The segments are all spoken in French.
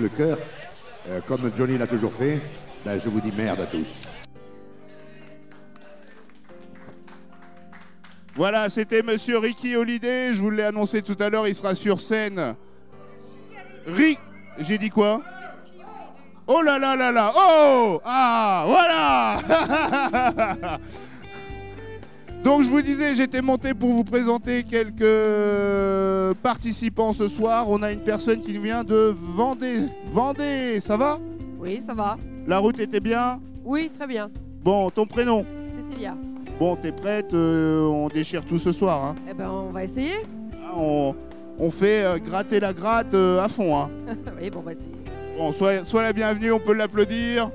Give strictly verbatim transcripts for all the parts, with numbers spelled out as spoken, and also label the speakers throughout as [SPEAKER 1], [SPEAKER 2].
[SPEAKER 1] le cœur, euh, comme Johnny l'a toujours fait, ben, je vous dis merde à tous.
[SPEAKER 2] Voilà, c'était Monsieur Ricky Holiday. Je vous l'ai annoncé tout à l'heure, il sera sur scène. Rick, j'ai dit quoi? Oh là là là là, oh, ah, voilà. Donc je vous disais, j'étais monté pour vous présenter quelques participants ce soir. On a une personne qui vient de Vendée. Vendée, ça va?
[SPEAKER 3] Oui, ça va.
[SPEAKER 2] La route était bien?
[SPEAKER 3] Oui, très bien.
[SPEAKER 2] Bon, ton prénom?
[SPEAKER 3] Cécilia.
[SPEAKER 2] Bon, t'es prête? euh, On déchire tout ce soir, hein?
[SPEAKER 3] Eh ben, on va essayer.
[SPEAKER 2] Ah, on, on fait euh, gratter la gratte euh, à fond, hein?
[SPEAKER 3] Oui, bon, on va essayer.
[SPEAKER 2] Bon, sois, sois la bienvenue, on peut l'applaudir.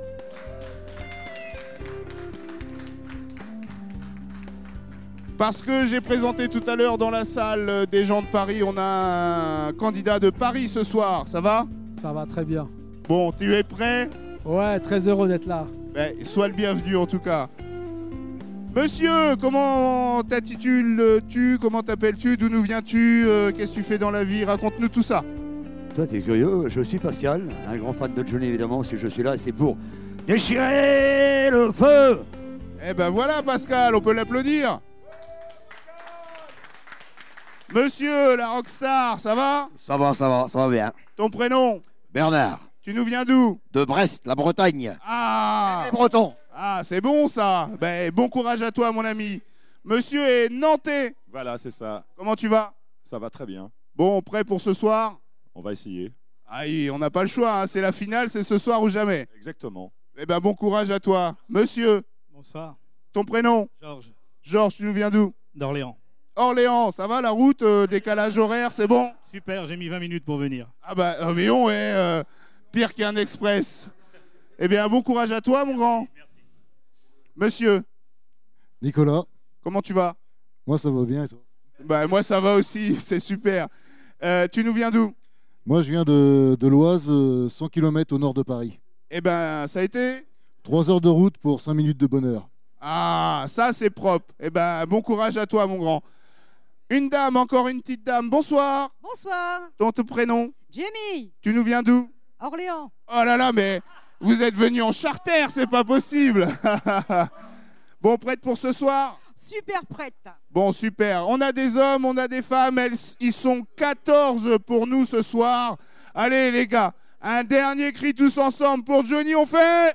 [SPEAKER 2] Parce que j'ai présenté tout à l'heure dans la salle des gens de Paris, on a un candidat de Paris ce soir, ça va?
[SPEAKER 4] Ça va très bien.
[SPEAKER 2] Bon, tu es prêt?
[SPEAKER 4] Ouais, très heureux d'être là.
[SPEAKER 2] Ben, sois le bienvenu en tout cas. Monsieur, comment t'intitules-tu? Comment t'appelles-tu? D'où nous viens-tu? euh, Qu'est-ce que tu fais dans la vie? Raconte-nous tout ça.
[SPEAKER 5] Toi, t'es curieux, je suis Pascal, un grand fan de Johnny évidemment. Si je suis là, c'est pour déchirer le feu.
[SPEAKER 2] Eh ben voilà Pascal, on peut l'applaudir. Monsieur la rockstar, ça va?
[SPEAKER 6] Ça va, ça va, ça va bien.
[SPEAKER 2] Ton prénom?
[SPEAKER 6] Bernard,
[SPEAKER 2] Tu nous viens d'où?
[SPEAKER 6] de Brest, la Bretagne.
[SPEAKER 2] Ah,
[SPEAKER 6] Les Bretons.
[SPEAKER 2] ah c'est bon ça. Ben, bon courage à toi mon ami. Monsieur est nantais.
[SPEAKER 7] Voilà, c'est ça.
[SPEAKER 2] Comment tu vas?
[SPEAKER 7] Ça va très bien.
[SPEAKER 2] Bon, prêt pour ce soir?
[SPEAKER 7] On va essayer.
[SPEAKER 2] Aïe, on n'a pas le choix, hein. C'est la finale, c'est ce soir ou jamais.
[SPEAKER 7] Exactement.
[SPEAKER 2] Eh ben bon courage à toi. Monsieur,
[SPEAKER 4] Bonsoir.
[SPEAKER 2] ton prénom?
[SPEAKER 4] Georges,
[SPEAKER 2] Georges, tu nous viens d'où?
[SPEAKER 4] d'Orléans.
[SPEAKER 2] Orléans, ça va la route, euh, décalage horaire, c'est bon?
[SPEAKER 4] Super, j'ai mis vingt minutes pour venir.
[SPEAKER 2] Ah bah, euh, mais on est euh, pire qu'un express. Eh bien, bon courage à toi, mon grand. Monsieur,
[SPEAKER 8] Nicolas,
[SPEAKER 2] comment tu vas?
[SPEAKER 8] moi ça va bien et toi?
[SPEAKER 2] Bah, moi, ça va aussi, c'est super. Euh, tu nous viens d'où?
[SPEAKER 8] Moi je viens de, de l'Oise, euh, cent kilomètres au nord de Paris.
[SPEAKER 2] Eh ben, ça a été?
[SPEAKER 8] trois heures de route pour cinq minutes de bonheur.
[SPEAKER 2] Ah, ça, c'est propre. Eh ben, bon courage à toi, mon grand. Une dame, encore une petite dame. Bonsoir.
[SPEAKER 9] Bonsoir,
[SPEAKER 2] Ton ton prénom?
[SPEAKER 9] Jamie,
[SPEAKER 2] Tu nous viens d'où?
[SPEAKER 9] Orléans.
[SPEAKER 2] Oh là là, mais vous êtes venu en charter, c'est pas possible. Bon, prête pour ce soir?
[SPEAKER 9] Super prête.
[SPEAKER 2] Bon, super. On a des hommes, on a des femmes. Elles, ils sont quatorze pour nous ce soir. Allez, les gars, un dernier cri tous ensemble pour Johnny. On fait...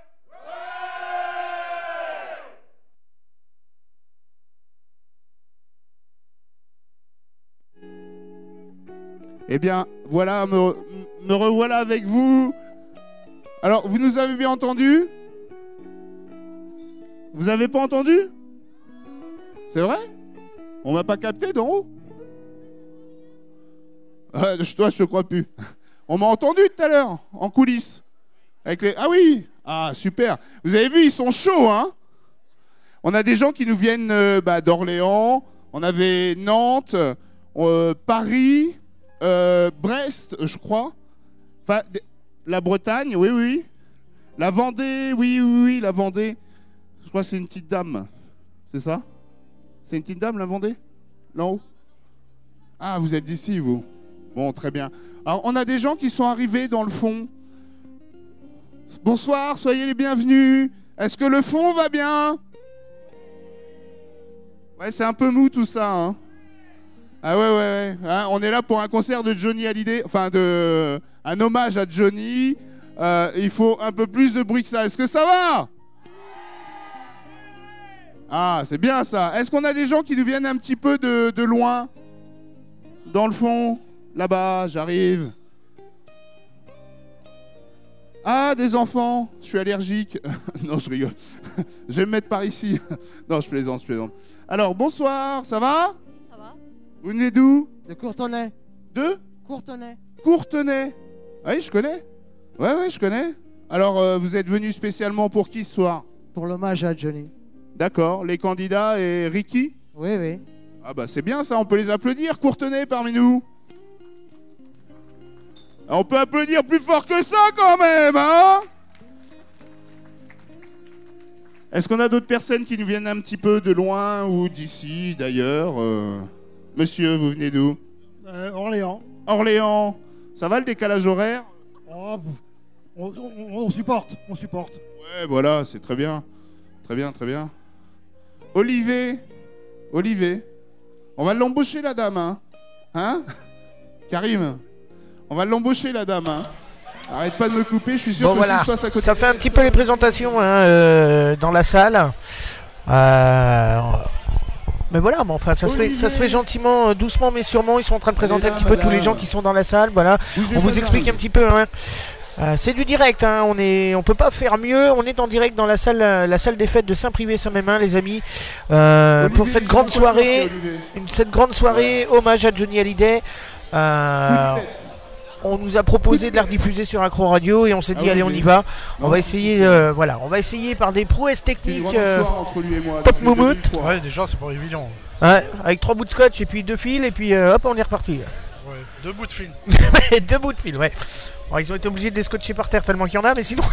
[SPEAKER 2] Eh bien, voilà, me, me revoilà avec vous. Alors, vous nous avez bien entendu? Vous avez pas entendu? C'est vrai? On m'a pas capté d'en haut? Ah, toi, je te crois plus. On m'a entendu tout à l'heure, en coulisses. Avec les... Ah oui! Ah, super. Vous avez vu, ils sont chauds, hein? On a des gens qui nous viennent euh, bah, d'Orléans. On avait Nantes, euh, Paris... Euh, Brest, je crois. Enfin, la Bretagne, oui, oui. La Vendée, oui, oui, oui, la Vendée. Je crois que c'est une petite dame. C'est ça? C'est une petite dame, la Vendée? Là haut? Ah, vous êtes d'ici, vous. Bon, très bien. Alors, on a des gens qui sont arrivés dans le fond. Bonsoir, soyez les bienvenus. Est-ce que le fond va bien? Ouais, c'est un peu mou tout ça, hein. Ah ouais, ouais, ouais. Hein, on est là pour un concert de Johnny Hallyday, enfin, de, un hommage à Johnny. Euh, il faut un peu plus de bruit que ça. Est-ce que ça va? Ah, c'est bien ça. Est-ce qu'on a des gens qui nous viennent un petit peu de, de loin? Dans le fond? Là-bas, j'arrive. Ah, des enfants. Je suis allergique. Non, je rigole. Je vais me mettre par ici. Non, je plaisante, je plaisante. Alors, bonsoir, ça va?
[SPEAKER 9] Ça va?
[SPEAKER 2] Vous venez d'où?
[SPEAKER 10] De Courtenay.
[SPEAKER 2] De?
[SPEAKER 10] Courtenay.
[SPEAKER 2] Courtenay. Oui, je connais. Ouais, ouais, je connais. Alors, euh, vous êtes venu spécialement pour qui ce soir?
[SPEAKER 10] Pour l'hommage à Johnny.
[SPEAKER 2] D'accord. Les candidats et Ricky?
[SPEAKER 10] Oui, oui.
[SPEAKER 2] Ah bah c'est bien ça, on peut les applaudir. Courtenay parmi nous. On peut applaudir plus fort que ça quand même, hein? Est-ce qu'on a d'autres personnes qui nous viennent un petit peu de loin ou d'ici d'ailleurs? euh... Monsieur, vous venez d'où?
[SPEAKER 11] euh, Orléans.
[SPEAKER 2] Orléans. Ça va le décalage horaire?
[SPEAKER 11] Oh,
[SPEAKER 8] On, on- on supporte, on supporte.
[SPEAKER 2] Ouais, voilà, c'est très bien. Très bien, très bien. Olivier, Olivier, on va l'embaucher la dame, hein Hein Karim, on va l'embaucher la dame, hein Arrête pas de me couper, je suis sûr
[SPEAKER 11] Bon
[SPEAKER 2] que
[SPEAKER 11] voilà,
[SPEAKER 2] si se passe à côté...
[SPEAKER 11] ça fait un petit peu les présentations hein, euh, dans la salle. Euh, Mais voilà, bon, enfin, ça se, fait, ça se fait gentiment, euh, doucement mais sûrement. Ils sont en train de présenter un petit peu tous les gens qui sont dans la salle. Voilà, on vous explique un petit peu. Hein. Euh, c'est du direct, hein. On est, on peut pas faire mieux. On est en direct dans la salle, la salle des fêtes de Saint-Privé-Saint-Mémin, les amis, euh, pour cette grande soirée, une, cette grande soirée hommage à Johnny Hallyday. Euh, on nous a proposé de la rediffuser sur Accro Radio et on s'est dit allez on y va. On va essayer, euh, voilà, on va essayer par des prouesses techniques. Euh, top moumoute.
[SPEAKER 12] Ouais, déjà c'est pas évident.
[SPEAKER 11] Ouais, avec trois bouts de scotch et puis deux fils et puis euh, hop on est reparti.
[SPEAKER 12] Ouais, deux bouts de fil.
[SPEAKER 11] Deux bouts de fil, ouais. Alors, ils ont été obligés de les scotcher par terre tellement qu'il y en a, mais sinon.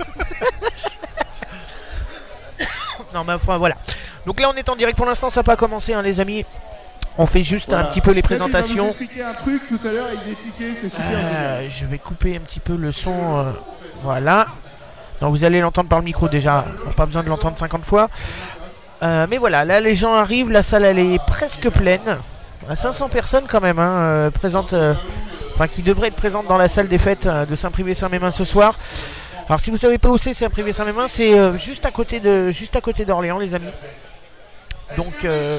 [SPEAKER 11] Non, mais enfin voilà. Donc là, on est en direct pour l'instant, ça n'a pas commencé, hein, les amis. On fait juste voilà. un petit peu les
[SPEAKER 2] Salut,
[SPEAKER 11] présentations.
[SPEAKER 2] Il va nous expliquer un truc tout à l'heure avec des tickets, c'est super.
[SPEAKER 11] Euh, je vais couper un petit peu le son. Euh, voilà. Donc vous allez l'entendre par le micro déjà. Pas besoin de l'entendre cinquante fois. Euh, mais voilà, là les gens arrivent, la salle elle est presque pleine. À cinq cents personnes quand même, hein, euh, présentes, euh, enfin qui devraient être présentes dans la salle des fêtes euh, de Saint-Privé-Saint-Mémin ce soir. Alors si vous savez pas où c'est Saint-Privé-Saint-Mémin, c'est euh, juste à côté de, juste à côté d'Orléans, les amis. Donc. Euh,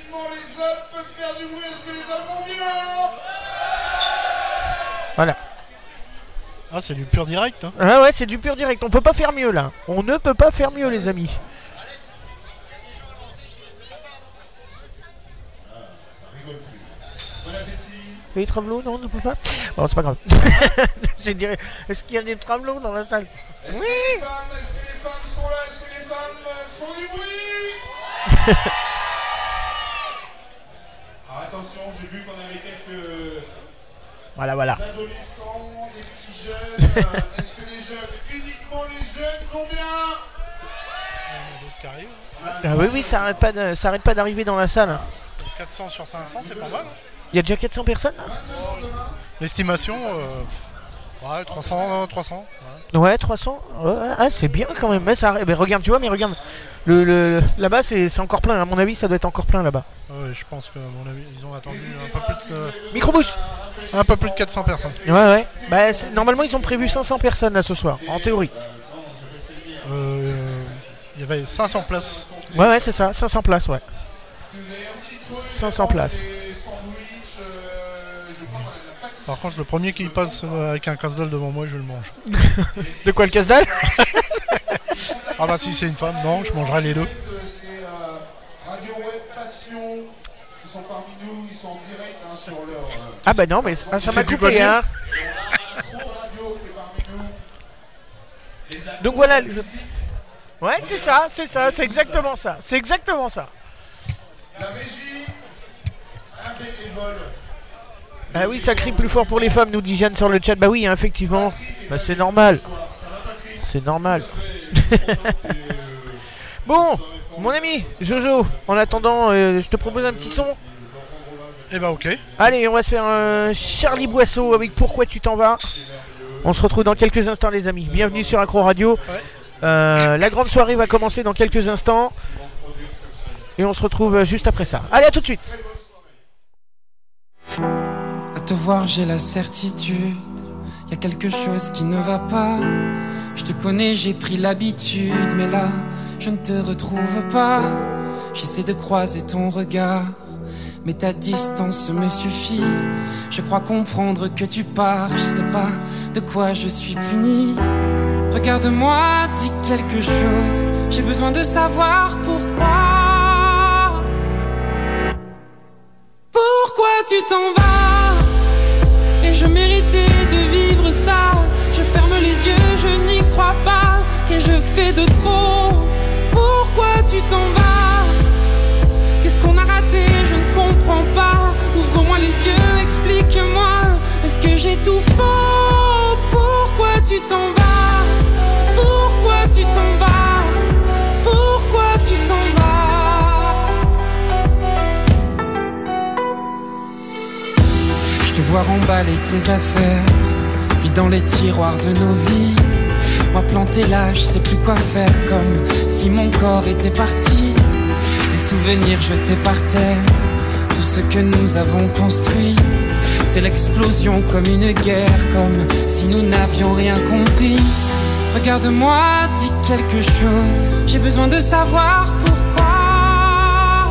[SPEAKER 11] Voilà.
[SPEAKER 12] Ah, c'est du pur direct. Hein.
[SPEAKER 11] Ah ouais, c'est du pur direct. On peut pas faire mieux là. On ne peut pas faire mieux, les amis. Les tramelots, non, on ne peut pas. Bon, c'est pas grave. Je dirais, est-ce qu'il y a des tramelots dans la salle? Oui.
[SPEAKER 2] Est-ce que les femmes, est-ce que les femmes sont là? Est-ce que les femmes euh, font du bruit? Alors attention, j'ai vu qu'on avait quelques
[SPEAKER 11] voilà, voilà.
[SPEAKER 2] adolescents, des petits jeunes. euh, est-ce que les jeunes, uniquement les jeunes, combien?
[SPEAKER 12] Qui arrive.
[SPEAKER 11] Ah oui, oui, ça arrête pas, de, ça arrête pas d'arriver dans la salle.
[SPEAKER 12] quatre cents sur cinq cents, c'est pas mal.
[SPEAKER 11] Il y a déjà quatre cents personnes là.
[SPEAKER 12] L'estimation, euh, ouais, trois cents, trois cents.
[SPEAKER 11] Ouais, ouais trois cents. Ouais, ah, c'est bien quand même. Mais ça, mais regarde, tu vois, mais regarde. Le, le, là-bas, c'est, c'est encore plein. À mon avis, ça doit être encore plein là-bas.
[SPEAKER 12] Ouais, je pense que, à mon avis, ils ont attendu un peu plus de. Euh,
[SPEAKER 11] Micro-bouche.
[SPEAKER 12] Un peu plus de quatre cents personnes.
[SPEAKER 11] Ouais, ouais. Bah, normalement, ils ont prévu cinq cents personnes là ce soir, en théorie.
[SPEAKER 12] Euh, il y avait cinq cents places.
[SPEAKER 11] Ouais, ouais, c'est ça. cinq cents places, ouais. cinq cents places.
[SPEAKER 12] Par contre, le premier qui passe avec un casse-dalle devant moi, je le mange.
[SPEAKER 11] De quoi, le casse-dalle?
[SPEAKER 12] Ah bah si c'est une femme, non, je mangerai les deux.
[SPEAKER 2] C'est Radio Web Passion qui sont parmi nous, ils sont en direct hein, sur leur... Euh,
[SPEAKER 11] ah bah non, mais ah, ça m'a coupé, hein. Donc voilà. Je... Ouais, c'est ça, c'est ça, c'est exactement ça. C'est exactement ça.
[SPEAKER 2] La régie, un bénévole.
[SPEAKER 11] Ah oui, ça crie plus fort pour les femmes, nous dit Jeanne sur le chat. Bah oui, hein, effectivement. Bah c'est normal. C'est normal. Bon, mon ami, Jojo, en attendant, euh, je te propose un petit son.
[SPEAKER 12] Eh bah ok.
[SPEAKER 11] Allez, on va se faire un Charlie Boisseau avec Pourquoi tu t'en vas. On se retrouve dans quelques instants, les amis. Bienvenue sur Accro Radio.
[SPEAKER 12] Ouais.
[SPEAKER 11] Euh, la grande soirée va commencer dans quelques instants. Et on se retrouve juste après ça. Allez, à tout de suite.
[SPEAKER 13] À te voir, j'ai la certitude. Y a quelque chose qui ne va pas. Je te connais, j'ai pris l'habitude. Mais là, je ne te retrouve pas. J'essaie de croiser ton regard, mais ta distance me suffit. Je crois comprendre que tu pars. Je sais pas de quoi je suis puni. Regarde-moi, dis quelque chose. J'ai besoin de savoir pourquoi. Pourquoi tu t'en vas? Et je méritais de vivre ça. Je ferme les yeux, je n'y crois pas. Qu'ai-je fait de trop? Pourquoi tu t'en vas? Qu'est-ce qu'on a raté? Je ne comprends pas. Ouvre-moi les yeux, explique-moi. Est-ce que j'ai tout faux? Pourquoi tu t'en vas? Pourquoi tu t'en vas? Pourquoi tu t'en vas? Je te vois remballer tes affaires. vit dans les tiroirs de nos vies. Moi planté là, je sais plus quoi faire, comme si mon corps était parti. Les souvenirs jetés par terre, tout ce que nous avons construit, c'est l'explosion comme une guerre, comme si nous n'avions rien compris. Regarde-moi, dis quelque chose, j'ai besoin de savoir pourquoi.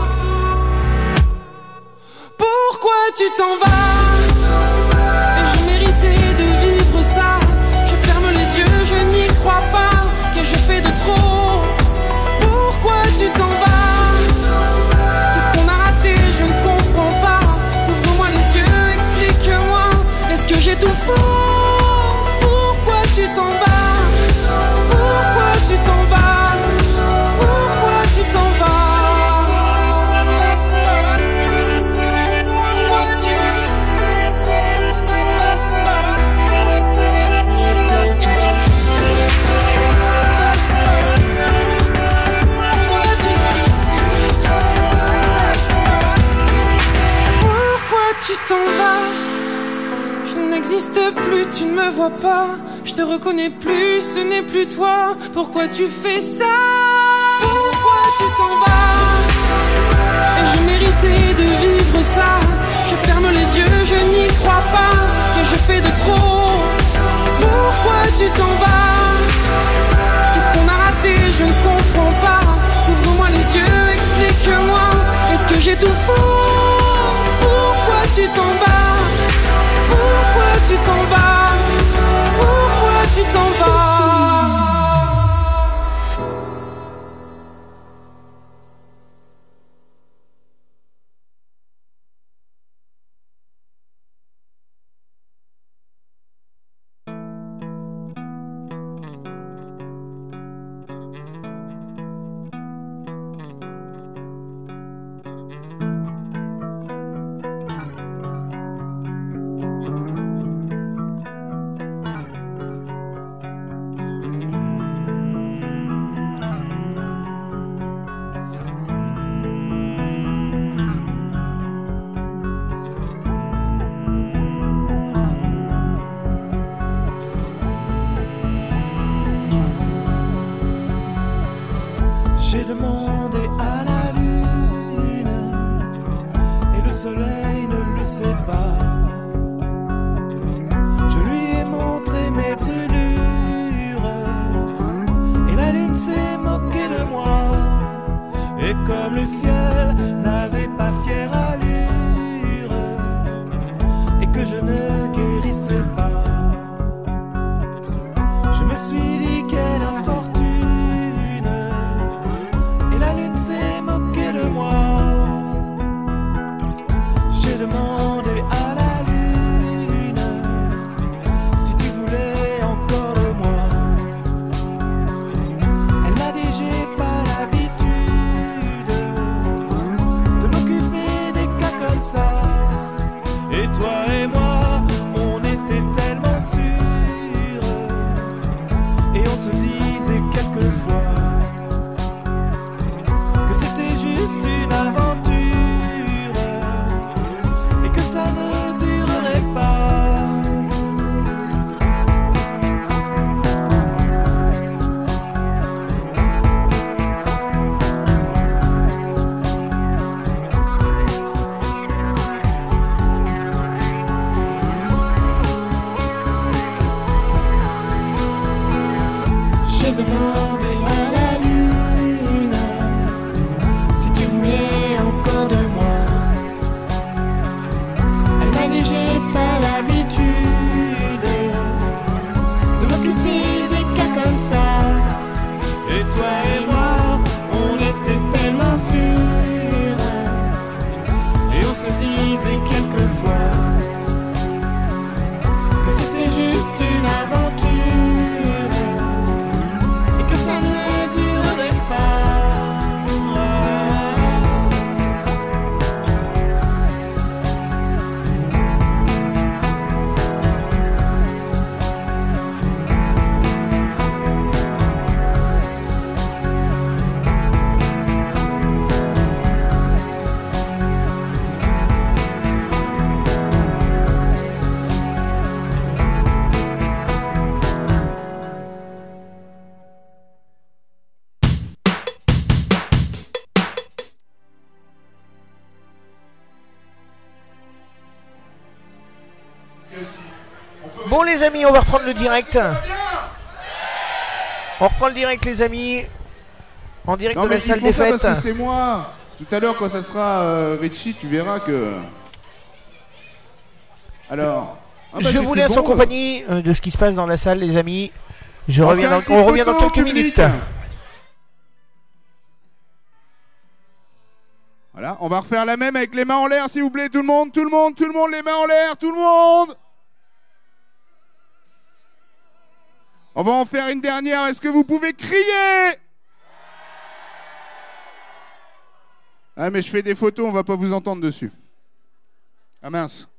[SPEAKER 13] Pourquoi tu t'en vas? Ai-je mérité de vivre ça? Je ferme les yeux, je n'y crois pas. Qu'ai-je fait de trop? Pourquoi tu t'en vas? Qu'est-ce qu'on a raté? Je ne comprends pas. Ouvre-moi les yeux, explique-moi. Est-ce que j'ai tout faux? Pourquoi tu t'en vas? Pourquoi tu t'en vas? Pourquoi tu t'en vas? Tu t'en vas, je n'existe plus, tu ne me vois pas. Je te reconnais plus, ce n'est plus toi. Pourquoi tu fais ça? Pourquoi tu t'en vas? Ai-je mérité de vivre ça? Je ferme les yeux, je n'y crois pas. Qu'ai-je fait de trop? Pourquoi tu t'en vas? Qu'est-ce qu'on a raté? Je ne comprends pas. Ouvre-moi les yeux, explique-moi. Est-ce que j'ai tout faux? Pourquoi tu t'en vas? Pourquoi tu t'en vas? Pourquoi tu t'en vas?
[SPEAKER 14] J'ai demandé à la lune et le soleil ne le sait pas. Je lui ai montré mes brûlures et la lune s'est moquée de moi. Et comme le ciel n'avait pas fière allure et que je ne guérissais pas, je me suis dit quelle infortune. La lune s'est moquée de moi. J'ai demandé à la lune si tu voulais encore de moi. Elle m'a dit j'ai pas l'habitude de m'occuper des cas comme ça. Et toi et moi, on était tellement sûrs et on se disait quelquefois une aventure et que ça ne durerait pas. J'ai demandé à la lune si tu voulais encore de moi. Elle m'a dit j'ai pas l'habitude de m'occuper des cas comme ça. Et toi et moi, on était tellement sûrs et on se disait quelquefois que c'était juste une aventure et que
[SPEAKER 11] Bon les amis, on va reprendre le direct. On reprend le direct les amis. En direct
[SPEAKER 2] Non,
[SPEAKER 11] de
[SPEAKER 2] mais
[SPEAKER 11] la salle
[SPEAKER 2] ils
[SPEAKER 11] des
[SPEAKER 2] font ça
[SPEAKER 11] fêtes.
[SPEAKER 2] parce que c'est moi. Tout à l'heure, quand ça sera euh, Richie, tu verras que... Alors... ah bah,
[SPEAKER 11] Je
[SPEAKER 2] j'étais
[SPEAKER 11] vous laisse
[SPEAKER 2] bon,
[SPEAKER 11] en
[SPEAKER 2] là.
[SPEAKER 11] compagnie euh, de ce qui se passe dans la salle les amis. Je
[SPEAKER 2] On
[SPEAKER 11] reviens
[SPEAKER 2] fait un
[SPEAKER 11] dans-
[SPEAKER 2] petit
[SPEAKER 11] on revient dans
[SPEAKER 2] photo,
[SPEAKER 11] quelques
[SPEAKER 2] public.
[SPEAKER 11] minutes.
[SPEAKER 2] Voilà, on va refaire la même avec les mains en l'air, s'il vous plaît, tout le monde, tout le monde, tout le monde, les mains en l'air, tout le monde. On va en faire une dernière, est-ce que vous pouvez crier? Ah mais je fais des photos, on va pas vous entendre dessus. Ah mince.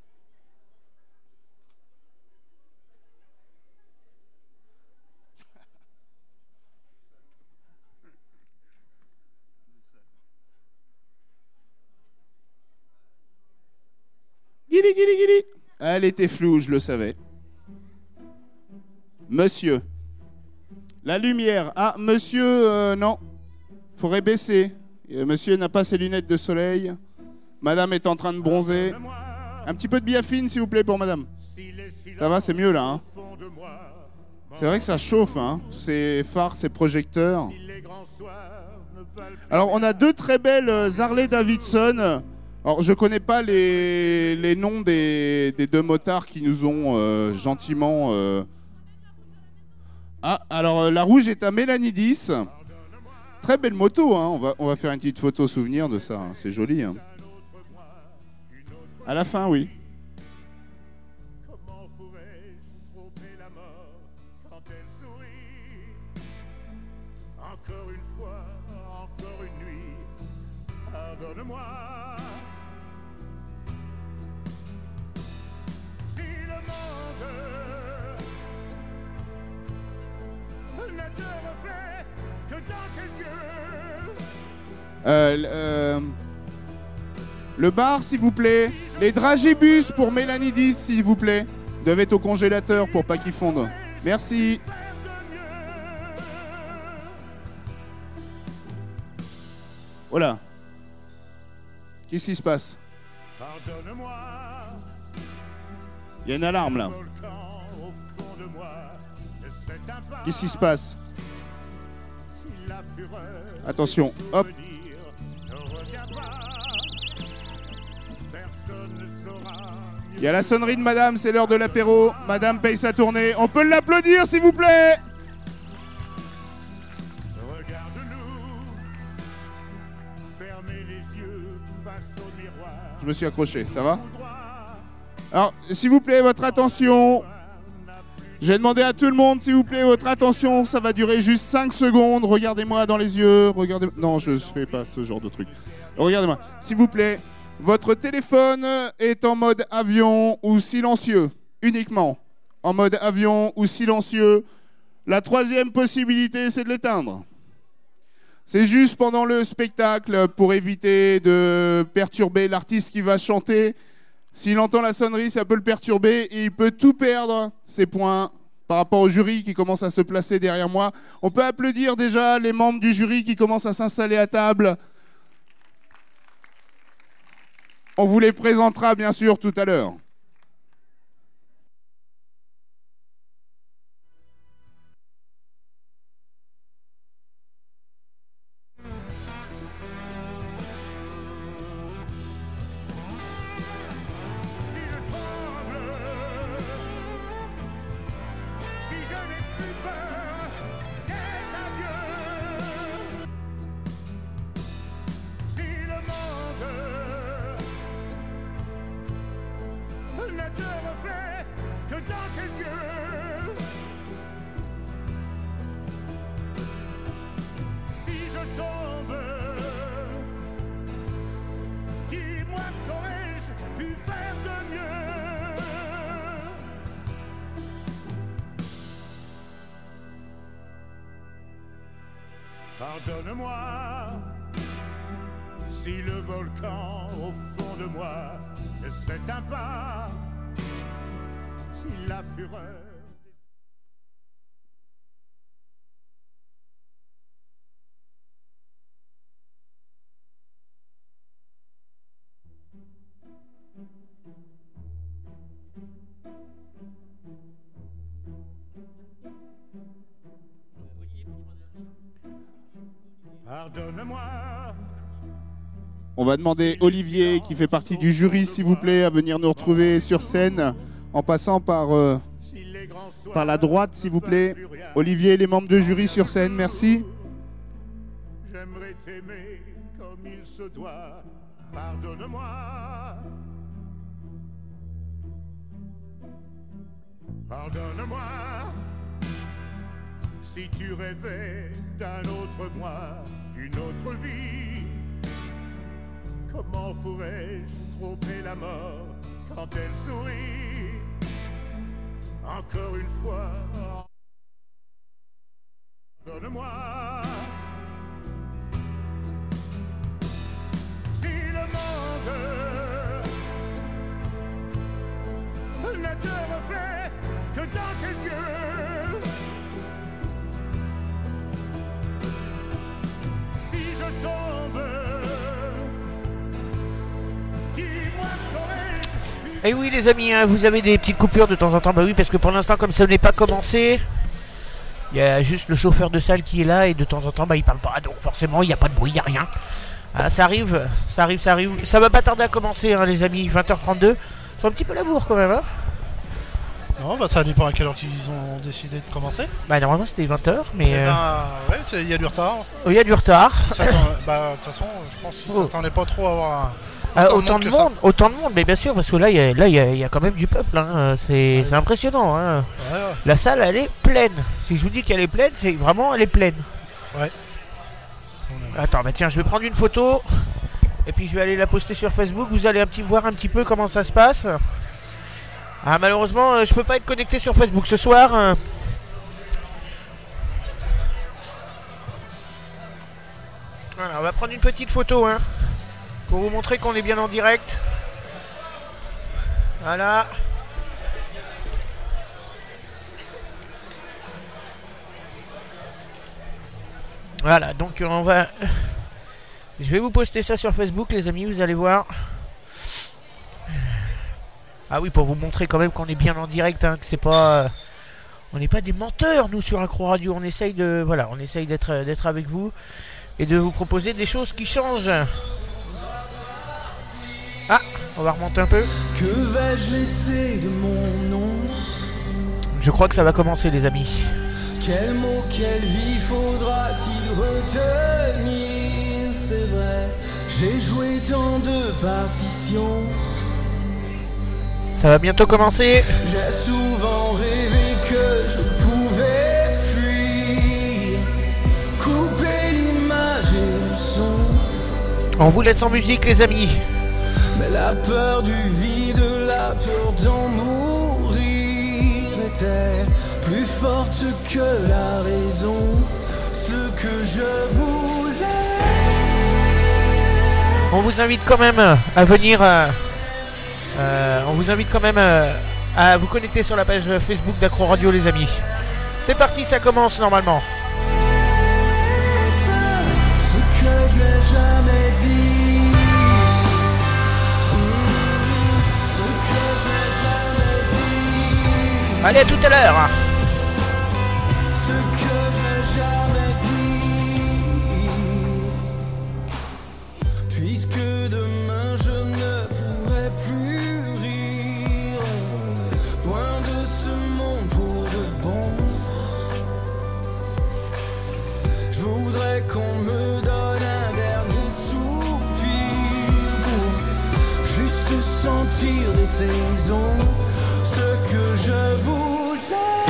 [SPEAKER 2] Guili, guili, guili. Elle était floue, je le savais. Monsieur. La lumière. Ah, monsieur, euh, non. Faudrait baisser. Euh, Monsieur n'a pas ses lunettes de soleil. Madame est en train de bronzer. Un petit peu de biafine, s'il vous plaît, pour madame. Ça va, c'est mieux, là. Hein. C'est vrai que ça chauffe, hein. Tous ces phares, ces projecteurs. Alors, on a deux très belles euh, Harley Davidson. Alors, je connais pas les, les noms des, des deux motards qui nous ont euh, gentiment... euh, Ah, alors euh, la rouge est à Mélanidis. Très belle moto, hein. On va, on va faire une petite photo souvenir de ça. Hein. C'est joli. Hein. À la fin, oui.
[SPEAKER 15] Encore une fois, encore une nuit, pardonne-moi. Si le monde ne te reflète que dans tes yeux,
[SPEAKER 2] Euh, l- euh, le bar, s'il vous plaît. Les dragibus pour Mélanidis, s'il vous plaît. Doivent être au congélateur pour pas qu'ils fondent. Merci. Voilà. Qu'est-ce qui se passe?
[SPEAKER 15] pardonne-moi.
[SPEAKER 2] Il y a une alarme là.
[SPEAKER 15] Volcan au fond de moi, c'est un pas.
[SPEAKER 2] Qu'est-ce qui se passe?
[SPEAKER 15] Si la fureur
[SPEAKER 2] Attention, hop.
[SPEAKER 15] ne revient pas, personne ne saura.
[SPEAKER 2] Il y a la sonnerie de madame, c'est l'heure de l'apéro. Madame paye sa tournée. On peut l'applaudir, s'il vous plaît?
[SPEAKER 15] Regarde-nous, fermez les yeux face au miroir.
[SPEAKER 2] Je me suis accroché, ça va? Alors, s'il vous plaît, votre attention. J'ai demandé à tout le monde, s'il vous plaît, votre attention. Ça va durer juste cinq secondes. Regardez-moi dans les yeux. Regardez. Non, je ne fais pas ce genre de truc. Regardez-moi. S'il vous plaît, votre téléphone est en mode avion ou silencieux. Uniquement. En mode avion ou silencieux. La troisième possibilité, c'est de l'éteindre. C'est juste pendant le spectacle pour éviter de perturber l'artiste qui va chanter. S'il entend la sonnerie, ça peut le perturber et il peut tout perdre, ses points, par rapport au jury qui commence à se placer derrière moi. On peut applaudir déjà les membres du jury qui commencent à s'installer à table. On vous les présentera bien sûr tout à l'heure.
[SPEAKER 15] Si je n'ai plus peur des adieux, si le monde ne te reflète que dans tes yeux, si je tombe, dis-moi qu'aurais-je pu faire de mieux? Pardonne-moi si le volcan au fond de moi s'est un pas, si la fureur.
[SPEAKER 2] On va demander Olivier, qui fait partie du jury, s'il vous plaît, à venir nous retrouver sur scène, en passant par, euh, par la droite, s'il vous plaît. Olivier, les membres de jury sur scène, merci.
[SPEAKER 15] J'aimerais t'aimer comme il se doit. Pardonne-moi. Pardonne-moi. Si tu rêvais d'un autre moi, d'une autre vie, comment pourrais-je tromper la mort quand elle sourit? Encore une fois, pardonne-moi. Si le monde ne te reflète que dans tes yeux, si je tombe, dis-moi qu'aurais-je.
[SPEAKER 11] Et oui les amis, hein, vous avez des petites coupures de temps en temps. Bah oui, parce que pour l'instant, comme ça n'est pas commencé, il y a juste le chauffeur de salle qui est là et de temps en temps bah, il parle pas, donc forcément il n'y a pas de bruit, il n'y a rien. Ah, ça arrive, ça arrive, ça arrive. Ça va pas tarder à commencer hein, les amis, vingt heures trente-deux. Ils sont un petit peu la bourre quand même hein.
[SPEAKER 12] Non, bah ça dépend à quelle heure qu'ils ont décidé de commencer.
[SPEAKER 11] Bah normalement c'était vingt heures, mais...
[SPEAKER 12] Eh
[SPEAKER 11] euh...
[SPEAKER 12] ben, ouais, il y a du retard.
[SPEAKER 11] Il y a du retard.
[SPEAKER 12] Bah de toute façon, je pense qu'ils s'attendaient pas trop à avoir un...
[SPEAKER 11] Ah,
[SPEAKER 12] autant,
[SPEAKER 11] autant
[SPEAKER 12] de
[SPEAKER 11] de
[SPEAKER 12] monde,
[SPEAKER 11] monde, autant de monde, mais bien sûr, parce que là, il y, a- là, il y, a- il y a quand même du peuple. Hein. C'est c'est impressionnant. Hein.
[SPEAKER 12] Ouais, ouais.
[SPEAKER 11] La salle, elle est pleine. Si je vous dis qu'elle est pleine, c'est vraiment, elle est pleine.
[SPEAKER 12] Ouais.
[SPEAKER 11] Attends, bah tiens, je vais prendre une photo et puis je vais aller la poster sur Facebook. Vous allez un petit voir un petit peu comment ça se passe. Ah, malheureusement, euh, je peux pas être connecté sur Facebook ce soir. hein. Voilà, on va prendre une petite photo, hein, pour vous montrer qu'on est bien en direct. Voilà. Voilà, donc on va... Je vais vous poster ça sur Facebook, les amis, vous allez voir. Ah oui, pour vous montrer quand même qu'on est bien en direct, hein, que c'est pas... euh, On n'est pas des menteurs, nous, sur Accro Radio. On essaye de... Voilà, on essaye d'être d'être avec vous et de vous proposer des choses qui changent. Ah, on va remonter un peu.
[SPEAKER 16] Que vais-je laisser de mon nom?
[SPEAKER 11] Je crois que ça va commencer, les amis.
[SPEAKER 16] Quel mot, quelle vie faudra-t-il retenir? C'est vrai, j'ai joué tant de partitions.
[SPEAKER 11] Ça va bientôt commencer.
[SPEAKER 16] J'ai souvent rêvé que je pouvais fuir, couper l'image et le son.
[SPEAKER 11] On vous laisse en musique, les amis.
[SPEAKER 16] Mais la peur du vide, la peur d'en mourir était plus forte que la raison. Ce que je voulais.
[SPEAKER 11] On vous invite quand même à venir... euh, euh, on vous invite quand même euh, à vous connecter sur la page Facebook d'Accro Radio, les amis. C'est parti, ça commence normalement.
[SPEAKER 16] Ce que je n'ai jamais dit. Ce que je n'ai jamais dit.
[SPEAKER 11] Allez, à tout à l'heure.
[SPEAKER 16] Ce que je n'ai jamais dit. Puisque demain je ne pourrai plus rire, loin de ce monde pour de bon. Je voudrais qu'on me donne un dernier soupir pour juste sentir les saisons. Ce que je voulais,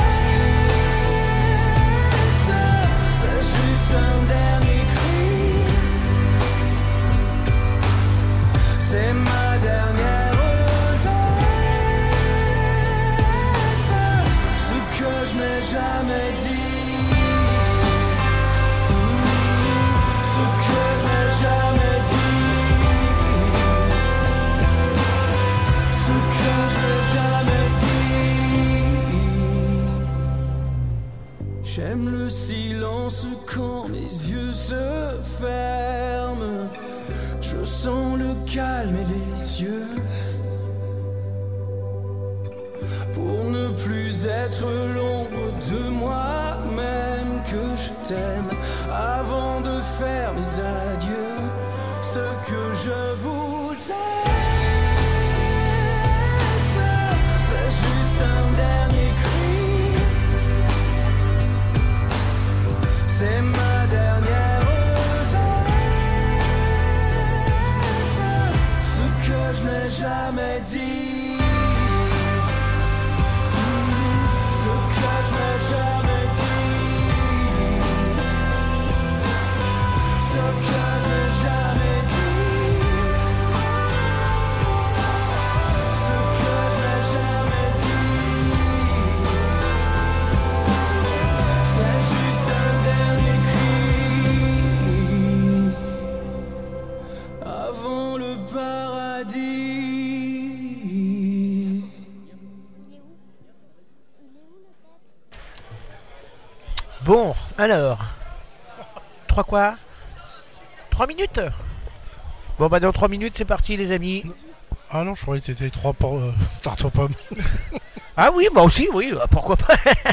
[SPEAKER 16] c'est juste un dernier cri. C'est ma dernière lettre. Ce que je n'ai jamais dit. Ce que je n'ai jamais dit. Ce que je n'ai jamais dit. J'aime le silence quand mes yeux se ferment. Je sens le calme et les yeux. Pour ne plus être l'ombre de moi-même, que je t'aime avant de faire mes adieux. Ce que je
[SPEAKER 11] Bon, alors. Trois quoi? Trois minutes? Bon, bah, dans trois minutes, c'est parti, les amis.
[SPEAKER 12] Ah non, je croyais que c'était trois por- euh, tartes aux pommes.
[SPEAKER 11] Ah oui, bah aussi, oui, pourquoi pas.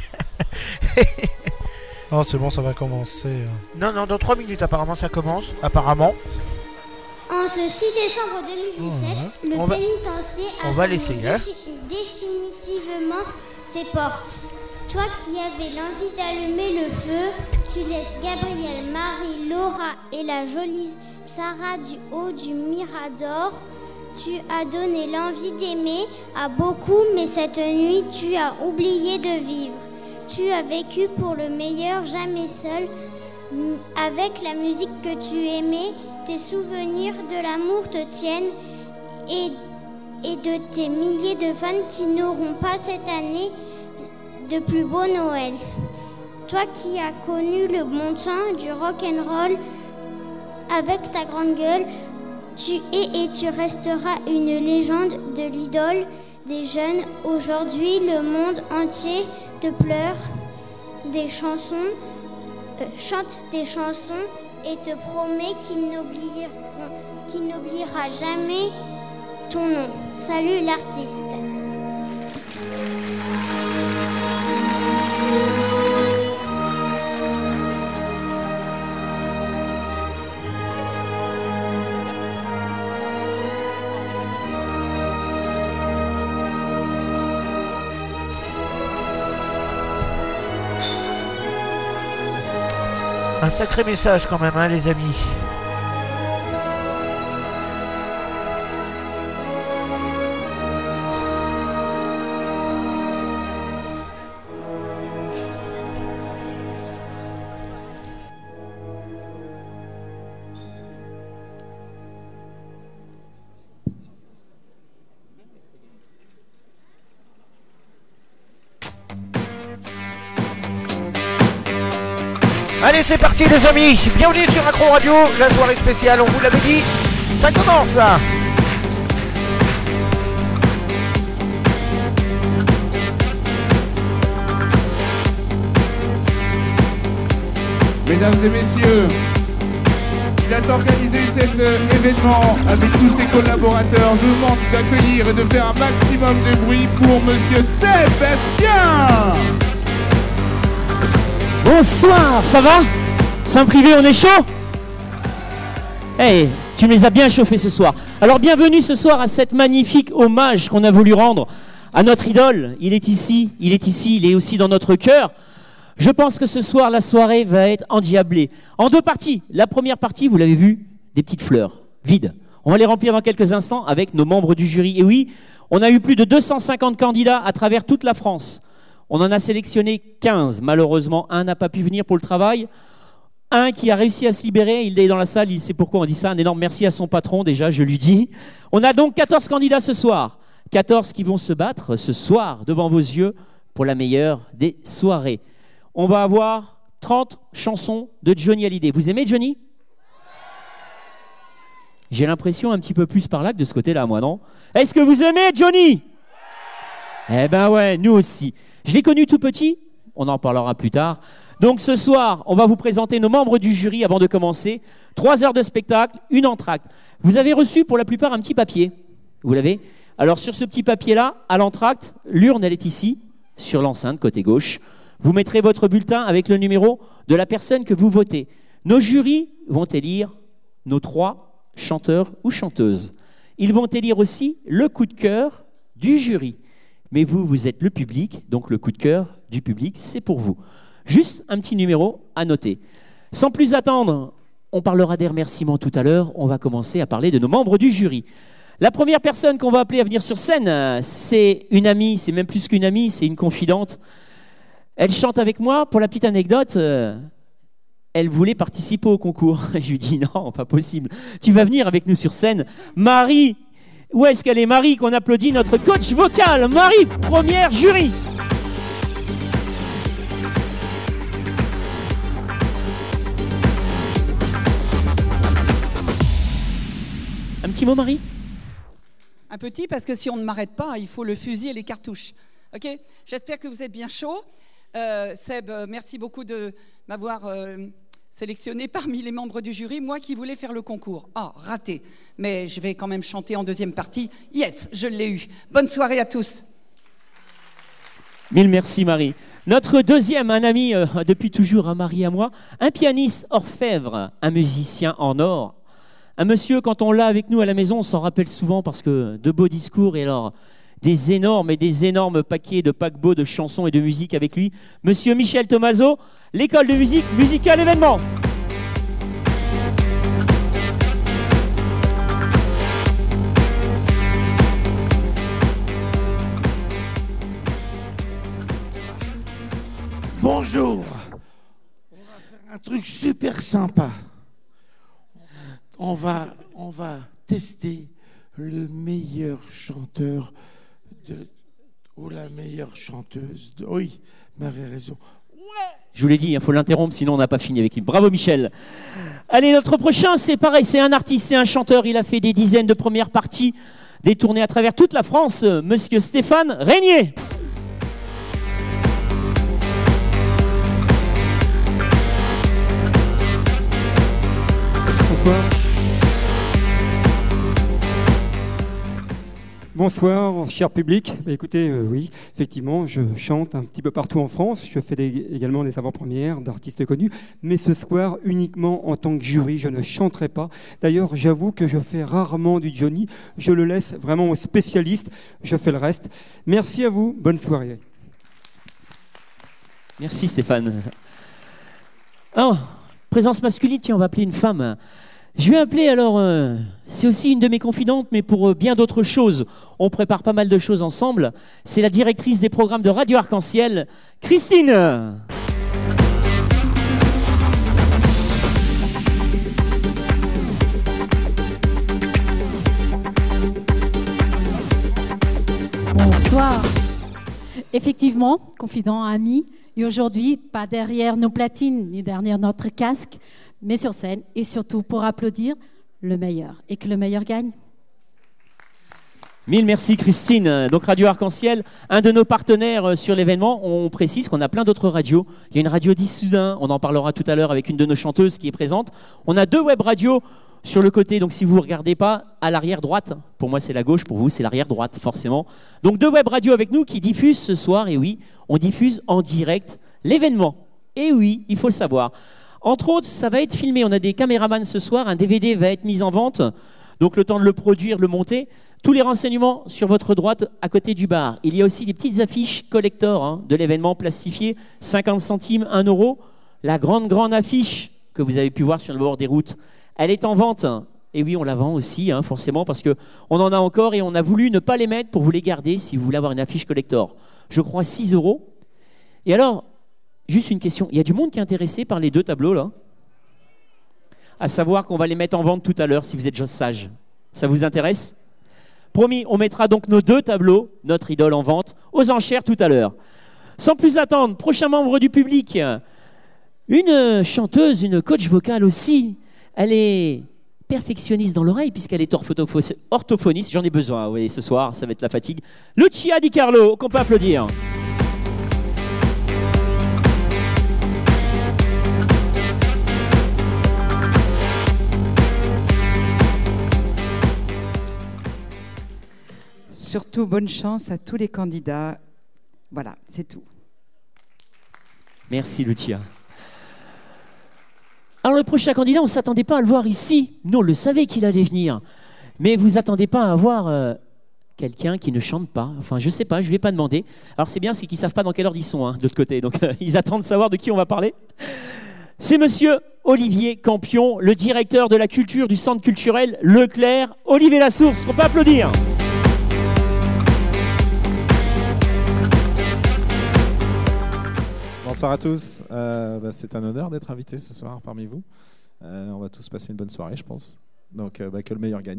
[SPEAKER 12] Non, c'est bon, ça va commencer.
[SPEAKER 11] Non, non, dans trois minutes, apparemment, ça commence. Apparemment.
[SPEAKER 14] En ce six décembre deux mille dix-sept,
[SPEAKER 11] Ouais.
[SPEAKER 14] le
[SPEAKER 11] On va-
[SPEAKER 14] pénitencier a
[SPEAKER 11] on va
[SPEAKER 14] fermé
[SPEAKER 11] l'essayer, hein.
[SPEAKER 14] défi- définitivement ses portes. Toi qui avais l'envie d'allumer le feu, tu laisses Gabriel, Marie, Laura et la jolie Sarah du haut du Mirador. Tu as donné l'envie d'aimer à beaucoup, mais cette nuit, tu as oublié de vivre. Tu as vécu pour le meilleur, jamais seul. M- Avec la musique que tu aimais, tes souvenirs de l'amour te tiennent et, et de tes milliers de fans qui n'auront pas cette année de plus beau Noël. Toi qui as connu le bon temps du rock'n'roll avec ta grande gueule, tu es et tu resteras une légende de l'idole des jeunes. Aujourd'hui, le monde entier te pleure des chansons, euh, chante des chansons et te promet qu'il n'oubliera, qu'il n'oubliera jamais ton nom. Salut l'artiste.
[SPEAKER 11] Un sacré message quand même, hein, les amis. Allez, c'est parti les amis, bienvenue sur Accro Radio, la soirée spéciale, on vous l'avait dit, ça commence.
[SPEAKER 2] Mesdames et messieurs, il a organisé cet euh, événement avec tous ses collaborateurs. Je vous demande d'accueillir et de faire un maximum de bruit pour Monsieur Sébastien.
[SPEAKER 17] Bonsoir, ça va? Saint-Privé, on est chaud? Hey, tu me les as bien chauffés ce soir. Alors bienvenue ce soir à cette magnifique hommage qu'on a voulu rendre à notre idole. Il est ici, il est ici, il est aussi dans notre cœur. Je pense que ce soir, la soirée va être endiablée. En deux parties. La première partie, vous l'avez vu, des petites fleurs, vides. On va les remplir dans quelques instants avec nos membres du jury. Et oui, on a eu plus de deux cent cinquante candidats à travers toute la France. On en a sélectionné quinze. Malheureusement, un n'a pas pu venir pour le travail. Un qui a réussi à se libérer, il est dans la salle, il sait pourquoi on dit ça. Un énorme merci à son patron, déjà, je lui dis. On a donc quatorze candidats ce soir. quatorze qui vont se battre ce soir devant vos yeux pour la meilleure des soirées. On va avoir trente chansons de Johnny Hallyday. Vous aimez Johnny? J'ai l'impression un petit peu plus par là que de ce côté-là, moi, non? Est-ce que vous aimez Johnny? Eh ben ouais, nous aussi. Je l'ai connu tout petit, on en parlera plus tard. Donc ce soir, on va vous présenter nos membres du jury avant de commencer. Trois heures de spectacle, une entracte. Vous avez reçu pour la plupart un petit papier. Vous l'avez? Alors sur ce petit papier-là, à l'entracte, l'urne, elle est ici, sur l'enceinte, côté gauche. Vous mettrez votre bulletin avec le numéro de la personne que vous votez. Nos jurys vont élire nos trois chanteurs ou chanteuses. Ils vont élire aussi le coup de cœur du jury. Mais vous, vous êtes le public, donc le coup de cœur du public, c'est pour vous. Juste un petit numéro à noter. Sans plus attendre, on parlera des remerciements tout à l'heure. On va commencer à parler de nos membres du jury. La première personne qu'on va appeler à venir sur scène, c'est une amie, c'est même plus qu'une amie, c'est une confidente. Elle chante avec moi. Pour la petite anecdote, euh, elle voulait participer au concours. Je lui dis non, pas possible. Tu vas venir avec nous sur scène. Marie, où est-ce qu'elle est? Marie, qu'on applaudit, notre coach vocal. Marie, première jury. Un petit mot, Marie?
[SPEAKER 18] Un petit, parce que si on ne m'arrête pas, il faut le fusil et les cartouches. Ok? J'espère que vous êtes bien chaud. Euh, Seb, euh, merci beaucoup de m'avoir euh, sélectionné parmi les membres du jury. Moi qui voulais faire le concours. Ah, raté. Mais je vais quand même chanter en deuxième partie. Yes, je l'ai eu. Bonne soirée à tous.
[SPEAKER 17] Mille merci Marie. Notre deuxième, un ami euh, depuis toujours, un Marie à moi, un pianiste orfèvre, un musicien en or. Un monsieur, quand on l'a avec nous à la maison, on s'en rappelle souvent parce que de beaux discours et alors des énormes et des énormes paquets de paquebots de chansons et de musique avec lui. Monsieur Michel Thomazeau, l'école de musique musicale événement.
[SPEAKER 19] Bonjour. On va faire un truc super sympa. On va, on va tester le meilleur chanteur de, ou la meilleure chanteuse. De, oui, Marie a raison.
[SPEAKER 17] Je vous l'ai dit, il faut l'interrompre, sinon on n'a pas fini avec lui. Bravo Michel. Allez, notre prochain, c'est pareil, c'est un artiste, c'est un chanteur. Il a fait des dizaines de premières parties, des tournées à travers toute la France. Monsieur Stéphane Régnier.
[SPEAKER 20] Bonsoir. Bonsoir, cher public. Bah, écoutez, euh, oui, effectivement, je chante un petit peu partout en France. Je fais des, également des avant-premières d'artistes connus. Mais ce soir, uniquement en tant que jury, je ne chanterai pas. D'ailleurs, j'avoue que je fais rarement du Johnny. Je le laisse vraiment aux spécialistes. Je fais le reste. Merci à vous. Bonne soirée.
[SPEAKER 17] Merci Stéphane. Oh, présence masculine, tiens, on va appeler une femme. Je vais appeler alors, euh, c'est aussi une de mes confidentes, mais pour euh, bien d'autres choses. On prépare pas mal de choses ensemble. C'est la directrice des programmes de Radio Arc-en-Ciel, Christine.
[SPEAKER 21] Bonsoir. Effectivement, confident, ami, et aujourd'hui, pas derrière nos platines, ni derrière notre casque, mais sur scène, et surtout pour applaudir le meilleur, et que le meilleur gagne.
[SPEAKER 17] Mille merci Christine. Donc Radio Arc-en-Ciel, un de nos partenaires sur l'événement. On précise qu'on a plein d'autres radios. Il y a une radio d'Issoudun, on en parlera tout à l'heure avec une de nos chanteuses qui est présente. On a deux web radios sur le côté, donc si vous ne regardez pas, à l'arrière droite. Pour moi c'est la gauche, pour vous c'est l'arrière droite forcément. Donc deux web radios avec nous qui diffusent ce soir, et oui, on diffuse en direct l'événement. Et oui, il faut le savoir. Entre autres, ça va être filmé. On a des caméramans ce soir. Un D V D va être mis en vente. Donc, le temps de le produire, le monter. Tous les renseignements sur votre droite, à côté du bar. Il y a aussi des petites affiches collector hein, de l'événement plastifié. cinquante centimes, un euro. La grande, grande affiche que vous avez pu voir sur le bord des routes, elle est en vente. Et oui, on la vend aussi, hein, forcément, parce qu'on en a encore et on a voulu ne pas les mettre pour vous les garder si vous voulez avoir une affiche collector. Je crois six euros. Et alors... Juste une question, il y a du monde qui est intéressé par les deux tableaux là? À savoir qu'on va les mettre en vente tout à l'heure si vous êtes juste sage. Ça vous intéresse? Promis, on mettra donc nos deux tableaux, notre idole en vente, aux enchères tout à l'heure. Sans plus attendre, prochain membre du public, une chanteuse, une coach vocale aussi. Elle est perfectionniste dans l'oreille puisqu'elle est orthophoniste. J'en ai besoin, vous voyez, ce soir, ça va être la fatigue. Lucia Di Carlo, qu'on peut applaudir.
[SPEAKER 22] Surtout, bonne chance à tous les candidats. Voilà, c'est tout.
[SPEAKER 17] Merci, Lucia. Alors, le prochain candidat, on ne s'attendait pas à le voir ici. Nous, on le savait qu'il allait venir. Mais vous attendez pas à voir euh, quelqu'un qui ne chante pas. Enfin, je ne sais pas, je ne lui ai pas demandé. Alors, c'est bien, c'est qu'ils ne savent pas dans quelle ordre ils sont, hein, de l'autre côté. Donc, euh, ils attendent de savoir de qui on va parler. C'est monsieur Olivier Campion, le directeur de la culture du centre culturel Leclerc. Olivier Lassource, on peut applaudir.
[SPEAKER 23] Bonsoir à tous, euh, bah, c'est un honneur d'être invité ce soir parmi vous. Euh, on va tous passer une bonne soirée, je pense. Donc euh, bah, que le meilleur gagne.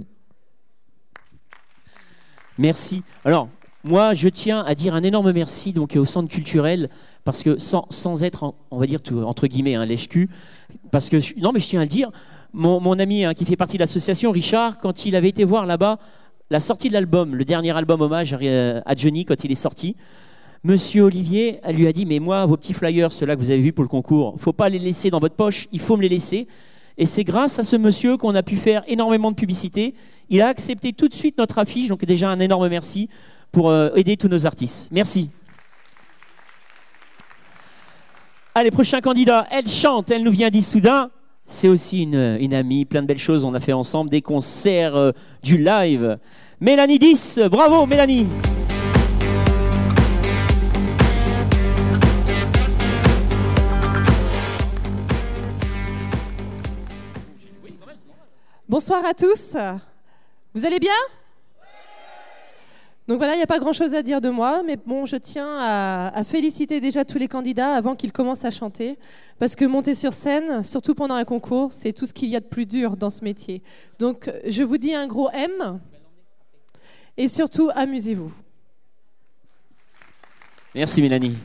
[SPEAKER 17] Merci. Alors, moi, je tiens à dire un énorme merci donc, au centre culturel, parce que sans, sans être, on va dire, tout, entre guillemets, un lèche-cul, parce que, non, mais je tiens à le dire, mon, mon ami hein, qui fait partie de l'association, Richard, quand il avait été voir là-bas la sortie de l'album, le dernier album hommage à, à Johnny, quand il est sorti, Monsieur Olivier, elle lui a dit, mais moi, vos petits flyers, ceux-là que vous avez vus pour le concours, il ne faut pas les laisser dans votre poche, il faut me les laisser. Et c'est grâce à ce monsieur qu'on a pu faire énormément de publicité. Il a accepté tout de suite notre affiche, donc déjà un énorme merci pour euh, aider tous nos artistes. Merci. Allez, prochain candidat, elle chante, elle nous vient d'Issoudun. C'est aussi une, une amie, plein de belles choses on a fait ensemble, des concerts, euh, du live. Mélanie dix, bravo Mélanie.
[SPEAKER 1] Bonsoir à tous. Vous allez bien ? Donc voilà, il n'y a pas grand-chose à dire de moi, mais bon, je tiens à, à féliciter déjà tous les candidats avant qu'ils commencent à chanter, parce que monter sur scène, surtout pendant un concours, c'est tout ce qu'il y a de plus dur dans ce métier. Donc je vous dis un gros M, et surtout amusez-vous.
[SPEAKER 17] Merci Mélanie.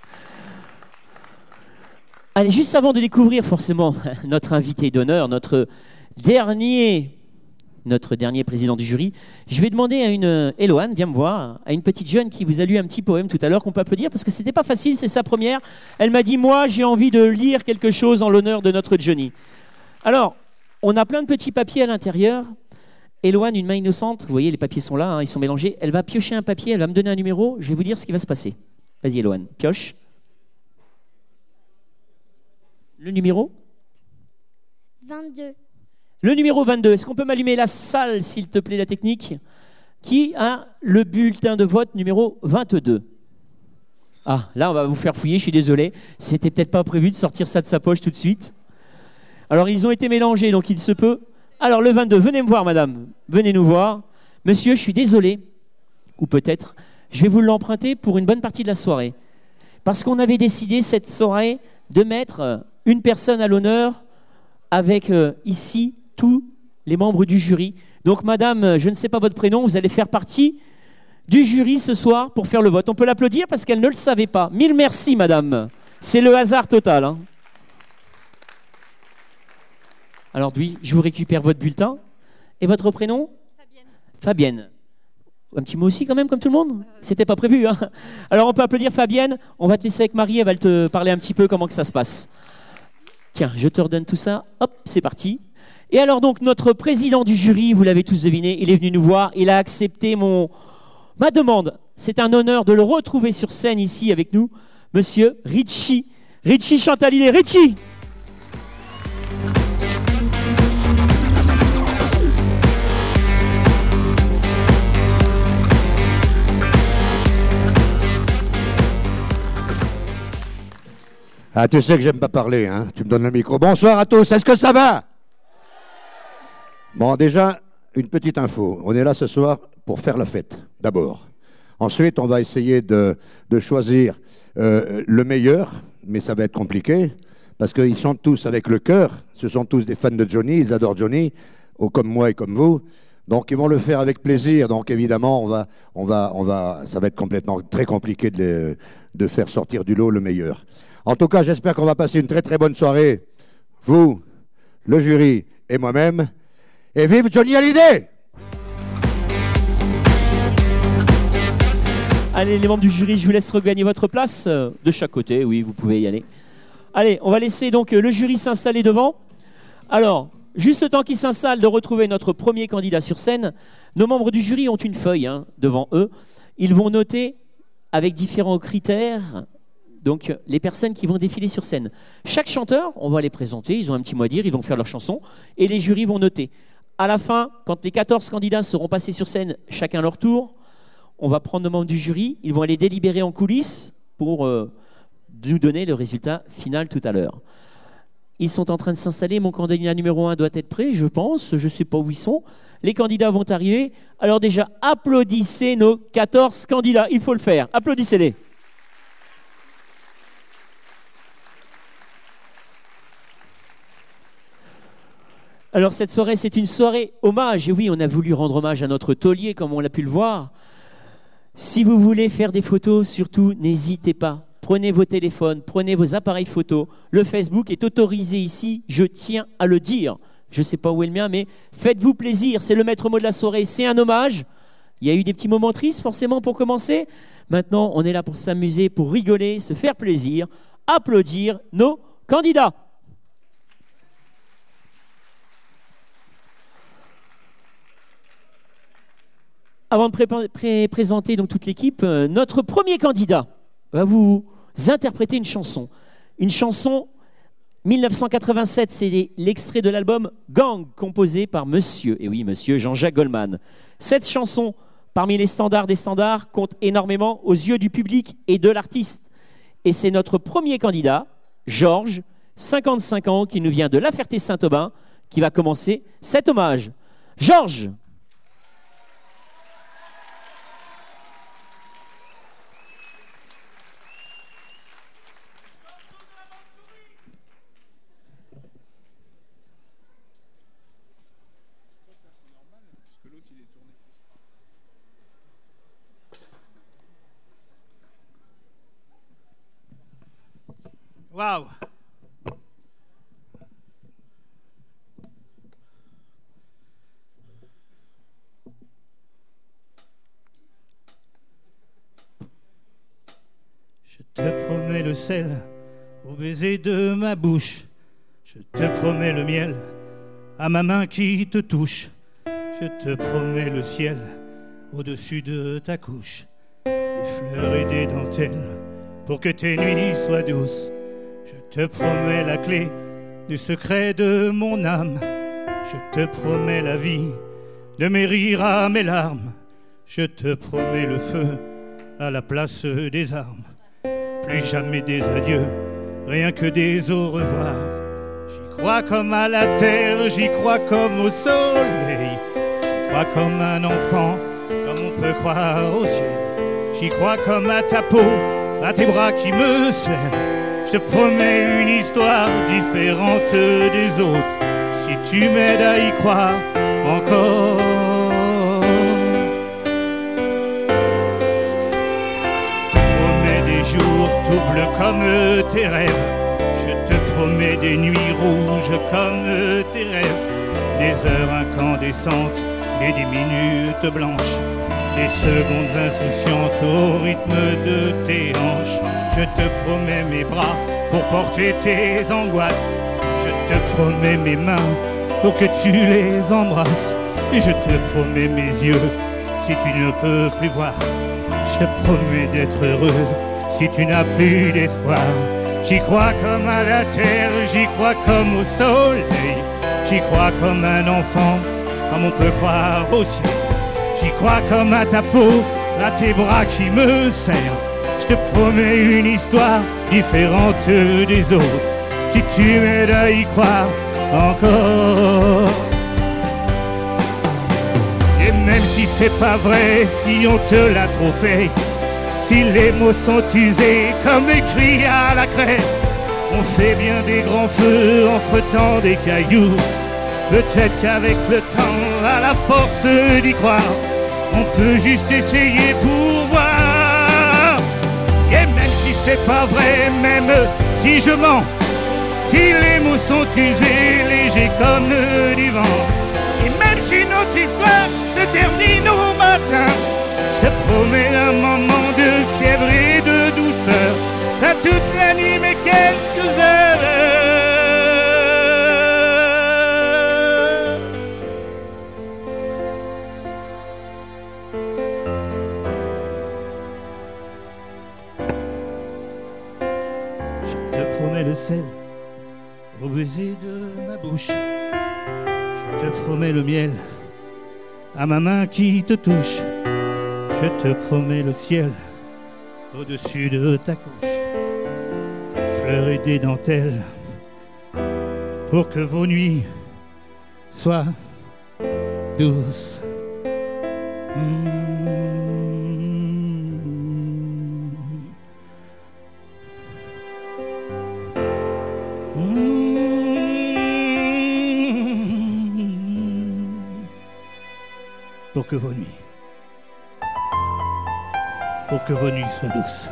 [SPEAKER 17] Allez, juste avant de découvrir forcément notre invité d'honneur, notre dernier... notre dernier président du jury, je vais demander à une Éloane, viens me voir, à une petite jeune qui vous a lu un petit poème tout à l'heure qu'on peut applaudir parce que c'était pas facile, c'est sa première. Elle m'a dit, moi, j'ai envie de lire quelque chose en l'honneur de notre Johnny. Alors, on a plein de petits papiers à l'intérieur. Éloane, une main innocente, vous voyez, les papiers sont là, hein, ils sont mélangés. Elle va piocher un papier, elle va me donner un numéro, je vais vous dire ce qui va se passer. Vas-y, Éloane, pioche. Le numéro ?
[SPEAKER 14] vingt-deux.
[SPEAKER 17] Le numéro vingt-deux, est-ce qu'on peut m'allumer la salle, s'il te plaît, la technique ? Qui a le bulletin de vote numéro vingt-deux ? Ah, là, on va vous faire fouiller, je suis désolé. C'était peut-être pas prévu de sortir ça de sa poche tout de suite. Alors, ils ont été mélangés, donc il se peut. Alors, le vingt-deux, venez me voir, madame. Venez nous voir. Monsieur, je suis désolé. Ou peut-être, je vais vous l'emprunter pour une bonne partie de la soirée. Parce qu'on avait décidé, cette soirée, de mettre une personne à l'honneur avec euh, ici tous les membres du jury. Donc, madame, je ne sais pas votre prénom, vous allez faire partie du jury ce soir pour faire le vote. On peut l'applaudir parce qu'elle ne le savait pas. Mille merci, madame. C'est le hasard total. Hein. Alors, oui, je vous récupère votre bulletin. Et votre prénom ? Fabienne. Fabienne. Un petit mot aussi quand même, comme tout le monde ? C'était pas prévu. Hein. Alors, on peut applaudir Fabienne. On va te laisser avec Marie, elle va te parler un petit peu comment que ça se passe. Tiens, je te redonne tout ça. Hop, c'est parti. Et alors donc, notre président du jury, vous l'avez tous deviné, il est venu nous voir. Il a accepté mon... ma demande. C'est un honneur de le retrouver sur scène ici avec nous. Monsieur Richie. Richie Chantalinet. Richie.
[SPEAKER 3] Ah, tu sais que j'aime pas parler, hein. Tu me donnes le micro. Bonsoir à tous, est-ce que ça va? Bon, déjà, une petite info. On est là ce soir pour faire la fête, d'abord. Ensuite, on va essayer de, de choisir euh, le meilleur, mais ça va être compliqué, parce qu'ils chantent tous avec le cœur. Ce sont tous des fans de Johnny, ils adorent Johnny, ou comme moi et comme vous. Donc, ils vont le faire avec plaisir. Donc, évidemment, on va, on va, on va, ça va être complètement très compliqué de, les, de faire sortir du lot le meilleur. En tout cas, j'espère qu'on va passer une très très bonne soirée. Vous, le jury et moi-même. Et vive Johnny Hallyday!
[SPEAKER 17] Allez, les membres du jury, je vous laisse regagner votre place. De chaque côté, oui, vous pouvez y aller. Allez, on va laisser donc le jury s'installer devant. Alors, juste le temps qu'ils s'installent de retrouver notre premier candidat sur scène, nos membres du jury ont une feuille hein, devant eux. Ils vont noter avec différents critères... Donc, les personnes qui vont défiler sur scène. Chaque chanteur, on va les présenter, ils ont un petit mot à dire, ils vont faire leur chanson, et les jurys vont noter. À la fin, quand les quatorze candidats seront passés sur scène, chacun leur tour, on va prendre nos membres du jury, ils vont aller délibérer en coulisses pour euh, nous donner le résultat final tout à l'heure. Ils sont en train de s'installer, mon candidat numéro un doit être prêt, je pense, je ne sais pas où ils sont. Les candidats vont arriver. Alors déjà, applaudissez nos quatorze candidats, il faut le faire, applaudissez-les. Alors cette soirée, c'est une soirée hommage. Et oui, on a voulu rendre hommage à notre taulier, comme on l'a pu le voir. Si vous voulez faire des photos, surtout, n'hésitez pas. Prenez vos téléphones, prenez vos appareils photos. Le Facebook est autorisé ici, je tiens à le dire. Je ne sais pas où est le mien, mais faites-vous plaisir. C'est le maître mot de la soirée, c'est un hommage. Il y a eu des petits moments tristes, forcément, pour commencer. Maintenant, on est là pour s'amuser, pour rigoler, se faire plaisir, applaudir nos candidats. Avant de pré pré présenter donc toute l'équipe, euh, notre premier candidat va vous interpréter une chanson. Une chanson mille neuf cent quatre-vingt-sept, c'est l'extrait de l'album Gang, composé par Monsieur, et oui, Monsieur Jean-Jacques Goldman. Cette chanson, parmi les standards des standards, compte énormément aux yeux du public et de l'artiste. Et c'est notre premier candidat, Georges, cinquante-cinq ans, qui nous vient de La Ferté-Saint-Aubin, qui va commencer cet hommage. Georges!
[SPEAKER 4] Waouh! Je te promets le sel au baiser de ma bouche. Je te promets le miel à ma main qui te touche. Je te promets le ciel au-dessus de ta couche. Des fleurs et des dentelles pour que tes nuits soient douces. Je te promets la clé du secret de mon âme. Je te promets la vie de mes rires à mes larmes. Je te promets le feu à la place des armes. Plus jamais des adieux, rien que des au revoir. J'y crois comme à la terre, j'y crois comme au soleil. J'y crois comme un enfant, comme on peut croire au ciel. J'y crois comme à ta peau, à tes bras qui me serrent. Je te promets une histoire différente des autres, si tu m'aides à y croire encore. Je te promets des jours tout bleus comme tes rêves. Je te promets des nuits rouges comme tes rêves. Des heures incandescentes et des minutes blanches. Des secondes insouciantes au rythme de tes hanches. Je te promets mes bras pour porter tes angoisses. Je te promets mes mains pour que tu les embrasses. Et je te promets mes yeux si tu ne peux plus voir. Je te promets d'être heureuse si tu n'as plus d'espoir. J'y crois comme à la terre, j'y crois comme au soleil. J'y crois comme un enfant, comme on peut croire au ciel. J'y crois comme à ta peau, à tes bras qui me serrent. Je te promets une histoire différente des autres, si tu m'aides à y croire encore. Et même si c'est pas vrai, si on te l'a trop fait, si les mots sont usés comme écrits à la craie, on fait bien des grands feux en frottant des cailloux. Peut-être qu'avec le temps, à la force d'y croire, on peut juste essayer pour voir. Et même si c'est pas vrai, même si je mens, si les mots sont usés, légers comme du vent, et même si notre histoire se termine au matin, je te promets un moment de fièvre et de douceur, pas toute la nuit mais quelques heures. Je te promets le sel au baiser de ma bouche. Je te promets le miel à ma main qui te touche. Je te promets le ciel au-dessus de ta couche. Des fleurs et des dentelles pour que vos nuits soient douces. Mmh. Pour que vos nuits, pour que vos nuits soient douces.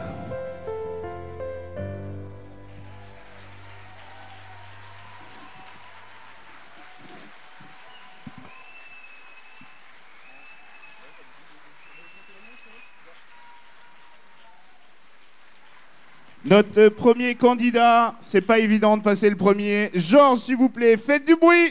[SPEAKER 2] Notre premier candidat, c'est pas évident de passer le premier. Georges, s'il vous plaît, faites du bruit.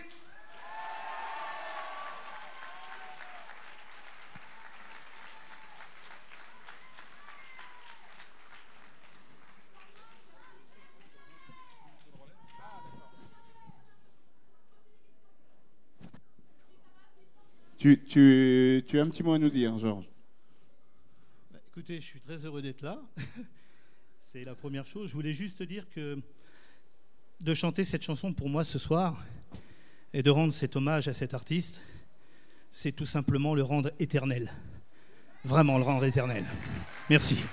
[SPEAKER 2] Tu, tu, tu as un petit mot à nous dire, Georges?
[SPEAKER 4] Bah, écoutez, je suis très heureux d'être là. C'est la première chose. Je voulais juste dire que de chanter cette chanson pour moi ce soir et de rendre cet hommage à cet artiste, c'est tout simplement le rendre éternel. Vraiment le rendre éternel. Merci.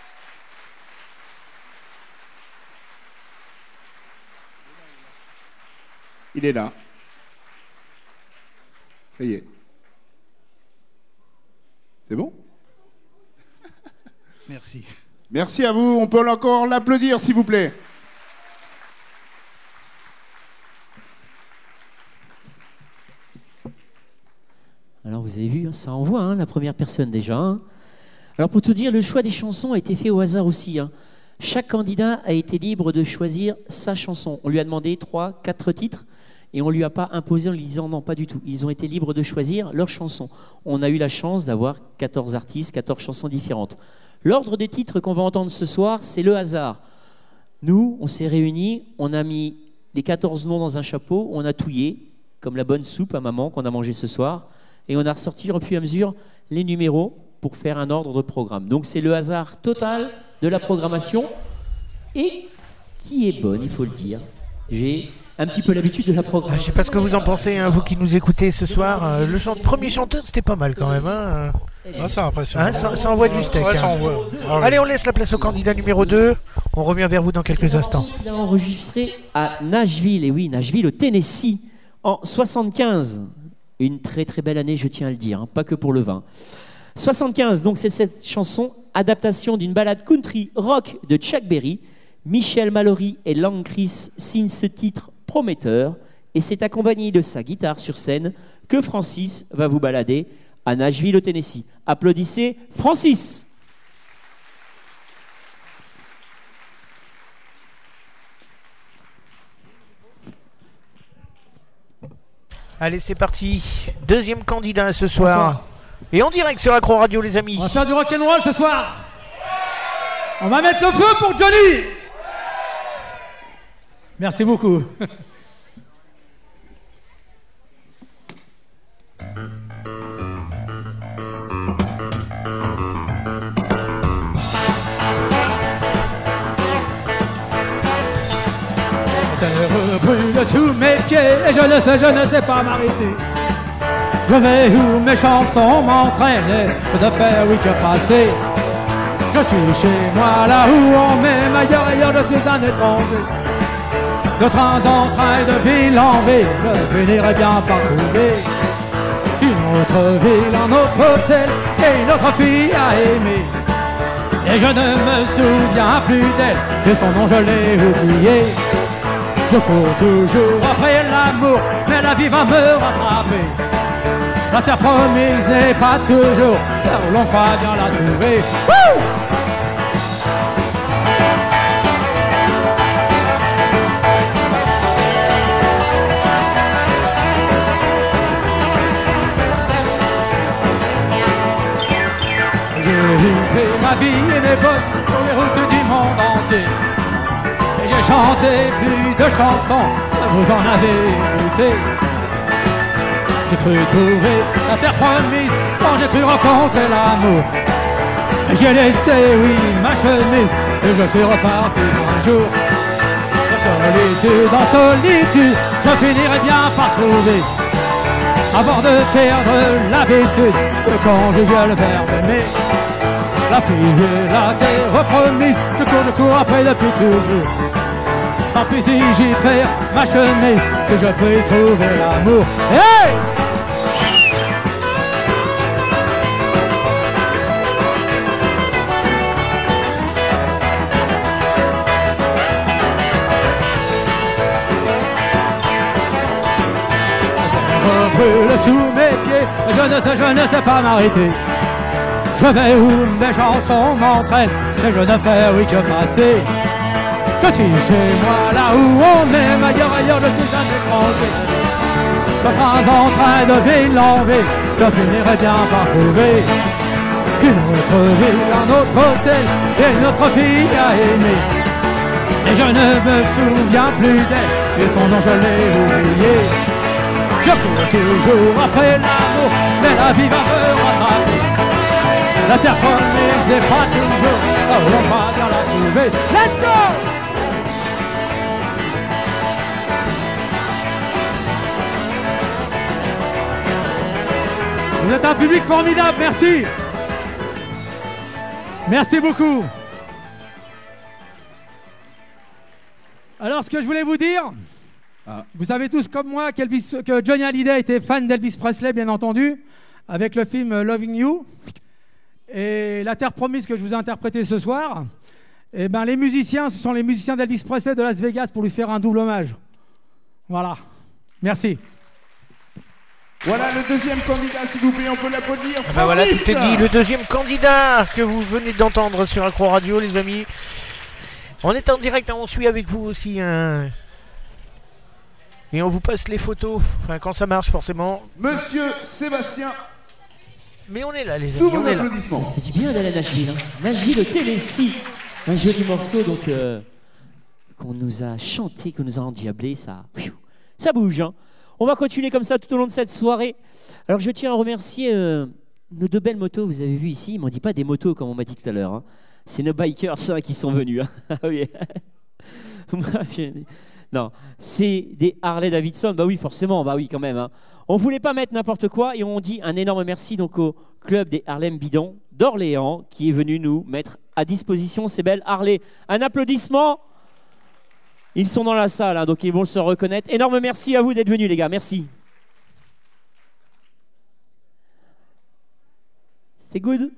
[SPEAKER 2] Il est là. Ça y est. C'est bon?
[SPEAKER 4] Merci.
[SPEAKER 2] Merci à vous. On peut encore l'applaudir, s'il vous plaît.
[SPEAKER 17] Alors vous avez vu, hein, ça envoie, hein, la première personne déjà. Hein. Alors pour tout dire, le choix des chansons a été fait au hasard aussi. Hein. Chaque candidat a été libre de choisir sa chanson. On lui a demandé trois, quatre titres et on ne lui a pas imposé en lui disant non, pas du tout. Ils ont été libres de choisir leur chanson. On a eu la chance d'avoir quatorze artistes, quatorze chansons différentes. L'ordre des titres qu'on va entendre ce soir, c'est le hasard. Nous, on s'est réunis, on a mis les quatorze noms dans un chapeau, on a touillé, comme la bonne soupe à maman qu'on a mangée ce soir, et on a ressorti au fur et à mesure les numéros pour faire un ordre de programme. Donc c'est le hasard total de la programmation, et qui est bonne, il faut le dire. J'ai un petit peu l'habitude de la programmation.
[SPEAKER 11] Je sais pas ce que vous en pensez, hein, vous qui nous écoutez ce soir. Euh, le chant... premier chanteur, c'était pas mal quand même. Hein.
[SPEAKER 12] Ah, c'est impressionnant.
[SPEAKER 11] Hein, ça, ça envoie du steak.
[SPEAKER 12] Ouais,
[SPEAKER 11] hein.
[SPEAKER 12] ça envoie. Ah, oui.
[SPEAKER 11] Allez, on laisse la place au candidat numéro deux. On revient vers vous dans quelques instants.
[SPEAKER 17] Il a enregistré à Nashville, et oui, Nashville, au Tennessee, en soixante-quinze. Une très très belle année, je tiens à le dire, hein, pas que pour le vin. soixante-quinze, donc c'est cette chanson, adaptation d'une ballade country rock de Chuck Berry. Michel Mallory et Lang Chris signent ce titre prometteur, et c'est accompagné de sa guitare sur scène que Francis va vous balader à Nashville au Tennessee. Applaudissez Francis.
[SPEAKER 11] Allez, c'est parti. Deuxième candidat ce soir. Bonsoir. Et en direct sur Accro Radio, les amis.
[SPEAKER 5] On va faire du rock'n'roll ce soir. On va mettre le feu pour Johnny. Merci beaucoup. Terre brûle sous mes pieds et je le sais, je ne sais pas m'arrêter. Je vais où mes chansons m'entraînent de faire oui que passer. Je suis chez moi là où on m'aime, ailleurs, ailleurs je suis un étranger. De train en train, de ville en ville, je finirai bien par trouver une autre ville, un autre hôtel et une autre fille à aimer. Et je ne me souviens plus d'elle, et son nom je l'ai oublié. Je cours toujours après l'amour, mais la vie va me rattraper. La terre promise n'est pas toujours là où l'on croit bien la trouver. Wouh! J'ai usé ma vie et mes bottes sur les routes du monde entier. Et j'ai chanté plus de chansons, vous en avez écouté. J'ai cru trouver la terre promise quand j'ai cru rencontrer l'amour. Et j'ai laissé, oui, ma chemise et je suis reparti un jour. De solitude en solitude, je finirai bien par trouver, avant de perdre l'habitude de conjuguer le verbe aimer. La fille est la terre promise, je cours, je cours après depuis toujours. Tant pis si j'y perds ma chemise, si je peux y trouver l'amour. Hey! Brûle sous mes pieds, je ne sais, je ne sais pas m'arrêter. Je vais où mes chansons m'entraînent, et je ne fais oui que passer. Je suis chez moi là où on est, ailleurs, ailleurs, je suis un étranger. De train en train, de ville en ville, je finirai bien par trouver une autre ville, un autre hôtel et notre fille à aimer. Et je ne me souviens plus d'elle, et son nom je l'ai oublié. Je cours toujours après l'amour, mais la vie va me rattraper. La terre promise n'est pas toujours, oh, on va bien la trouver. Let's go! Vous êtes un public formidable, merci. Merci beaucoup. Alors, ce que je voulais vous dire, ah. vous savez tous comme moi qu'Elvis, que Johnny Hallyday était fan d'Elvis Presley, bien entendu, avec le film Loving You. Et La Terre Promise que je vous ai interprété ce soir, eh ben, les musiciens, ce sont les musiciens d'Elvis Presley de Las Vegas pour lui faire un double hommage. Voilà. Merci.
[SPEAKER 2] Voilà le deuxième candidat, s'il vous plaît, on peut l'applaudir.
[SPEAKER 11] Ah bah voilà, tout est dit. Le deuxième candidat que vous venez d'entendre sur Accro Radio, les amis. On est en direct, hein, on suit avec vous aussi. Hein. Et on vous passe les photos, enfin quand ça marche forcément.
[SPEAKER 2] Monsieur Sébastien.
[SPEAKER 11] Mais on est là, les amis.
[SPEAKER 2] Sous vos
[SPEAKER 11] on est là.
[SPEAKER 2] applaudissements.
[SPEAKER 17] Ça fait du bien d'aller à Nashville. Hein. Nashville, Tennessee. Un joli morceau donc euh, qu'on nous a chanté, qu'on nous a endiablé. Ça, ça bouge. Hein. On va continuer comme ça tout au long de cette soirée. Alors je tiens à remercier euh, nos deux belles motos, vous avez vu ici, ils m'ont dit pas des motos comme on m'a dit tout à l'heure. Hein. C'est nos bikers hein, qui sont venus. Hein. oui. non, c'est des Harley Davidson. Bah oui, forcément, bah oui quand même. Hein. On voulait pas mettre n'importe quoi et on dit un énorme merci donc au club des Harlem Bidons d'Orléans qui est venu nous mettre à disposition ces belles Harley. Un applaudissement. Ils sont dans la salle, hein, donc ils vont se reconnaître. Énorme merci à vous d'être venus, les gars. Merci. C'est good?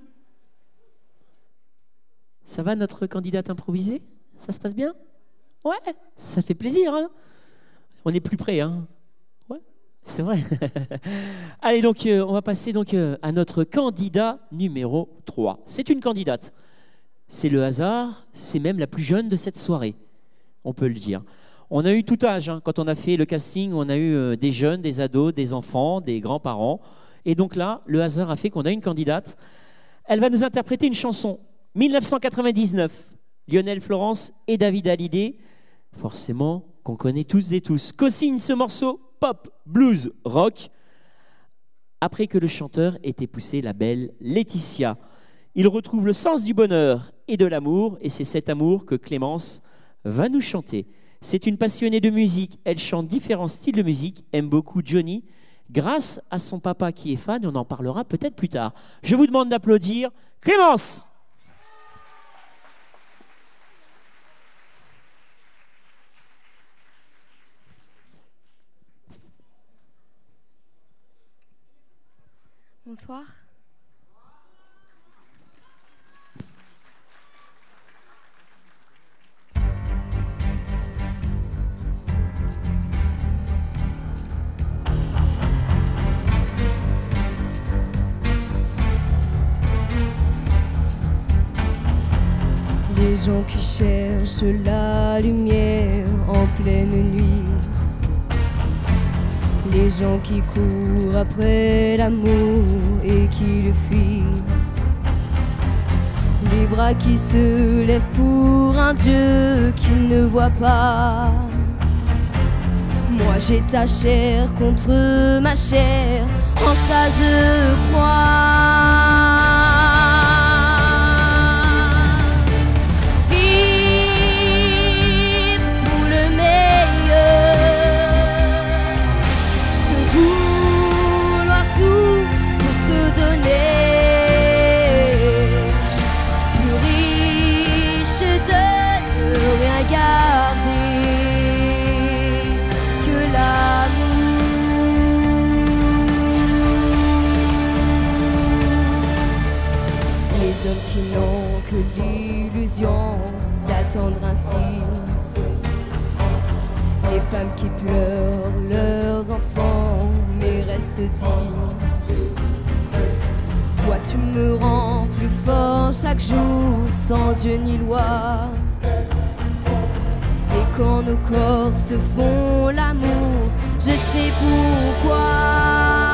[SPEAKER 17] Ça va, notre candidate improvisée? Ça se passe bien? Ouais, ça fait plaisir. Hein, on est plus près. Hein, ouais, c'est vrai. Allez, donc, euh, on va passer donc, euh, à notre candidat numéro trois. C'est une candidate. C'est le hasard, c'est même la plus jeune de cette soirée. On peut le dire. On a eu tout âge, hein. Quand on a fait le casting, on a eu euh, des jeunes, des ados, des enfants, des grands-parents. Et donc là, le hasard a fait qu'on a une candidate. Elle va nous interpréter une chanson. mille neuf cent quatre-vingt-dix-neuf, Lionel Florence et David Hallyday, forcément qu'on connaît tous et tous, co-signent ce morceau pop, blues, rock, après que le chanteur ait épousé la belle Laetitia. Il retrouve le sens du bonheur et de l'amour, et c'est cet amour que Clémence va nous chanter. C'est une passionnée de musique, elle chante différents styles de musique, aime beaucoup Johnny, grâce à son papa qui est fan, on en parlera peut-être plus tard. Je vous demande d'applaudir Clémence.
[SPEAKER 6] Bonsoir. Les gens qui cherchent la lumière en pleine nuit, les gens qui courent après l'amour et qui le fuient, les bras qui se lèvent pour un Dieu qui ne voit pas. Moi j'ai ta chair contre ma chair, en ça je crois. D'attendre ainsi, les femmes qui pleurent leurs enfants mais restent dignes. Toi tu me rends plus fort chaque jour sans Dieu ni loi. quand nos corps se font l'amour, je sais pourquoi.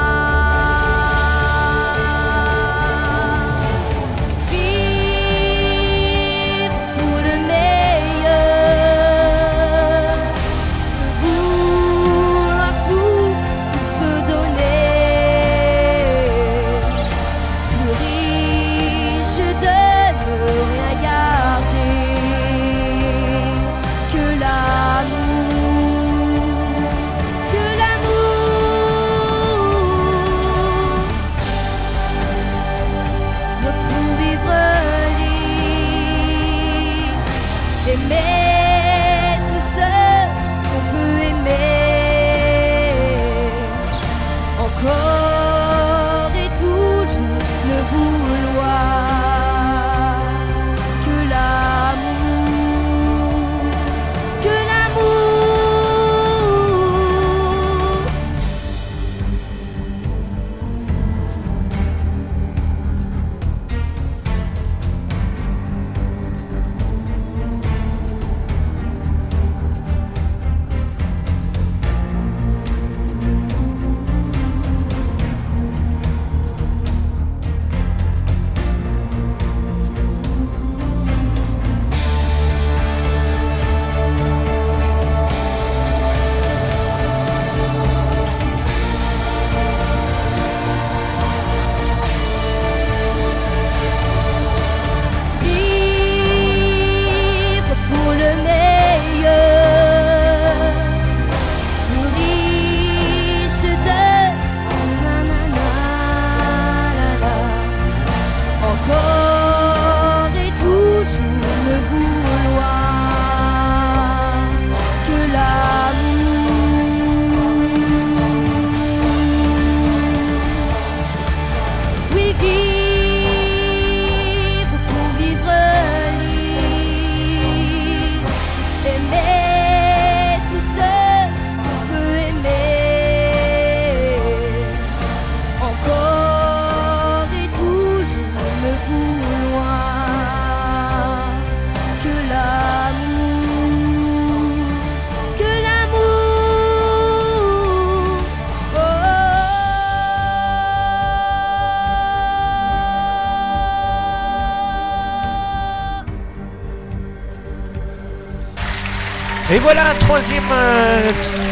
[SPEAKER 11] Et voilà, troisième, euh,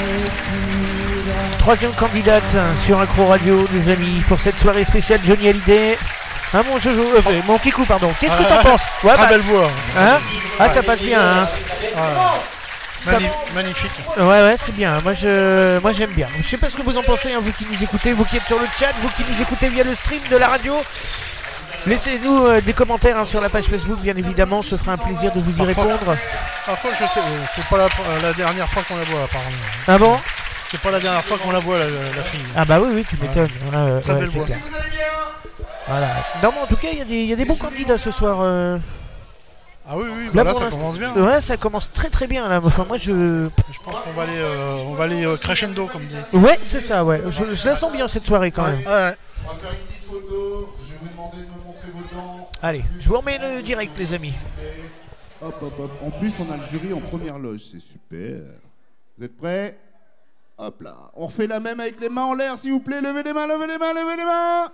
[SPEAKER 11] troisième candidate sur Accro Radio, les amis, pour cette soirée spéciale Johnny Hallyday. Hein, mon Jojo, euh, mon Kikou, pardon. Qu'est-ce que t'en penses? Ouais,
[SPEAKER 12] ah,
[SPEAKER 11] bah,
[SPEAKER 12] belle voix.
[SPEAKER 11] Hein ah, ça passe bien. Hein.
[SPEAKER 12] Ah,
[SPEAKER 11] ça...
[SPEAKER 12] Magni magnifique.
[SPEAKER 11] Ouais, ouais, c'est bien. Moi, je, moi, j'aime bien. Je sais pas ce que vous en pensez, hein, vous qui nous écoutez, vous qui êtes sur le chat, vous qui nous écoutez via le stream de la radio. Laissez-nous euh, des commentaires hein, sur la page Facebook, bien évidemment. On se fera un plaisir de vous y
[SPEAKER 12] Par
[SPEAKER 11] répondre.
[SPEAKER 12] Contre, par contre, je sais, c'est pas la, la dernière fois qu'on la voit, apparemment.
[SPEAKER 11] Ah bon?
[SPEAKER 12] C'est pas la dernière fois qu'on la voit, la, la fille.
[SPEAKER 11] Ah bah oui, oui, tu m'étonnes.
[SPEAKER 12] Ouais.
[SPEAKER 11] Voilà, euh,
[SPEAKER 12] Très
[SPEAKER 11] ouais,
[SPEAKER 12] belle voix.
[SPEAKER 11] clair. Voilà. Non, mais en tout cas, il y, y a des bons candidats ce soir. Euh...
[SPEAKER 12] Ah oui, oui,
[SPEAKER 11] là,
[SPEAKER 12] bah là, ça
[SPEAKER 11] l'instant-
[SPEAKER 12] commence bien.
[SPEAKER 11] Ouais, ça commence très très bien là. Enfin, moi je.
[SPEAKER 12] Je pense qu'on va aller, euh, on va aller euh, crescendo, comme dit.
[SPEAKER 11] Ouais, c'est ça, ouais. Je, je la sens bien cette soirée quand
[SPEAKER 12] Ouais.
[SPEAKER 11] même.
[SPEAKER 12] Ouais.
[SPEAKER 2] On va faire une petite photo. Je vais vous demander de me montrer vos dents.
[SPEAKER 11] Allez, je vous remets le direct, les amis.
[SPEAKER 2] Hop, hop, hop. En plus, on a le jury en première loge. C'est super. Vous êtes prêts? Hop là. On refait la même avec les mains en l'air, s'il vous plaît. Levez les mains, levez les mains, levez les mains.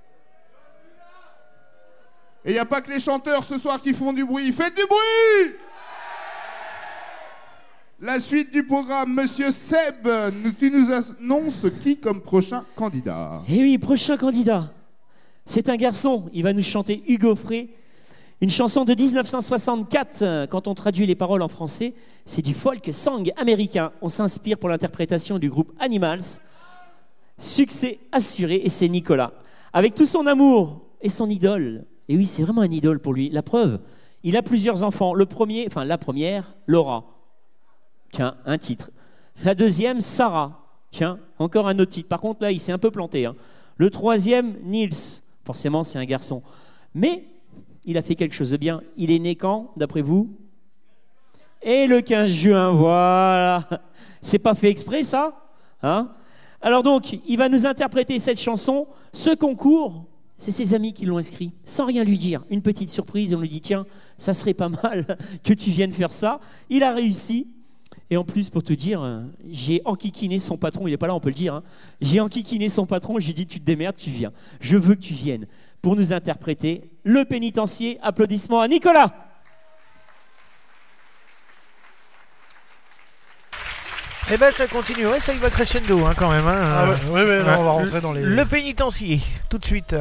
[SPEAKER 2] Et il n'y a pas que les chanteurs ce soir qui font du bruit. Faites du bruit! La suite du programme, Monsieur Seb, nous- tu nous annonces qui comme prochain candidat?
[SPEAKER 17] Eh oui, prochain candidat. C'est un garçon. Il va nous chanter Hugo Frey. Une chanson de dix-neuf cent soixante-quatre. Quand on traduit les paroles en français, c'est du folk song américain. On s'inspire pour l'interprétation du groupe Animals. Succès assuré, et c'est Nicolas. Avec tout son amour et son idole. Et oui, c'est vraiment un idole pour lui. La preuve, il a plusieurs enfants. Le premier, enfin la première, Laura. Tiens, un titre. La deuxième, Sarah. Tiens, encore un autre titre. Par contre, là, il s'est un peu planté. Hein. Le troisième, Niels. Forcément, c'est un garçon. Mais il a fait quelque chose de bien. Il est né quand, d'après vous? Et le quinze juin, voilà. C'est pas fait exprès, ça, hein? Alors donc, il va nous interpréter cette chanson. Ce concours, c'est ses amis qui l'ont inscrit, sans rien lui dire. Une petite surprise, on lui dit, tiens, ça serait pas mal que tu viennes faire ça. Il a réussi. Et en plus, pour te dire, euh, j'ai enquiquiné son patron, il n'est pas là, on peut le dire. Hein. J'ai enquiquiné son patron, j'ai dit tu te démerdes, tu viens. Je veux que tu viennes pour nous interpréter Le Pénitencier. Applaudissements à Nicolas.
[SPEAKER 11] Eh ben ça continue, ouais, ça y va crescendo hein, quand même. Hein.
[SPEAKER 12] Ah ouais, ouais, ouais, là, on va rentrer
[SPEAKER 11] le,
[SPEAKER 12] dans les...
[SPEAKER 11] Le Pénitencier, tout de suite.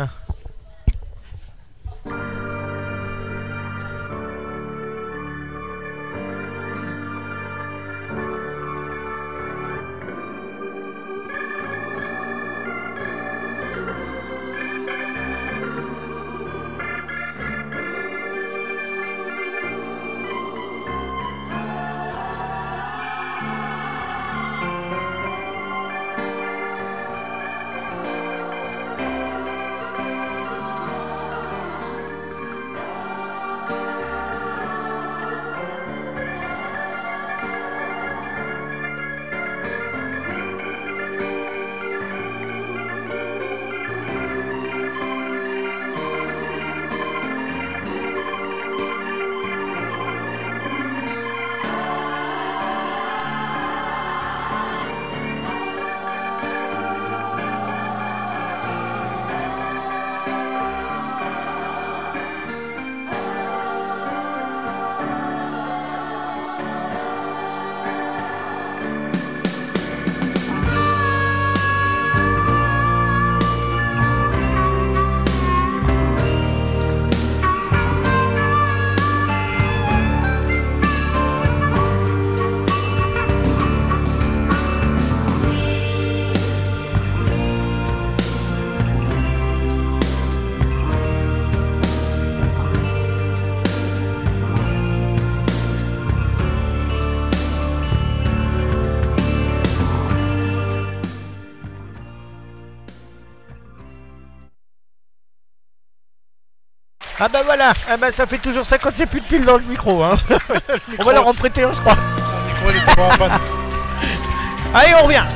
[SPEAKER 11] Ah bah voilà, ah bah ça fait toujours ça quand c'est plus de piles dans le micro. Hein. le micro. On va leur en prêter un, je crois.
[SPEAKER 12] Le micro il était pas en panne.
[SPEAKER 11] Allez, on revient.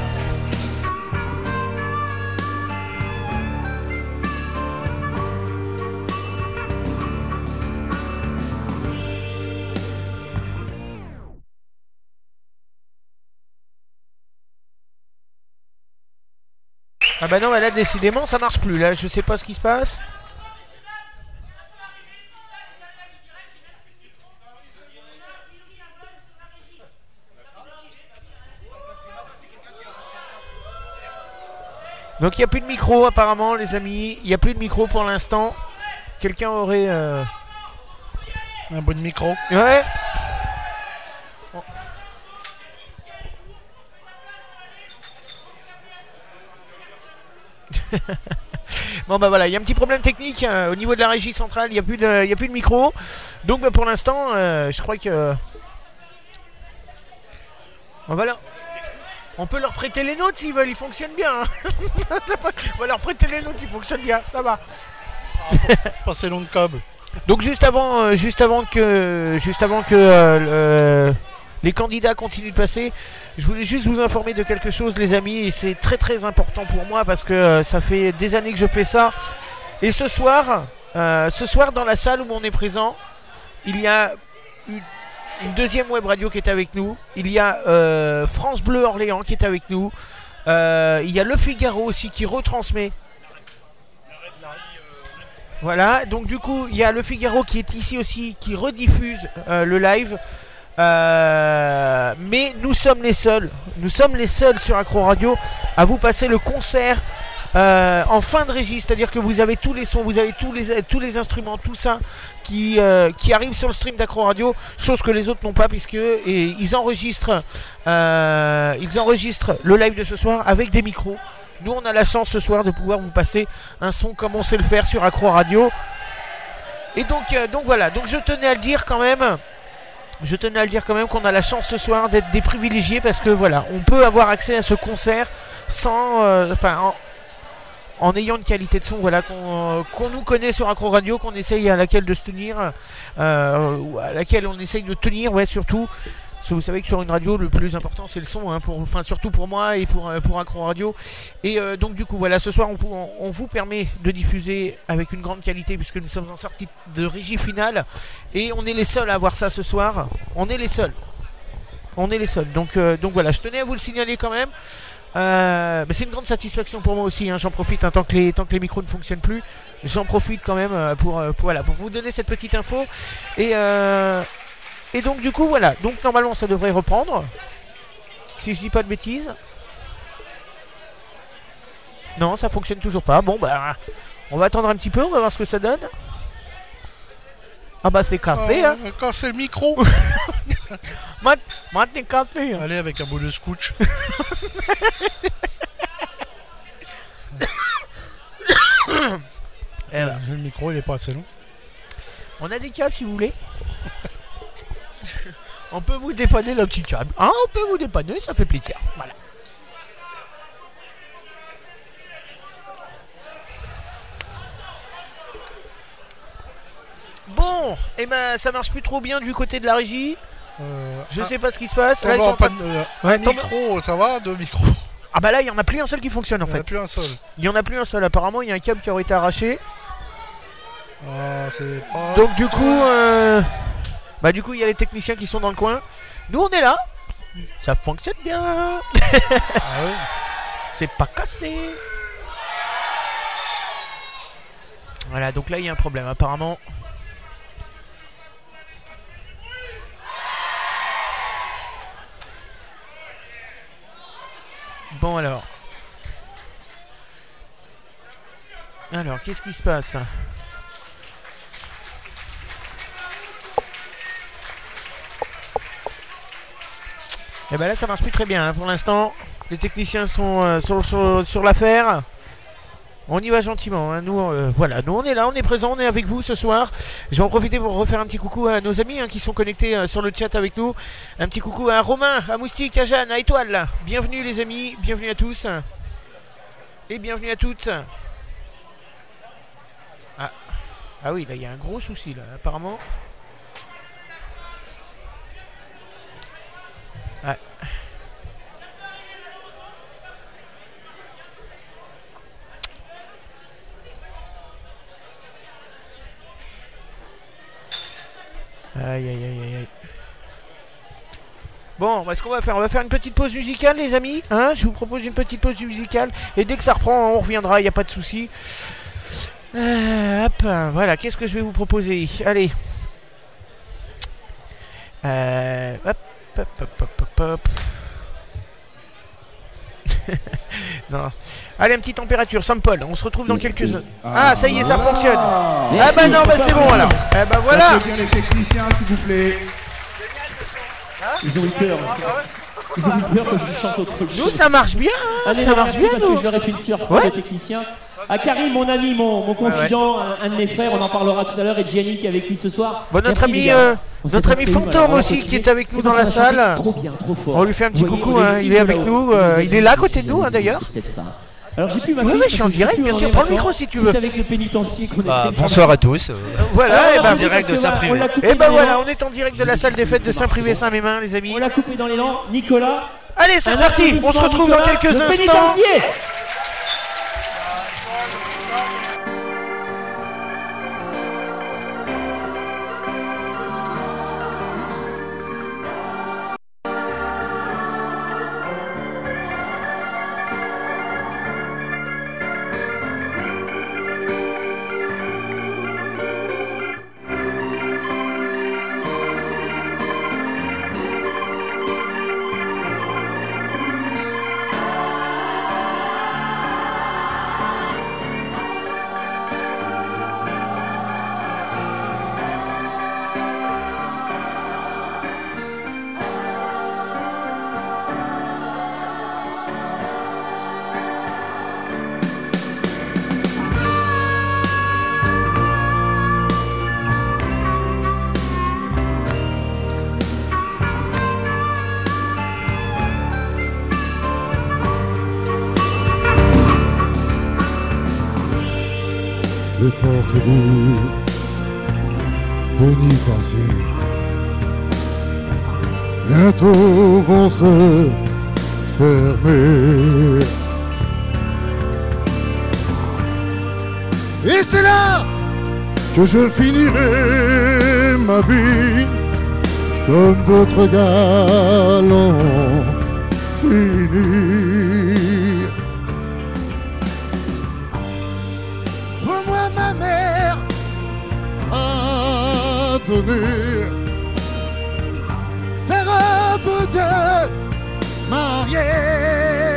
[SPEAKER 11] Ah bah non, là décidément ça marche plus, là je sais pas ce qui se passe. Donc il n'y a plus de micro apparemment les amis, il n'y a plus de micro pour l'instant. Quelqu'un aurait... Euh...
[SPEAKER 12] Un bout de micro.
[SPEAKER 11] Ouais. Bon bah voilà, il y a un petit problème technique euh, au niveau de la régie centrale, il n'y a, plus de, y a plus de micro. Donc bah, pour l'instant, euh, je crois que... On va leur... On peut leur prêter les notes s'ils veulent, ils fonctionnent bien. Hein. On va leur prêter les notes, ils fonctionnent bien, ça va.
[SPEAKER 12] Ah, passer long de câble.
[SPEAKER 11] Donc juste avant, euh, juste avant que, juste avant que euh, le, les candidats continuent de passer, je voulais juste vous informer de quelque chose, les amis, et c'est très très important pour moi parce que euh, ça fait des années que je fais ça. Et ce soir, euh, ce soir dans la salle où on est présent, il y a une Une deuxième web radio qui est avec nous. Il y a euh, France Bleu Orléans qui est avec nous. Euh, il y a Le Figaro aussi qui retransmet. Voilà, donc du coup, il y a Le Figaro qui est ici aussi, qui rediffuse euh, le live. Euh, mais nous sommes les seuls, nous sommes les seuls sur Accro Radio à vous passer le concert euh, en fin de régie, c'est-à-dire que vous avez tous les sons, vous avez tous les, tous les instruments, tout ça qui, euh, qui arrive sur le stream d'Accro Radio, chose que les autres n'ont pas puisque et ils enregistrent, euh, ils enregistrent le live de ce soir avec des micros. Nous on a la chance ce soir de pouvoir vous passer un son comme on sait le faire sur Accro Radio. Et donc, euh, donc voilà, donc je tenais à le dire quand même. Je tenais à le dire quand même qu'on a la chance ce soir d'être des privilégiés parce que voilà, on peut avoir accès à ce concert sans, euh, enfin, en, en ayant une qualité de son, voilà, qu'on, qu'on nous connaît sur Accro Radio, qu'on essaye à laquelle de se tenir, euh, ou à laquelle on essaye de tenir, ouais, surtout. Parce que vous savez que sur une radio, le plus important c'est le son, hein, pour, enfin surtout pour moi et pour, pour Accro Radio. Et euh, donc du coup voilà, ce soir on, on, on vous permet de diffuser avec une grande qualité puisque nous sommes en sortie de régie finale. Et on est les seuls à avoir ça ce soir. On est les seuls. On est les seuls. Donc, euh, donc voilà, je tenais à vous le signaler quand même. Euh, mais c'est une grande satisfaction pour moi aussi. Hein. J'en profite hein, tant, que les, tant que les micros ne fonctionnent plus. J'en profite quand même euh, pour, euh, pour, voilà, pour vous donner cette petite info. Et, euh, et donc du coup voilà. Donc normalement ça devrait reprendre. Si je dis pas de bêtises. Non, ça fonctionne toujours pas. Bon bah on va attendre un petit peu, on va voir ce que ça donne. Ah bah c'est cassé
[SPEAKER 12] euh,
[SPEAKER 11] hein.
[SPEAKER 12] Casser le micro.
[SPEAKER 11] Maintenant t'es cassé. Hein.
[SPEAKER 12] Allez avec un bout de scotch.
[SPEAKER 11] Eh ben.
[SPEAKER 12] Le micro il est pas assez long.
[SPEAKER 11] On a des câbles si vous voulez. On peut vous dépanner le petit câble. Hein, on peut vous dépanner, ça fait plaisir. Voilà. Bon, et eh ben ça marche plus trop bien du côté de la régie.
[SPEAKER 12] Euh,
[SPEAKER 11] Je
[SPEAKER 12] ah,
[SPEAKER 11] sais pas ce qui se passe.
[SPEAKER 12] Là,
[SPEAKER 11] Là, ils sont en
[SPEAKER 12] pas
[SPEAKER 11] train de-
[SPEAKER 12] de, euh,
[SPEAKER 11] Ouais,
[SPEAKER 12] un
[SPEAKER 11] tombe-
[SPEAKER 12] micro, ça va, deux micros.
[SPEAKER 11] Ah bah là, il y en a plus un seul qui fonctionne en
[SPEAKER 12] Il y en
[SPEAKER 11] fait.
[SPEAKER 12] a plus un seul.
[SPEAKER 11] Il y en a plus un seul. Apparemment, il y a un câble qui aurait été arraché.
[SPEAKER 12] Ah, c'est pas.
[SPEAKER 11] Donc du coup, euh, bah du coup, il y a les techniciens qui sont dans le coin. Nous, on est là. Ça fonctionne bien.
[SPEAKER 12] Ah oui.
[SPEAKER 11] C'est pas cassé. Voilà, donc là, il y a un problème. Apparemment. Bon alors. Alors, qu'est-ce qui se passe? Et ben là, ça marche plus très bien hein, pour l'instant. Les techniciens sont euh, sur, sur, sur l'affaire. On y va gentiment. Hein. Nous, euh, voilà, nous on est là, on est présent, on est avec vous ce soir. Je vais en profiter pour refaire un petit coucou à nos amis hein, qui sont connectés euh, sur le chat avec nous. Un petit coucou à Romain, à Moustique, à Jeanne, à Étoile. Bienvenue les amis, bienvenue à tous. Et bienvenue à toutes. Ah, ah oui, là il y a un gros souci là, apparemment. Ouais. Aïe aïe aïe aïe aïe. Bon, bah, ce qu'on va faire, on va faire une petite pause musicale les amis, hein. Je vous propose une petite pause musicale et dès que ça reprend, on reviendra, il n'y a pas de souci. Euh, hop, voilà, qu'est-ce que je vais vous proposer? Allez. Euh, hop, hop, hop, hop, hop, hop. Non. Allez, une petite température, Saint-Paul, on se retrouve dans quelques heures. Ah, ça y est, ça fonctionne. Ah bah non, bah c'est bon alors. Eh bah voilà.
[SPEAKER 2] Applaudissez bien les techniciens, s'il vous plaît.
[SPEAKER 17] Ils ont eu peur. Ils ont eu peur que je chante autre chose.
[SPEAKER 11] Nous, ça marche bien. Hein,
[SPEAKER 17] Allez,
[SPEAKER 11] ça
[SPEAKER 17] non,
[SPEAKER 11] marche
[SPEAKER 17] merci,
[SPEAKER 11] bien.
[SPEAKER 17] parce
[SPEAKER 11] nous.
[SPEAKER 17] que je leur ai fait une surprise, les techniciens. À Karim, mon ami, mon, mon confident, un, un de mes frères, on en parlera tout à l'heure, et Gianni qui est avec lui ce soir.
[SPEAKER 11] Bon, notre
[SPEAKER 17] Merci,
[SPEAKER 11] ami,
[SPEAKER 17] les gars.
[SPEAKER 11] euh,
[SPEAKER 17] On s'est
[SPEAKER 11] notre ami
[SPEAKER 17] inscrit,
[SPEAKER 11] Fantôme
[SPEAKER 17] voilà, on va
[SPEAKER 11] aussi qui
[SPEAKER 17] continuer.
[SPEAKER 11] est avec nous
[SPEAKER 17] C'est
[SPEAKER 11] dans
[SPEAKER 17] parce
[SPEAKER 11] la
[SPEAKER 17] qu'on a chanté
[SPEAKER 11] salle.
[SPEAKER 17] Trop bien, trop fort.
[SPEAKER 11] On lui fait un petit
[SPEAKER 17] Vous voyez,
[SPEAKER 11] coucou,
[SPEAKER 17] on est
[SPEAKER 11] hein,
[SPEAKER 17] six
[SPEAKER 11] il est avec
[SPEAKER 17] là-haut.
[SPEAKER 11] nous,
[SPEAKER 17] Vous
[SPEAKER 11] euh,
[SPEAKER 17] avez
[SPEAKER 11] il est là à
[SPEAKER 17] dit,
[SPEAKER 11] côté de
[SPEAKER 17] vous
[SPEAKER 11] nous hein,
[SPEAKER 17] avez
[SPEAKER 11] d'ailleurs.
[SPEAKER 17] dit, c'est peut-être ça. Alors j'ai plus ma
[SPEAKER 11] Oui,
[SPEAKER 17] fiche
[SPEAKER 11] oui, je suis en
[SPEAKER 17] parce que
[SPEAKER 11] direct,
[SPEAKER 17] sais plus
[SPEAKER 11] bien
[SPEAKER 17] où
[SPEAKER 11] sûr,
[SPEAKER 17] on est
[SPEAKER 11] prends le
[SPEAKER 17] maintenant.
[SPEAKER 11] micro si tu
[SPEAKER 17] Si
[SPEAKER 11] veux.
[SPEAKER 17] c'est avec le pénitencier qu'on est
[SPEAKER 7] Bah,
[SPEAKER 17] peut-être
[SPEAKER 7] bonsoir
[SPEAKER 17] sur-
[SPEAKER 7] à tous. euh,
[SPEAKER 11] Voilà,
[SPEAKER 17] Alors,
[SPEAKER 11] et
[SPEAKER 17] on
[SPEAKER 11] ben
[SPEAKER 17] l'a
[SPEAKER 7] direct
[SPEAKER 17] coupé
[SPEAKER 7] de Saint-Privé.
[SPEAKER 17] on l'a coupé
[SPEAKER 11] Et ben
[SPEAKER 17] dans
[SPEAKER 11] voilà,
[SPEAKER 17] l'élan.
[SPEAKER 11] on est en direct de la salle des fêtes de Saint-Privé Saint-Mémin, les amis.
[SPEAKER 17] On l'a coupé dans l'élan. Nicolas.
[SPEAKER 11] Allez, c'est
[SPEAKER 17] Un
[SPEAKER 11] parti. On se
[SPEAKER 17] applaudissement,
[SPEAKER 11] retrouve dans
[SPEAKER 17] Nicolas,
[SPEAKER 11] quelques
[SPEAKER 17] le
[SPEAKER 11] instants.
[SPEAKER 17] pénitencier.
[SPEAKER 8] Les portes du pénitencier bientôt vont se fermer. Et c'est là que je finirai ma vie comme d'autres gars l'ont fini.
[SPEAKER 14] Pour moi, ma mère a donné sa robe de mariée.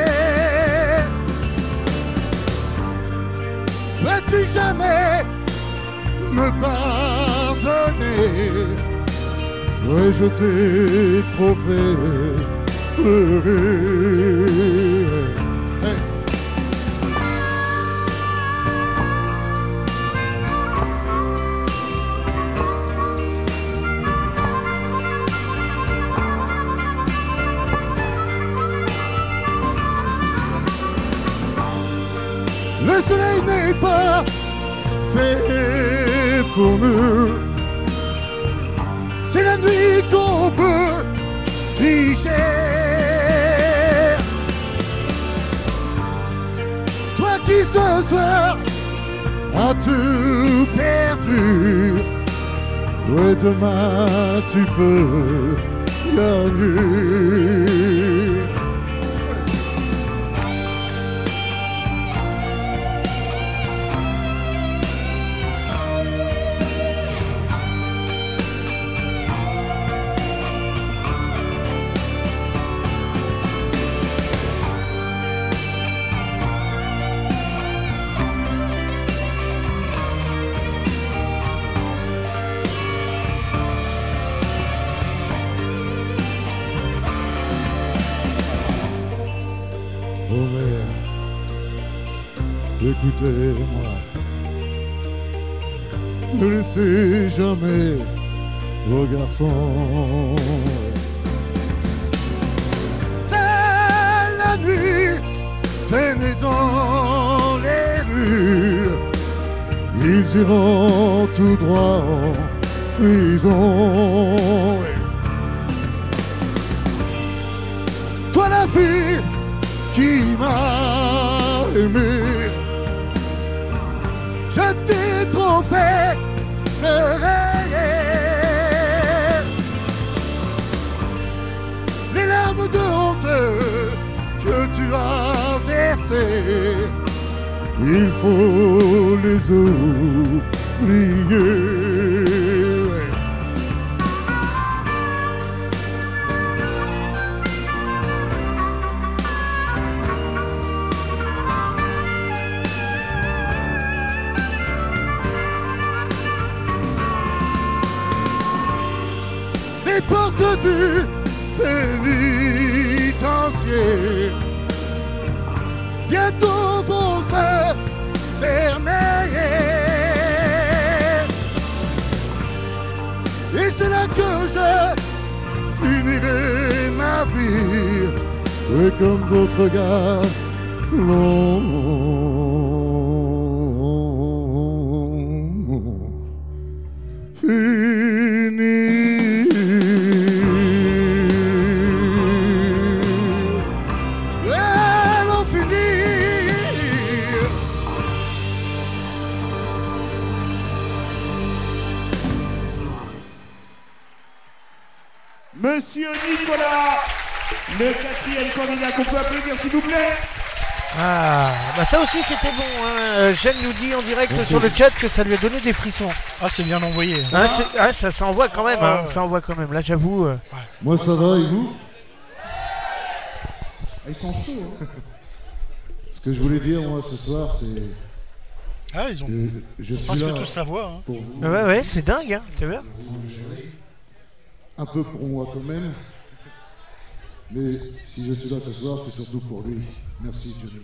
[SPEAKER 14] Peux-tu jamais me pardonner?
[SPEAKER 8] Ouais, je t'ai trop fait pleurer. Hey.
[SPEAKER 14] Le soleil n'est pas fait pour nous. C'est la nuit qu'on peut tricher. Toi qui ce soir as tout perdu,
[SPEAKER 8] Ouais, demain tu peux gagner. Écoutez-moi, ne laissez jamais vos garçons.
[SPEAKER 14] C'est la nuit, traînez dans les rues.
[SPEAKER 8] Ils iront tout droit en prison.
[SPEAKER 14] Toi la fille qui m'a aimé, je t'ai trop fait pleurer. Les larmes de honte que tu as versées,
[SPEAKER 8] il faut les oublier.
[SPEAKER 14] Les portes du pénitencier bientôt vont se fermer. Et c'est là que je finirai ma vie.
[SPEAKER 8] Et comme d'autres gars l'ont fini.
[SPEAKER 2] Monsieur Nicolas, le quatrième candidat qu'on peut applaudir s'il vous plaît.
[SPEAKER 11] Ah, bah ça aussi c'était bon. Hein. Jeanne nous dit en direct Merci. Sur le chat que ça lui a donné des frissons.
[SPEAKER 12] Ah, c'est bien envoyé.
[SPEAKER 11] Ah, ah, ça, ça envoie quand même. Ah, hein. ouais. Ça envoie quand même. Là, j'avoue. Euh...
[SPEAKER 8] Ouais. Moi, ça va et vous? Ils sont chauds. Hein. Ce que je voulais dire moi ce soir, c'est.
[SPEAKER 12] Ah, ils ont.
[SPEAKER 8] Je, je suis
[SPEAKER 12] presque
[SPEAKER 8] là
[SPEAKER 12] tous sa voix. Hein.
[SPEAKER 11] Pour vous. Ouais, ouais, c'est dingue. Hein. Tu vois?
[SPEAKER 8] Un peu pour moi quand même. Mais si je suis là ce soir, c'est surtout pour lui. Merci, Johnny.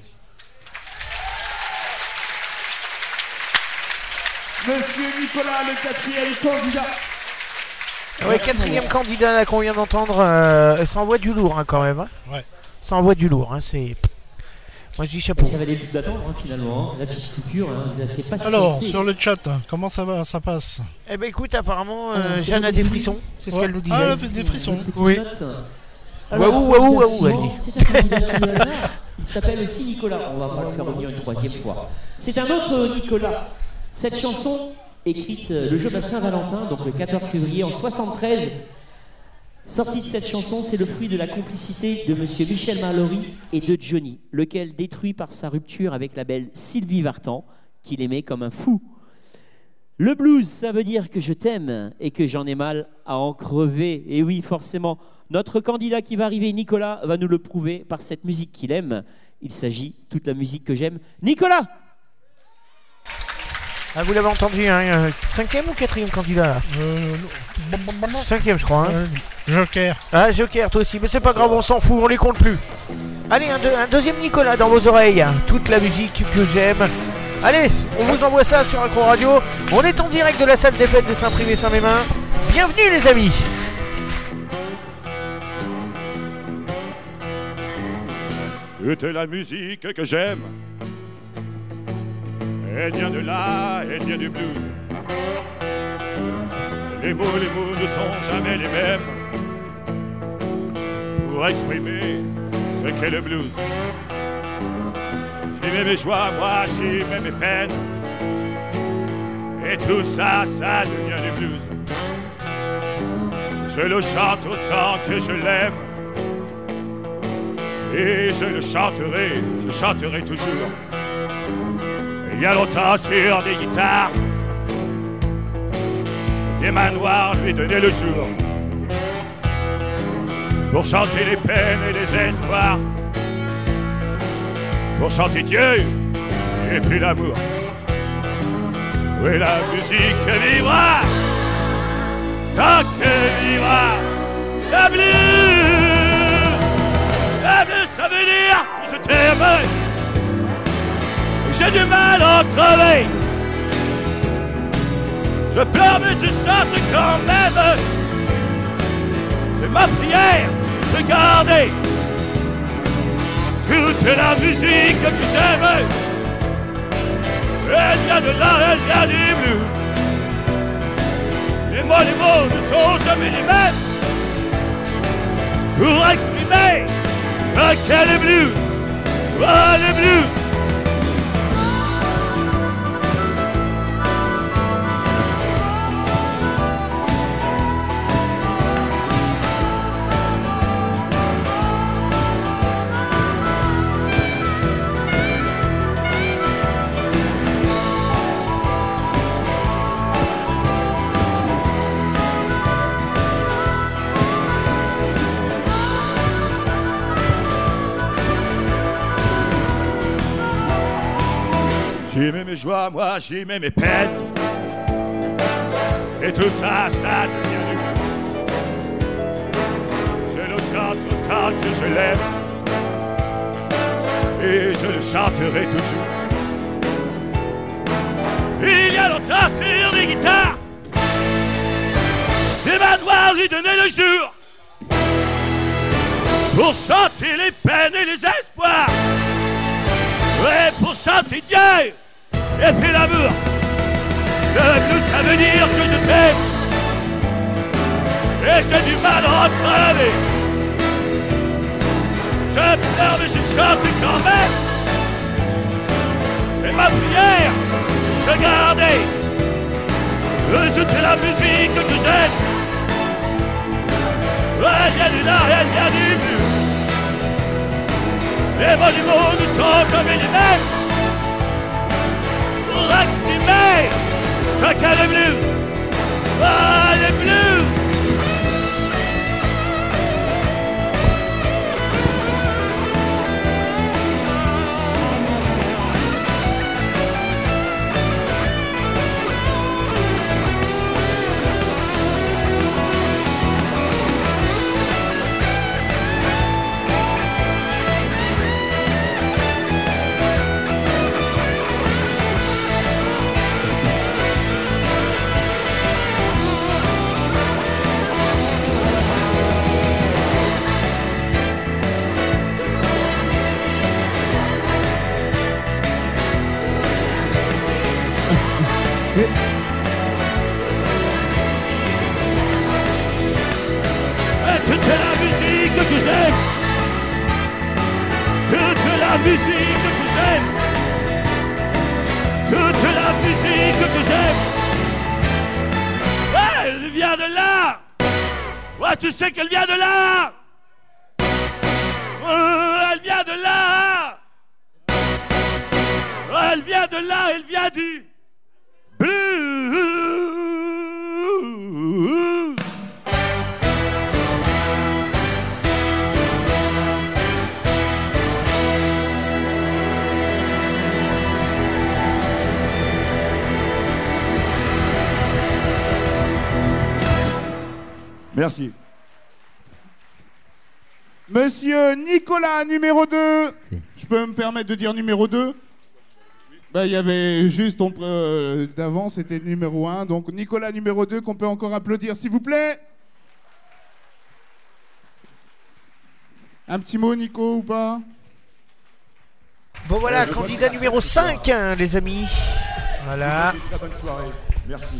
[SPEAKER 2] Monsieur Nicolas, le quatrième candidat.
[SPEAKER 11] Ouais, quatrième candidat là qu'on vient d'entendre, euh, ça envoie du lourd hein, quand même. Hein.
[SPEAKER 12] Ouais.
[SPEAKER 11] Ça envoie du lourd. Hein, c'est. Moi je dis chapeau.
[SPEAKER 17] Et ça valait le coup d'attendre hein, finalement. Hein. La petite coupure, hein, vous avez fait pas.
[SPEAKER 12] Alors sur le chat, comment ça va, ça passe?
[SPEAKER 11] Eh ben écoute, apparemment, euh, ah, Jeanne a des frissons. C'est ouais. ce qu'elle nous disait.
[SPEAKER 12] Ah, elle a fait des frissons.
[SPEAKER 11] Oui.
[SPEAKER 17] Waouh, waouh, waouh, elle dit. C'est un candidat sous hasard. Il s'appelle aussi Nicolas. On va pas le faire revenir une troisième fois. C'est un autre Nicolas. Cette chanson, écrite le jour de Saint-Valentin, donc le quatorze février en soixante-treize, Sortie de cette chanson, c'est le fruit de la complicité de monsieur Michel Mallory et de Johnny, lequel, détruit par sa rupture avec la belle Sylvie Vartan, qu'il aimait comme un fou. Le blues, ça veut dire que je t'aime et que j'en ai mal à en crever. Et oui, forcément, notre candidat qui va arriver, Nicolas, va nous le prouver par cette musique qu'il aime. Il s'agit de toute la musique que j'aime. Nicolas!
[SPEAKER 11] Ah, vous l'avez entendu, hein, cinquième ou quatrième candidat là
[SPEAKER 12] euh,
[SPEAKER 11] Cinquième, je crois. Hein.
[SPEAKER 12] Euh, Joker.
[SPEAKER 11] Ah, Joker, toi aussi, mais c'est pas grave, on s'en fout, on les compte plus. Allez, un, deux, un deuxième Nicolas dans vos oreilles. Toute la musique que j'aime. Allez, on vous envoie ça sur Accro Radio. On est en direct de la salle des fêtes de Saint-Privé-Saint-Mémin. Bienvenue les amis.
[SPEAKER 15] Toute la musique que j'aime, elle vient de là, elle vient du blues. Les mots, les mots ne sont jamais les mêmes pour exprimer ce qu'est le blues. J'y mets mes joies, moi j'y mets mes peines, et tout ça, ça devient du blues. Je le chante autant que je l'aime, et je le chanterai, je chanterai toujours. Il y a longtemps sur des guitares, des manoirs lui donnaient le jour pour chanter les peines et les espoirs, pour chanter Dieu et puis l'amour. Oui, la musique vivra tant que vivra la blues. La blues, ça veut dire que je t'aime. J'ai du mal à en crever. Je pleure mais je chante quand même. C'est ma prière de garder toute la musique que j'aime. Elle vient de là, elle vient du blues. Les mots, les mots ne sont jamais les mêmes pour exprimer ce qu'est le blues. Oh, le blues. J'y mets mes joies, moi j'y mets mes peines, et tout ça, ça devient du blues. Je le chante autant que je l'aime, et je le chanterai toujours. Il y a longtemps sur les guitares, des manoirs lui donnaient le jour pour chanter les peines et les espoirs, et pour chanter Dieu et puis l'amour. Le blues, ça veut dire que je t'aime, et j'ai du mal à en crever. Je pleure mais je chante quand même. C'est ma prière de garder toute la musique que j'aime. Elle vient du là, elle vient du blues. Les mots, les mots ne sont jamais les mêmes pour exprimer ce qu'est le blues. Ah, le blues. Toute la musique que j'aime, toute la musique que j'aime, toute la musique que j'aime, elle vient de là. Moi tu sais qu'elle vient de là. Oh, elle vient de là. Oh, elle vient de là, elle vient du blues.
[SPEAKER 2] Merci. Monsieur Nicolas, numéro deux. Je peux me permettre de dire numéro deux? Ben, il y avait juste ton euh, d'avant, c'était numéro un. Donc Nicolas, numéro deux, qu'on peut encore applaudir, s'il vous plaît. Un petit mot, Nico, ou pas?
[SPEAKER 11] Bon voilà, euh, candidat numéro cinq, hein, les amis. Voilà.
[SPEAKER 8] Très bonne soirée. Merci.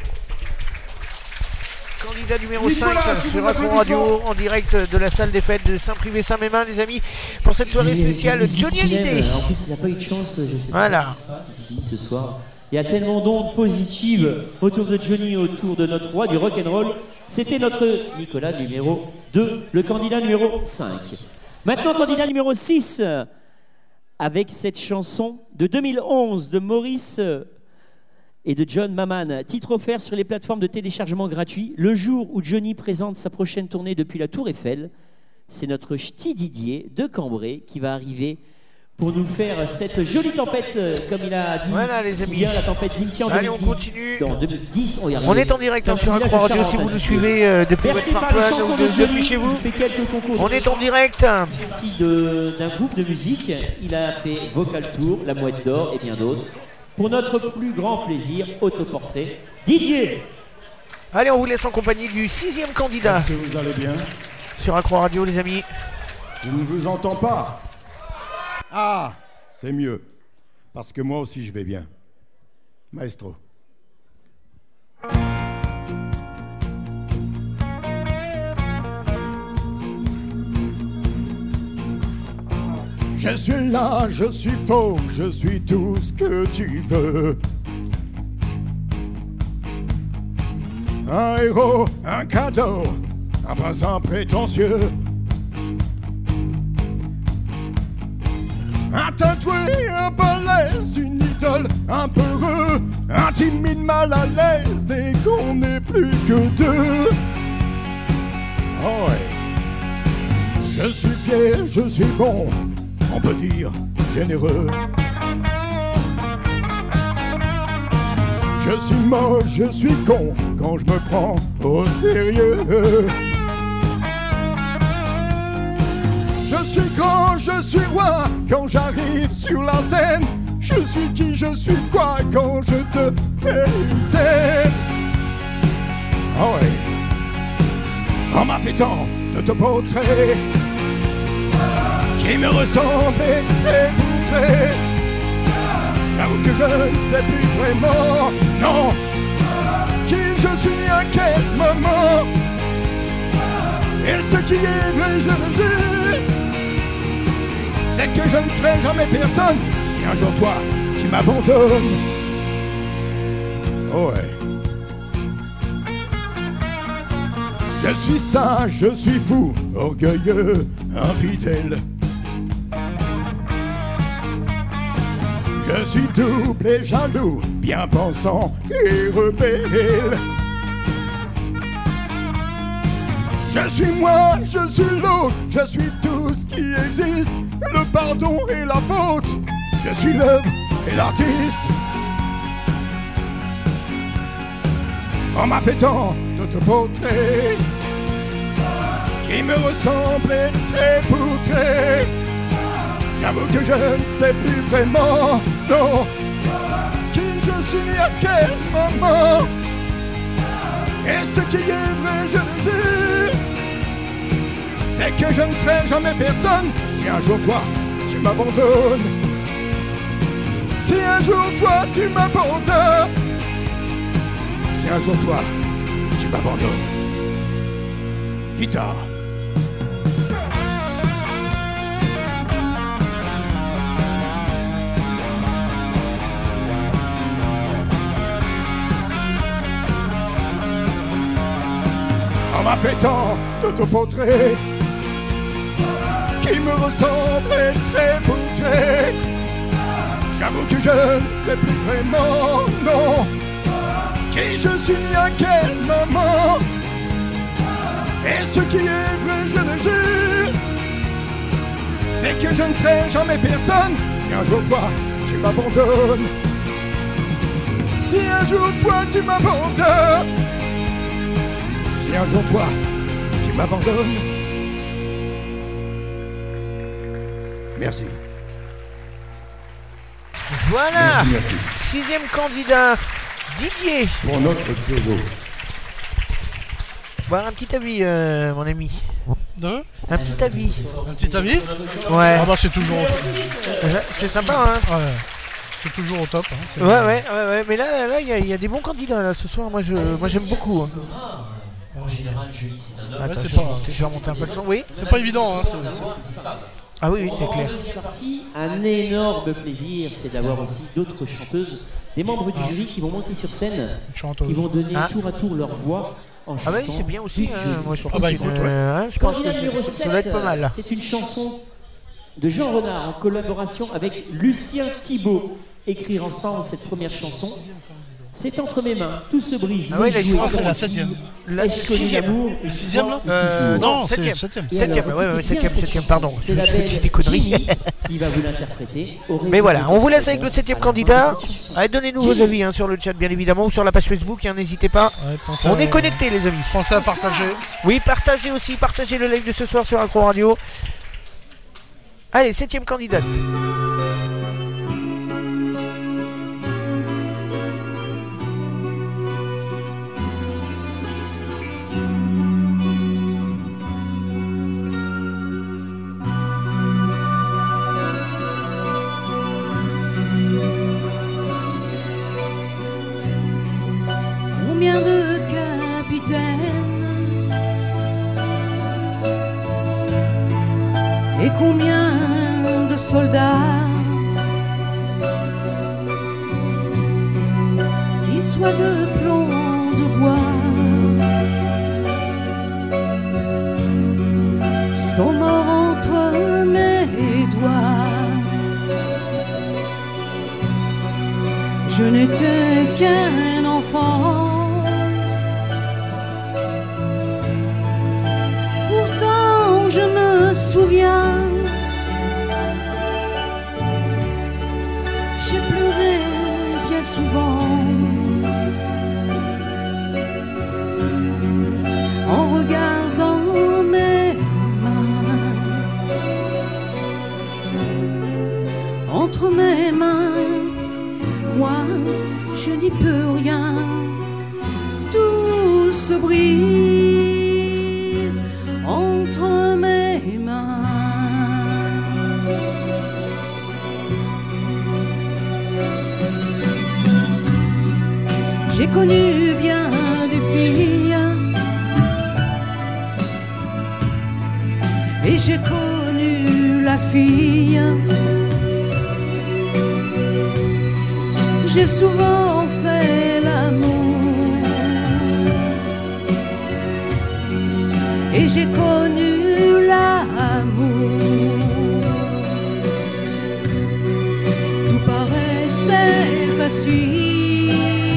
[SPEAKER 11] Candidat numéro cinq sur Accro Radio en direct de la salle des fêtes de Saint-Privé-Saint-Mémin, les amis, pour cette soirée spéciale Johnny Hallyday.
[SPEAKER 17] En plus, il n'a pas eu de chance, je sais
[SPEAKER 11] voilà.
[SPEAKER 17] pas ce qui se passe ici ce soir. Il y a tellement d'ondes positives autour de Johnny, autour de notre roi du rock'n'roll. C'était notre Nicolas numéro deux, le candidat numéro cinq. Maintenant, candidat numéro six, avec cette chanson de deux mille onze de Maurice et de John Maman, titre offert sur les plateformes de téléchargement gratuit le jour où Johnny présente sa prochaine tournée depuis la Tour Eiffel. C'est notre ch'ti Didier de Cambrai qui va arriver pour nous faire cette jolie tempête, comme il a dit.
[SPEAKER 11] Voilà les amis,
[SPEAKER 17] bien, la tempête Zinti en
[SPEAKER 11] allez,
[SPEAKER 17] deux mille dix.
[SPEAKER 11] On continue.
[SPEAKER 17] En deux mille dix, on, y
[SPEAKER 11] on est en direct hein, sur Accro Radio si vous nous suivez euh, depuis votre smartphone ou de, depuis chez vous. On est en direct.
[SPEAKER 17] D'un groupe de musique, il a fait Vocal Tour, La Mouette d'Or et bien d'autres. Pour notre plus grand plaisir, autoportrait, Didier.
[SPEAKER 11] Allez, on vous laisse en compagnie du sixième candidat.
[SPEAKER 8] Est-ce que vous allez bien?
[SPEAKER 11] Sur Accro Radio, les amis.
[SPEAKER 8] Je ne vous entends pas. Ah, c'est mieux. Parce que moi aussi, je vais bien. Maestro. Je suis là, je suis faux, je suis tout ce que tu veux. Un héros, un cadeau, un présent prétentieux. Un tatoué, un balèze, une idole, un peureux, un timide mal à l'aise, dès qu'on n'est plus que deux. Oh ouais. Je suis fier, je suis bon, on peut dire généreux. Je suis moche, je suis con quand je me prends au sérieux. Je suis grand, je suis roi quand j'arrive sur la scène. Je suis qui, je suis quoi quand je te fais une scène. Oh ouais. On m'a fait tant de te portraits qui me ressemble et très poutré. J'avoue que je ne sais plus vraiment, non, qui je suis ni à quel moment. Et ce qui est vrai, je le jure, c'est que je ne serai jamais personne si un jour toi, tu m'abandonnes. Oh ouais. Je suis sage, je suis fou, orgueilleux, infidèle. Je suis double et jaloux, bien pensant et rebelle. Je suis moi, je suis l'autre, je suis tout ce qui existe. Le pardon et la faute, je suis l'œuvre et l'artiste. On m'a fait tant de te portraits qui me ressemblent et très poutrés. J'avoue que je ne sais plus vraiment, non, qui je suis ni à quel moment. Et ce qui est vrai, je le jure, c'est que je ne serai jamais personne si un jour toi, tu m'abandonnes. Si un jour toi, tu m'abandonnes. Si un jour toi, tu m'abandonnes. Guitare. On m'a fait tant d'autoportraits qui me ressemblent très portraits. J'avoue que je ne sais plus vraiment, non, qui je suis ni à quel moment. Et ce qui est vrai, je le jure, c'est que je ne serai jamais personne si un jour toi tu m'abandonnes. Si un jour toi tu m'abandonnes. Si un jour toi tu m'abandonnes. Merci.
[SPEAKER 11] Voilà.
[SPEAKER 8] Merci, merci.
[SPEAKER 11] Sixième candidat, Didier.
[SPEAKER 3] Pour notre Peugeot.
[SPEAKER 11] Voilà un petit avis, euh, mon ami.
[SPEAKER 12] De
[SPEAKER 11] Un petit avis.
[SPEAKER 12] Un petit avis
[SPEAKER 11] Ouais.
[SPEAKER 12] Ah bah c'est toujours au top.
[SPEAKER 11] C'est sympa, hein.
[SPEAKER 12] Ouais. C'est toujours au top. Hein. C'est
[SPEAKER 11] Ouais, ouais, ouais, ouais, mais là, là, il y, a- il y a des bons candidats là ce soir. Moi, je, moi, j'aime beaucoup. Hein.
[SPEAKER 7] En général, Julie, c'est un homme.
[SPEAKER 11] Attends,
[SPEAKER 12] c'est
[SPEAKER 11] je,
[SPEAKER 12] pas-
[SPEAKER 11] je vais remonter un peu le son. Oui.
[SPEAKER 12] C'est pas évident. Hein. c'est- c'est-
[SPEAKER 11] Ah oui, oui, c'est clair.
[SPEAKER 7] Deuxième partie, un énorme plaisir, c'est d'avoir aussi d'autres chanteuses, des membres du jury qui vont monter sur scène, qui vont donner
[SPEAKER 11] Ah.
[SPEAKER 7] tour à tour leur voix en chantant.
[SPEAKER 11] Ah bah oui, c'est bien aussi.
[SPEAKER 7] Plus
[SPEAKER 11] Hein.
[SPEAKER 7] jolie.
[SPEAKER 11] Moi, je
[SPEAKER 12] Ah
[SPEAKER 11] pense
[SPEAKER 12] bah,
[SPEAKER 11] que,
[SPEAKER 12] écoute,
[SPEAKER 11] euh, hein, je pense que
[SPEAKER 7] Candidat
[SPEAKER 11] c'est-
[SPEAKER 7] numéro
[SPEAKER 11] ça doit être
[SPEAKER 7] sept,
[SPEAKER 11] pas mal.
[SPEAKER 7] c'est une chanson de Jean Renard en collaboration avec Lucien Thibault. Écrire ensemble cette première chanson, c'est entre mes mains, tout se brise.
[SPEAKER 11] Ah ouais,
[SPEAKER 7] les
[SPEAKER 11] là,
[SPEAKER 7] jouets,
[SPEAKER 11] je crois que c'est la
[SPEAKER 7] les
[SPEAKER 12] septième.
[SPEAKER 11] La
[SPEAKER 7] est-ce que
[SPEAKER 11] sixième.
[SPEAKER 7] l'amour,
[SPEAKER 12] Le
[SPEAKER 7] une
[SPEAKER 12] sixième,
[SPEAKER 7] fois
[SPEAKER 12] là
[SPEAKER 7] et
[SPEAKER 11] Euh,
[SPEAKER 7] toujours.
[SPEAKER 11] non,
[SPEAKER 12] c'est
[SPEAKER 11] septième.
[SPEAKER 12] septième.
[SPEAKER 7] Et
[SPEAKER 11] Septième,
[SPEAKER 7] alors,
[SPEAKER 11] ouais, ouais,
[SPEAKER 7] écoutez
[SPEAKER 11] septième,
[SPEAKER 7] bien cette
[SPEAKER 11] septième,
[SPEAKER 7] chanson,
[SPEAKER 11] pardon.
[SPEAKER 7] c'est
[SPEAKER 11] Je
[SPEAKER 7] la
[SPEAKER 11] je
[SPEAKER 7] belle
[SPEAKER 11] dis des conneries.
[SPEAKER 7] Ginny qui va vous l'interpréter.
[SPEAKER 11] Mais voilà, on vous laisse avec le septième candidat. Allez, donnez-nous vos avis hein, sur le chat, bien évidemment, ou sur la page Facebook. Hein, n'hésitez pas.
[SPEAKER 12] Ouais, pensez
[SPEAKER 11] On
[SPEAKER 12] à-
[SPEAKER 11] est connectés, les amis.
[SPEAKER 12] Pensez à partager.
[SPEAKER 11] Oui, partagez aussi, partagez le live de ce soir sur Accro Radio. Allez, septième candidate.
[SPEAKER 9] Combien de capitaines et combien de soldats qui soient de plomb, de bois, sont morts entre mes doigts. Je n'étais qu'un enfant. Pourtant je me souviens, j'ai pleuré bien souvent en regardant mes mains, entre mes mains, moi je n'y peux rien, tout se brise entre mes mains. J'ai connu bien des filles et j'ai connu la fille. J'ai souvent fait l'amour et j'ai connu l'amour. Tout paraissait facile.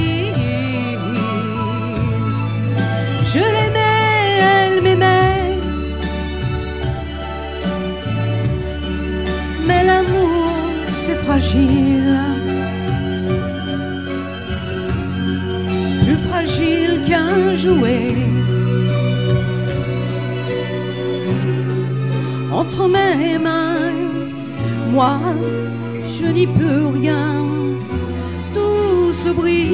[SPEAKER 9] Je l'aimais, elle m'aimait, mais l'amour c'est fragile. Plus fragile qu'un jouet. Entre mes mains, moi, je n'y peux rien. Tout se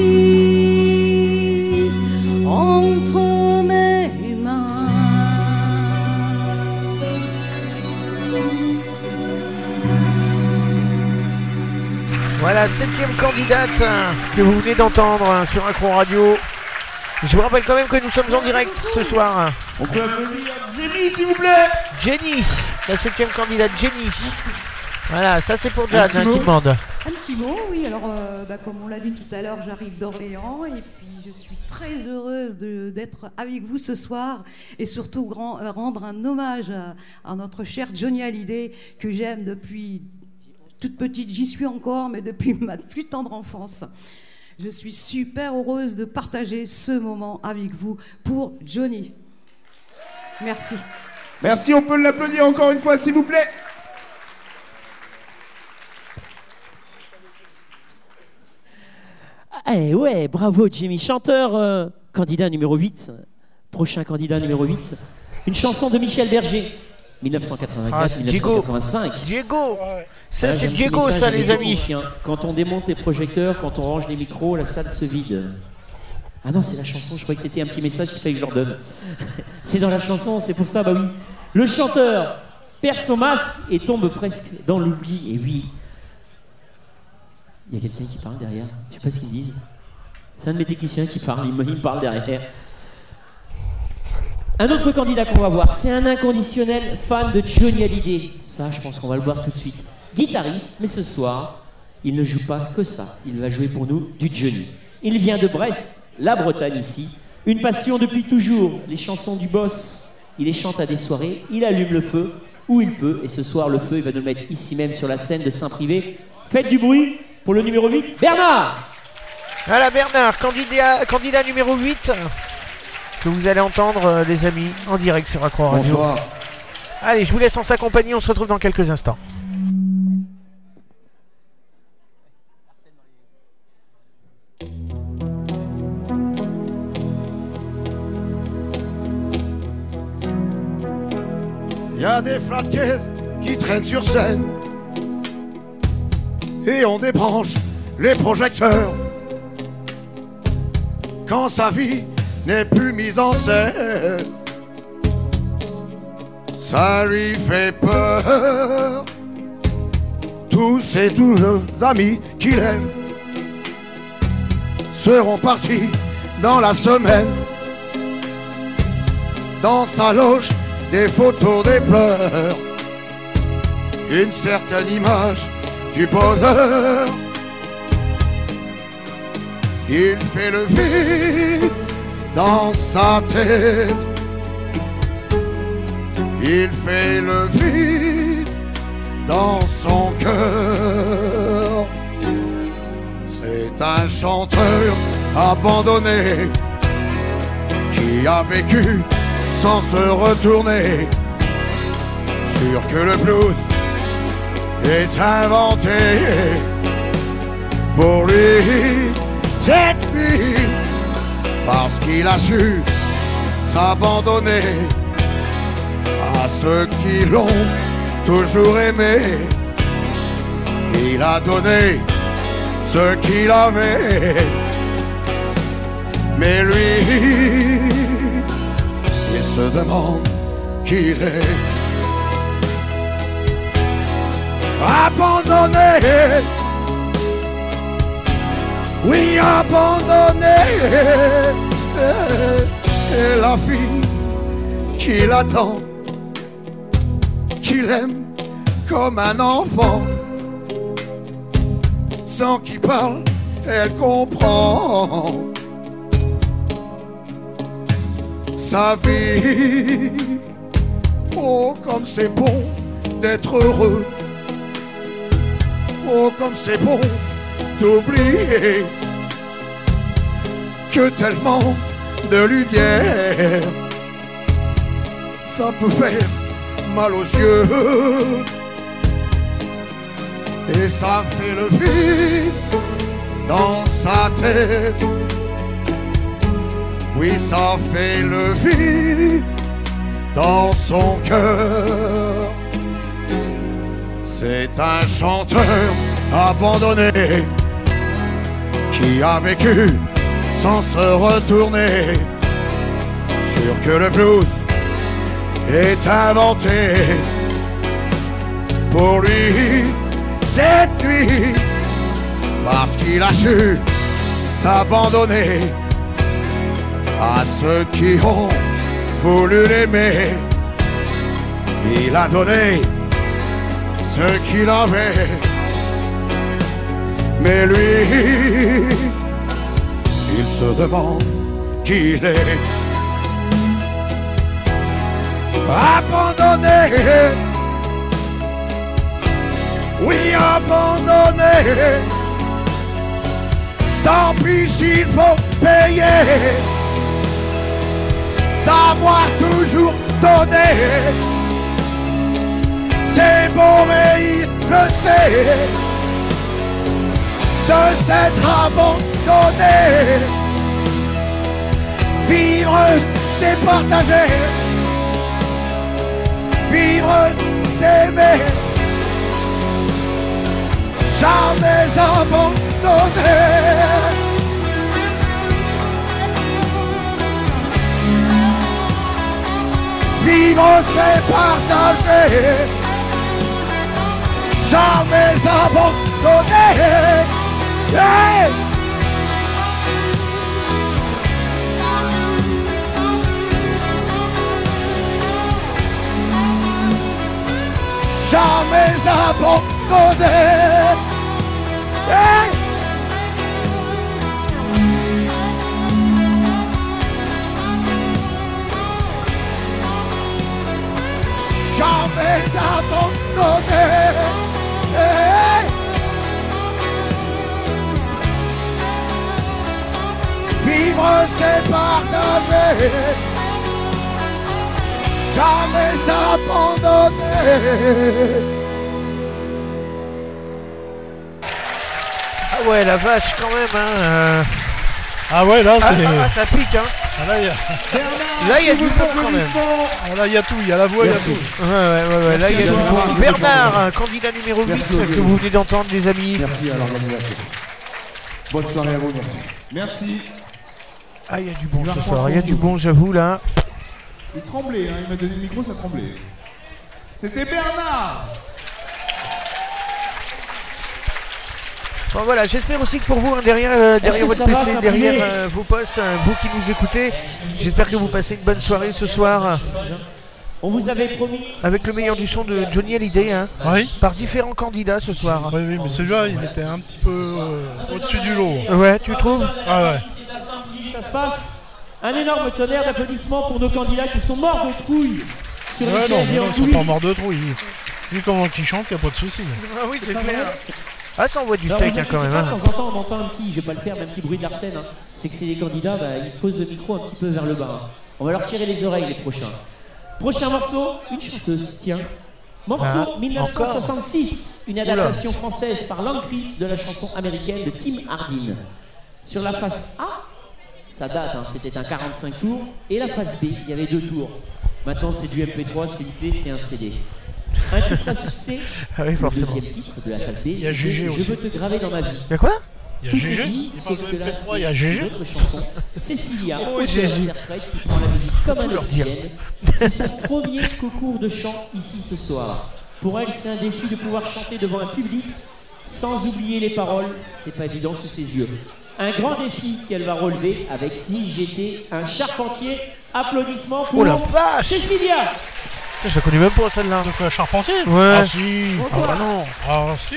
[SPEAKER 9] brise entre mes mains.
[SPEAKER 11] Voilà, septième candidate hein, que vous venez d'entendre hein, sur Accro Radio. Je vous rappelle quand même que nous sommes en direct ce soir.
[SPEAKER 2] On peut applaudir Jenny, s'il vous plaît.
[SPEAKER 11] Jenny, la septième candidate, Jenny. Voilà, ça c'est pour Jade hein, qui demande.
[SPEAKER 10] Un petit mot, oui. Alors, euh, bah, comme on l'a dit tout à l'heure, j'arrive d'Orléans et puis
[SPEAKER 9] je suis très heureuse de- d'être avec vous ce soir et surtout grand- euh, rendre un hommage à, à notre cher Johnny Hallyday que j'aime depuis toute petite. J'y suis encore, mais depuis ma plus tendre enfance. Je suis super heureuse de partager ce moment avec vous pour Johnny. Merci.
[SPEAKER 2] Merci, on peut l'applaudir encore une fois, s'il vous plaît.
[SPEAKER 17] Eh ouais, bravo Jimmy, chanteur, euh, candidat numéro huit, prochain candidat numéro huit. Une chanson de Michel Berger, mille neuf cent quatre-vingt-quatre mille neuf cent quatre-vingt-cinq.
[SPEAKER 11] Diego, ça
[SPEAKER 17] Ah,
[SPEAKER 11] c'est
[SPEAKER 17] j'ai un petit
[SPEAKER 11] Diego,
[SPEAKER 17] message
[SPEAKER 11] ça
[SPEAKER 17] avec
[SPEAKER 11] les
[SPEAKER 17] Diego
[SPEAKER 11] amis.
[SPEAKER 17] aussi, hein. Quand on démonte les projecteurs, quand on range les micros, la salle se vide. Ah non, c'est la chanson, je croyais que c'était un petit message qu'il fallait que je leur donne. C'est dans la chanson, c'est pour ça, bah oui. Le chanteur perd son masque et tombe presque dans l'oubli, et oui. Il y a quelqu'un qui parle derrière, je sais pas ce qu'ils disent. C'est un de mes techniciens qui parle, il me, il me parle derrière. Un autre candidat qu'on va voir, c'est un inconditionnel fan de Johnny Hallyday. Ça, je pense qu'on va le voir tout de suite. Guitariste, mais ce soir, il ne joue pas que ça. Il va jouer pour nous du Johnny. Il vient de Brest, la Bretagne ici. Une passion depuis toujours, les chansons du boss. Il les chante à des soirées, il allume le feu où il peut. Et ce soir, le feu, il va nous le mettre ici même sur la scène de Saint-Privé. Faites du bruit pour le numéro huit, Bernard.
[SPEAKER 11] Voilà Bernard, candidat, candidat numéro huit, que vous allez entendre, euh, les amis, en direct sur Accro Radio.
[SPEAKER 3] Bonsoir.
[SPEAKER 11] Allez, je vous laisse en sa compagnie, on se retrouve dans quelques instants.
[SPEAKER 8] Y a des flatquettes qui traînent sur scène et on débranche les projecteurs quand sa vie n'est plus mise en scène. Ça lui fait peur. Tous ses tous nos amis qu'il aime seront partis dans la semaine. Dans sa loge, des photos, des pleurs, une certaine image du bonheur. Il fait le vide dans sa tête. Il fait le vide dans son cœur. C'est un chanteur abandonné qui a vécu sans se retourner. Sûr que le blues est inventé pour lui cette nuit, parce qu'il a su s'abandonner à ceux qui l'ont toujours aimé. Il a donné ce qu'il avait, mais lui, il se demande qui il est. Abandonné, oui, abandonné. Et la fille qui l'attend, qu'il aime comme un enfant, sans qu'il parle, elle comprend sa vie. Oh, comme c'est bon d'être heureux. Oh, comme c'est bon d'oublier que tellement de lumière, ça peut faire mal aux yeux. Et ça fait le vide dans sa tête. Oui, ça fait le vide dans son cœur. C'est un chanteur abandonné qui a vécu sans se retourner. Sûr que le blues est inventé pour lui cette nuit, parce qu'il a su s'abandonner à ceux qui ont voulu l'aimer. Il a donné ce qu'il avait, mais lui, Il se demande qui il est. Abandonné, oui abandonné. Tant pis s'il faut payer d'avoir toujours donné. C'est beau mais il le sait de s'être abandonné. Vivre c'est partager. Vivre c'est aimer. Jamais abandonné. Vivre c'est partager. Jamais abandonné. Hey! Jamais abandonné. Hey! Jamais abandonné. Hey! Vivre c'est partager. Jamais abandonné.
[SPEAKER 11] Ah ouais, la vache quand même, hein. euh.
[SPEAKER 12] Ah ouais, là,
[SPEAKER 11] Ah,
[SPEAKER 12] c'est...
[SPEAKER 11] ah, ça pique, hein.
[SPEAKER 12] Ah, là, il y a...
[SPEAKER 11] Là, il y a du bon quand même.
[SPEAKER 12] Ah, là, il y a tout, il y a la voix, il y a tout.
[SPEAKER 11] Ouais, ouais, ouais, ouais, là, il y a du bon. Bernard, un candidat numéro huit
[SPEAKER 2] Merci,
[SPEAKER 11] que vous venez d'entendre, les amis.
[SPEAKER 2] Merci à l'organisation. Bonne soirée à vous, merci. Merci.
[SPEAKER 11] Ah, il y a du bon ce soir, il y a du bon, j'avoue, là.
[SPEAKER 2] Il tremblait, hein, il m'a donné le micro, ça tremblait. C'était Bernard.
[SPEAKER 11] Bon voilà, j'espère aussi que pour vous, hein, derrière, euh, derrière
[SPEAKER 17] que
[SPEAKER 11] votre
[SPEAKER 17] ça
[SPEAKER 11] P
[SPEAKER 17] va,
[SPEAKER 11] C,
[SPEAKER 17] ça
[SPEAKER 11] derrière
[SPEAKER 17] brille
[SPEAKER 11] euh, vos postes, hein, vous qui nous écoutez, j'espère que vous passez une bonne soirée ce soir.
[SPEAKER 17] On vous avait promis.
[SPEAKER 11] Avec le meilleur du son de Johnny Hallyday, hein,
[SPEAKER 12] Oui.
[SPEAKER 11] par différents candidats ce soir.
[SPEAKER 12] Oui, oui, mais celui-là, il était un petit peu euh, au-dessus du lot.
[SPEAKER 11] Ouais, tu trouves?
[SPEAKER 12] Ah ouais.
[SPEAKER 17] Ça se passe. Un énorme tonnerre d'applaudissements pour nos candidats qui sont morts de trouille. Sur les
[SPEAKER 12] Ouais, non,
[SPEAKER 17] chaises et
[SPEAKER 12] mais
[SPEAKER 17] en
[SPEAKER 12] non, ils sont
[SPEAKER 17] coulisses.
[SPEAKER 12] pas morts de trouille. Vu comment ils chantent, il n'y a pas de souci.
[SPEAKER 11] Ah oui, c'est
[SPEAKER 17] pas
[SPEAKER 11] clair.
[SPEAKER 17] vrai.
[SPEAKER 11] Ah, ça envoie du
[SPEAKER 17] Alors,
[SPEAKER 11] steak
[SPEAKER 17] vous
[SPEAKER 11] hein, quand même.
[SPEAKER 17] inquiétez pas,
[SPEAKER 11] Hein.
[SPEAKER 17] De temps en temps, on entend un petit, je vais pas le faire, mais un petit bruit de l'arsène. Hein. C'est que c'est les candidats, bah, ils posent le micro un petit peu vers le bas. Hein. On va leur tirer les oreilles les prochains. Prochain morceau, une chanteuse, tiens. Morceau
[SPEAKER 11] Ah,
[SPEAKER 17] mille neuf cent soixante-six, une adaptation française par Lang Chris de la chanson américaine de Tim Hardin. Sur la face A, ça date, hein, c'était un quarante-cinq tours, et la face B, il y avait deux tours. Maintenant c'est du M P trois, c'est une clé, c'est un C D. Un titre à succès,
[SPEAKER 11] Ah oui, forcément.
[SPEAKER 17] le deuxième titre de la face B,
[SPEAKER 12] Il y a
[SPEAKER 17] c'est
[SPEAKER 12] G G
[SPEAKER 17] Je
[SPEAKER 12] aussi.
[SPEAKER 17] veux te graver dans ma vie.
[SPEAKER 11] Il y a quoi?
[SPEAKER 12] Il y a
[SPEAKER 17] Tout
[SPEAKER 12] G G.
[SPEAKER 17] est dit,
[SPEAKER 12] Il parle
[SPEAKER 17] sauf
[SPEAKER 12] de
[SPEAKER 17] que là,
[SPEAKER 12] M P trois, il y
[SPEAKER 17] c'est
[SPEAKER 12] a G G.
[SPEAKER 17] une autre chanson. Cécilia,
[SPEAKER 11] Oh,
[SPEAKER 17] auteure
[SPEAKER 11] G G.
[SPEAKER 17] interprète qui prend la musique comme un
[SPEAKER 11] Faut leur dire.
[SPEAKER 17] optienne. C'est son premier concours de chant ici ce soir. Pour elle, c'est un défi de pouvoir chanter devant un public sans oublier les paroles. C'est pas évident sous ses yeux. Un grand défi qu'elle va relever avec Si j'étais un charpentier. Applaudissements pour
[SPEAKER 11] Oh la vache!
[SPEAKER 17] Cécilia.
[SPEAKER 11] Je la connais même pas celle-là.
[SPEAKER 12] De quoi, Charpentier?
[SPEAKER 11] Ouais.
[SPEAKER 12] Ah si.
[SPEAKER 11] Ah bah non.
[SPEAKER 12] Ah si.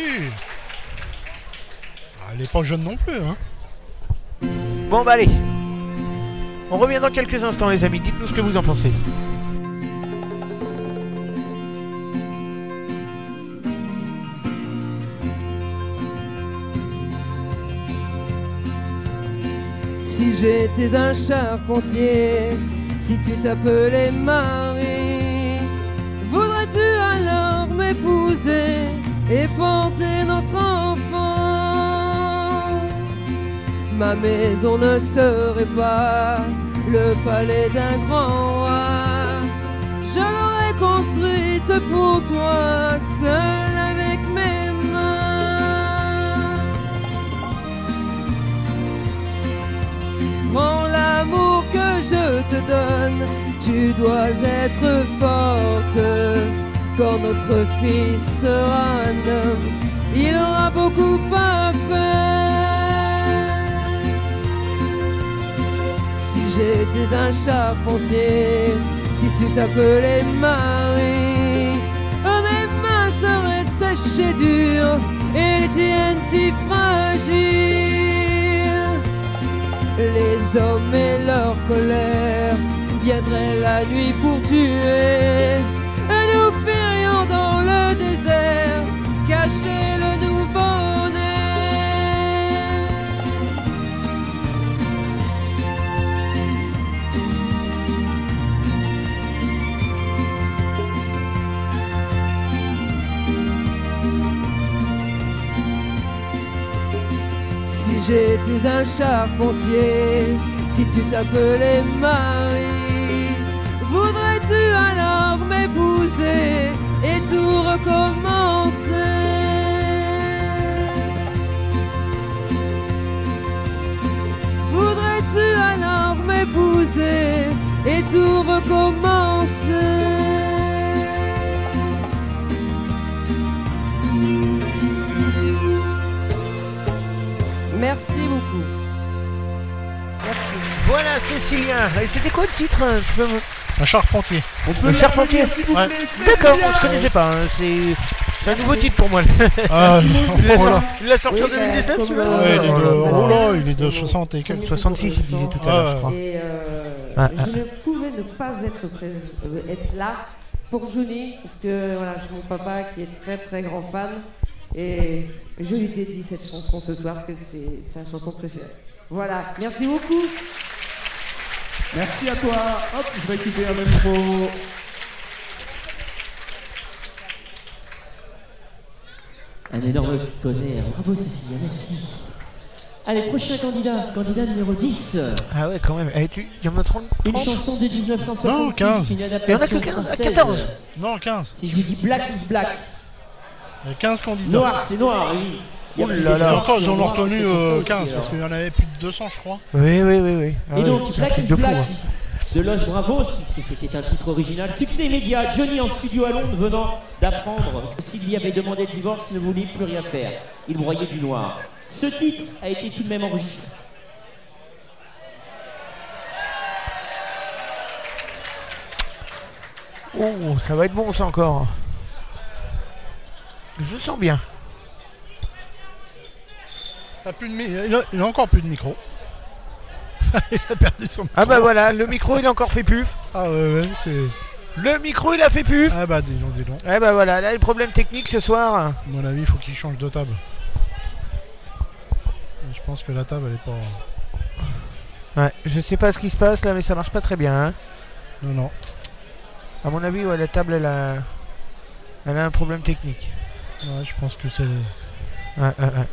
[SPEAKER 12] Ah, elle est pas jeune non plus, hein.
[SPEAKER 11] Bon bah allez. On revient dans quelques instants les amis, dites-nous ce que vous en pensez.
[SPEAKER 6] Si j'étais un charpentier, si tu t'appelais Marie, voudrais-tu alors m'épouser et porter notre enfant? Ma maison ne serait pas le palais d'un grand roi. Je l'aurais construite pour toi, seule avec mes mains. Prends l'amour que je te donne, tu dois être forte. Quand notre fils sera un homme, il aura beaucoup à faire. Si j'étais un charpentier, si tu t'appelais Marie, mes mains seraient sèches et dures et les tiennes si fragiles. Les hommes et leur colère viendraient la nuit pour tuer. Et nous ferions dans le désert cacher le nouveau-né. Si j'étais un charpentier, si tu t'appelais Marie, voudrais-tu alors m'épouser et tout recommencer? Voudrais-tu alors m'épouser et tout recommencer? Merci beaucoup. Merci.
[SPEAKER 11] Voilà, Cécilien. Et c'était quoi le titre? Tu peux me...
[SPEAKER 12] Un charpentier.
[SPEAKER 11] On peut le charpentier.
[SPEAKER 12] Ouais.
[SPEAKER 11] D'accord, je ne connaissais pas. hein. C'est... c'est un nouveau titre pour moi.
[SPEAKER 12] Ah,
[SPEAKER 11] il l'a
[SPEAKER 12] oh là.
[SPEAKER 11] sorti, il l'a sorti en deux mille dix-neuf, celui-là.
[SPEAKER 12] Ouais, il est de... Oh là, il est de soixante et quelques.
[SPEAKER 11] soixante-six, il disait tout à l'heure, je crois.
[SPEAKER 6] Et euh,
[SPEAKER 11] Ah,
[SPEAKER 6] je ne pouvais ne pas être, prés- euh, être là pour Johnny, parce que voilà, j'ai mon papa qui est très très grand fan. Et je lui dédie cette chanson ce soir, parce que c'est sa chanson préférée. Voilà, merci beaucoup.
[SPEAKER 2] Merci à toi. Hop, je récupère le micro.
[SPEAKER 7] Un énorme tonnerre. Bravo Cécilia, merci. Allez, prochain candidat, candidat numéro dix.
[SPEAKER 11] Ah ouais, quand même. Eh, tu... Il y en a trente.
[SPEAKER 7] Une chanson de dix-neuf cent
[SPEAKER 12] Non,
[SPEAKER 7] soixante-six,
[SPEAKER 12] quinze.
[SPEAKER 7] une
[SPEAKER 11] Il y en a
[SPEAKER 7] adaptation
[SPEAKER 11] que quinze,
[SPEAKER 7] française.
[SPEAKER 11] quatorze.
[SPEAKER 12] Non, quinze.
[SPEAKER 7] Si je vous dis Black is Black.
[SPEAKER 12] Il y a quinze candidats.
[SPEAKER 7] Noir, c'est noir, oui. Il y a
[SPEAKER 12] Oh
[SPEAKER 7] plus
[SPEAKER 12] là
[SPEAKER 7] des
[SPEAKER 12] là,
[SPEAKER 7] sorts
[SPEAKER 12] encore, ils
[SPEAKER 7] qui
[SPEAKER 12] en
[SPEAKER 7] ont
[SPEAKER 12] ont
[SPEAKER 7] noir,
[SPEAKER 12] retenu
[SPEAKER 7] c'est comme ça
[SPEAKER 12] euh,
[SPEAKER 7] aussi,
[SPEAKER 12] quinze,
[SPEAKER 7] alors.
[SPEAKER 12] parce qu'il y en avait plus de deux cents, je crois.
[SPEAKER 11] Oui, oui, oui, oui. Ah
[SPEAKER 7] Et
[SPEAKER 11] ouais,
[SPEAKER 7] donc,
[SPEAKER 11] c'est un
[SPEAKER 7] Black
[SPEAKER 11] truc
[SPEAKER 7] is
[SPEAKER 11] de fou,
[SPEAKER 7] Black
[SPEAKER 11] hein.
[SPEAKER 7] de Los Bravos, puisque c'était un titre original. Succès immédiat, Johnny en studio à Londres venant d'apprendre que Sylvie avait demandé le divorce, ne voulait plus rien faire. Il broyait du noir. Ce titre a été tout de même enregistré.
[SPEAKER 11] Oh, ça va être bon ça encore. Je le sens bien.
[SPEAKER 12] T'as plus de mi- il, a, il a encore plus de micro. Il a perdu son micro.
[SPEAKER 11] Ah bah voilà, le micro il a encore fait puf.
[SPEAKER 12] Ah ouais, ouais, c'est...
[SPEAKER 11] Le micro il a fait puf.
[SPEAKER 12] Ah bah dis donc, dis donc.
[SPEAKER 11] Eh bah voilà, là les problèmes techniques ce soir.
[SPEAKER 12] À mon avis, il faut qu'il change de table. Je pense que la table, elle est pas...
[SPEAKER 11] Ouais, je sais pas ce qui se passe là, mais ça marche pas très bien. Hein.
[SPEAKER 12] Non, non.
[SPEAKER 11] À mon avis, ouais, la table elle a... Elle a un problème technique.
[SPEAKER 12] Ouais, je pense que c'est...
[SPEAKER 11] Ouais, ouais, ouais.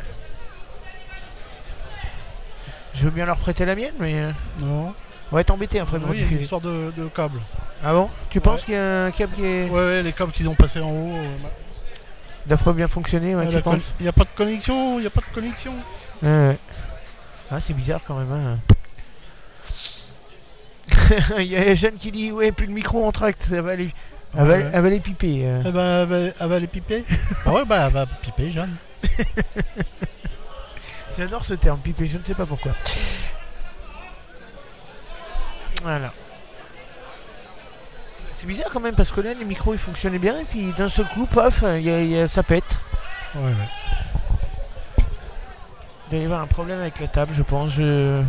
[SPEAKER 11] Je veux bien leur prêter la mienne, mais... euh,
[SPEAKER 12] Non.
[SPEAKER 11] On va être embêté après.
[SPEAKER 12] Oui, il y a une histoire de, de câble.
[SPEAKER 11] Ah bon? Tu penses
[SPEAKER 12] Ouais.
[SPEAKER 11] qu'il y a un câble qui est...
[SPEAKER 12] Ouais, ouais, les câbles qu'ils ont passés en haut. euh, ma-
[SPEAKER 11] doivent pas bien fonctionner, ouais,
[SPEAKER 12] Ouais,
[SPEAKER 11] tu
[SPEAKER 12] la
[SPEAKER 11] penses?
[SPEAKER 12] con- Il n'y a pas de connexion, il n'y a pas de connexion.
[SPEAKER 11] Ouais, ouais. Ah, c'est bizarre quand même. Hein. Il y a Jeanne qui dit ouais, plus de micro en tract. Elle va aller, elle va,
[SPEAKER 12] Ouais.
[SPEAKER 11] elle va aller piper. euh.
[SPEAKER 12] Eh ben, elle va, elle va aller piper. Ah ouais, bah, elle va piper, Jeanne.
[SPEAKER 11] J'adore ce terme, piper, je ne sais pas pourquoi. Voilà. C'est bizarre quand même parce que là les micros ils fonctionnaient bien et puis d'un seul coup, paf, il y a- il y a- ça pète.
[SPEAKER 12] Ouais, ouais.
[SPEAKER 11] Il doit y avoir un problème avec la table, je pense. Je...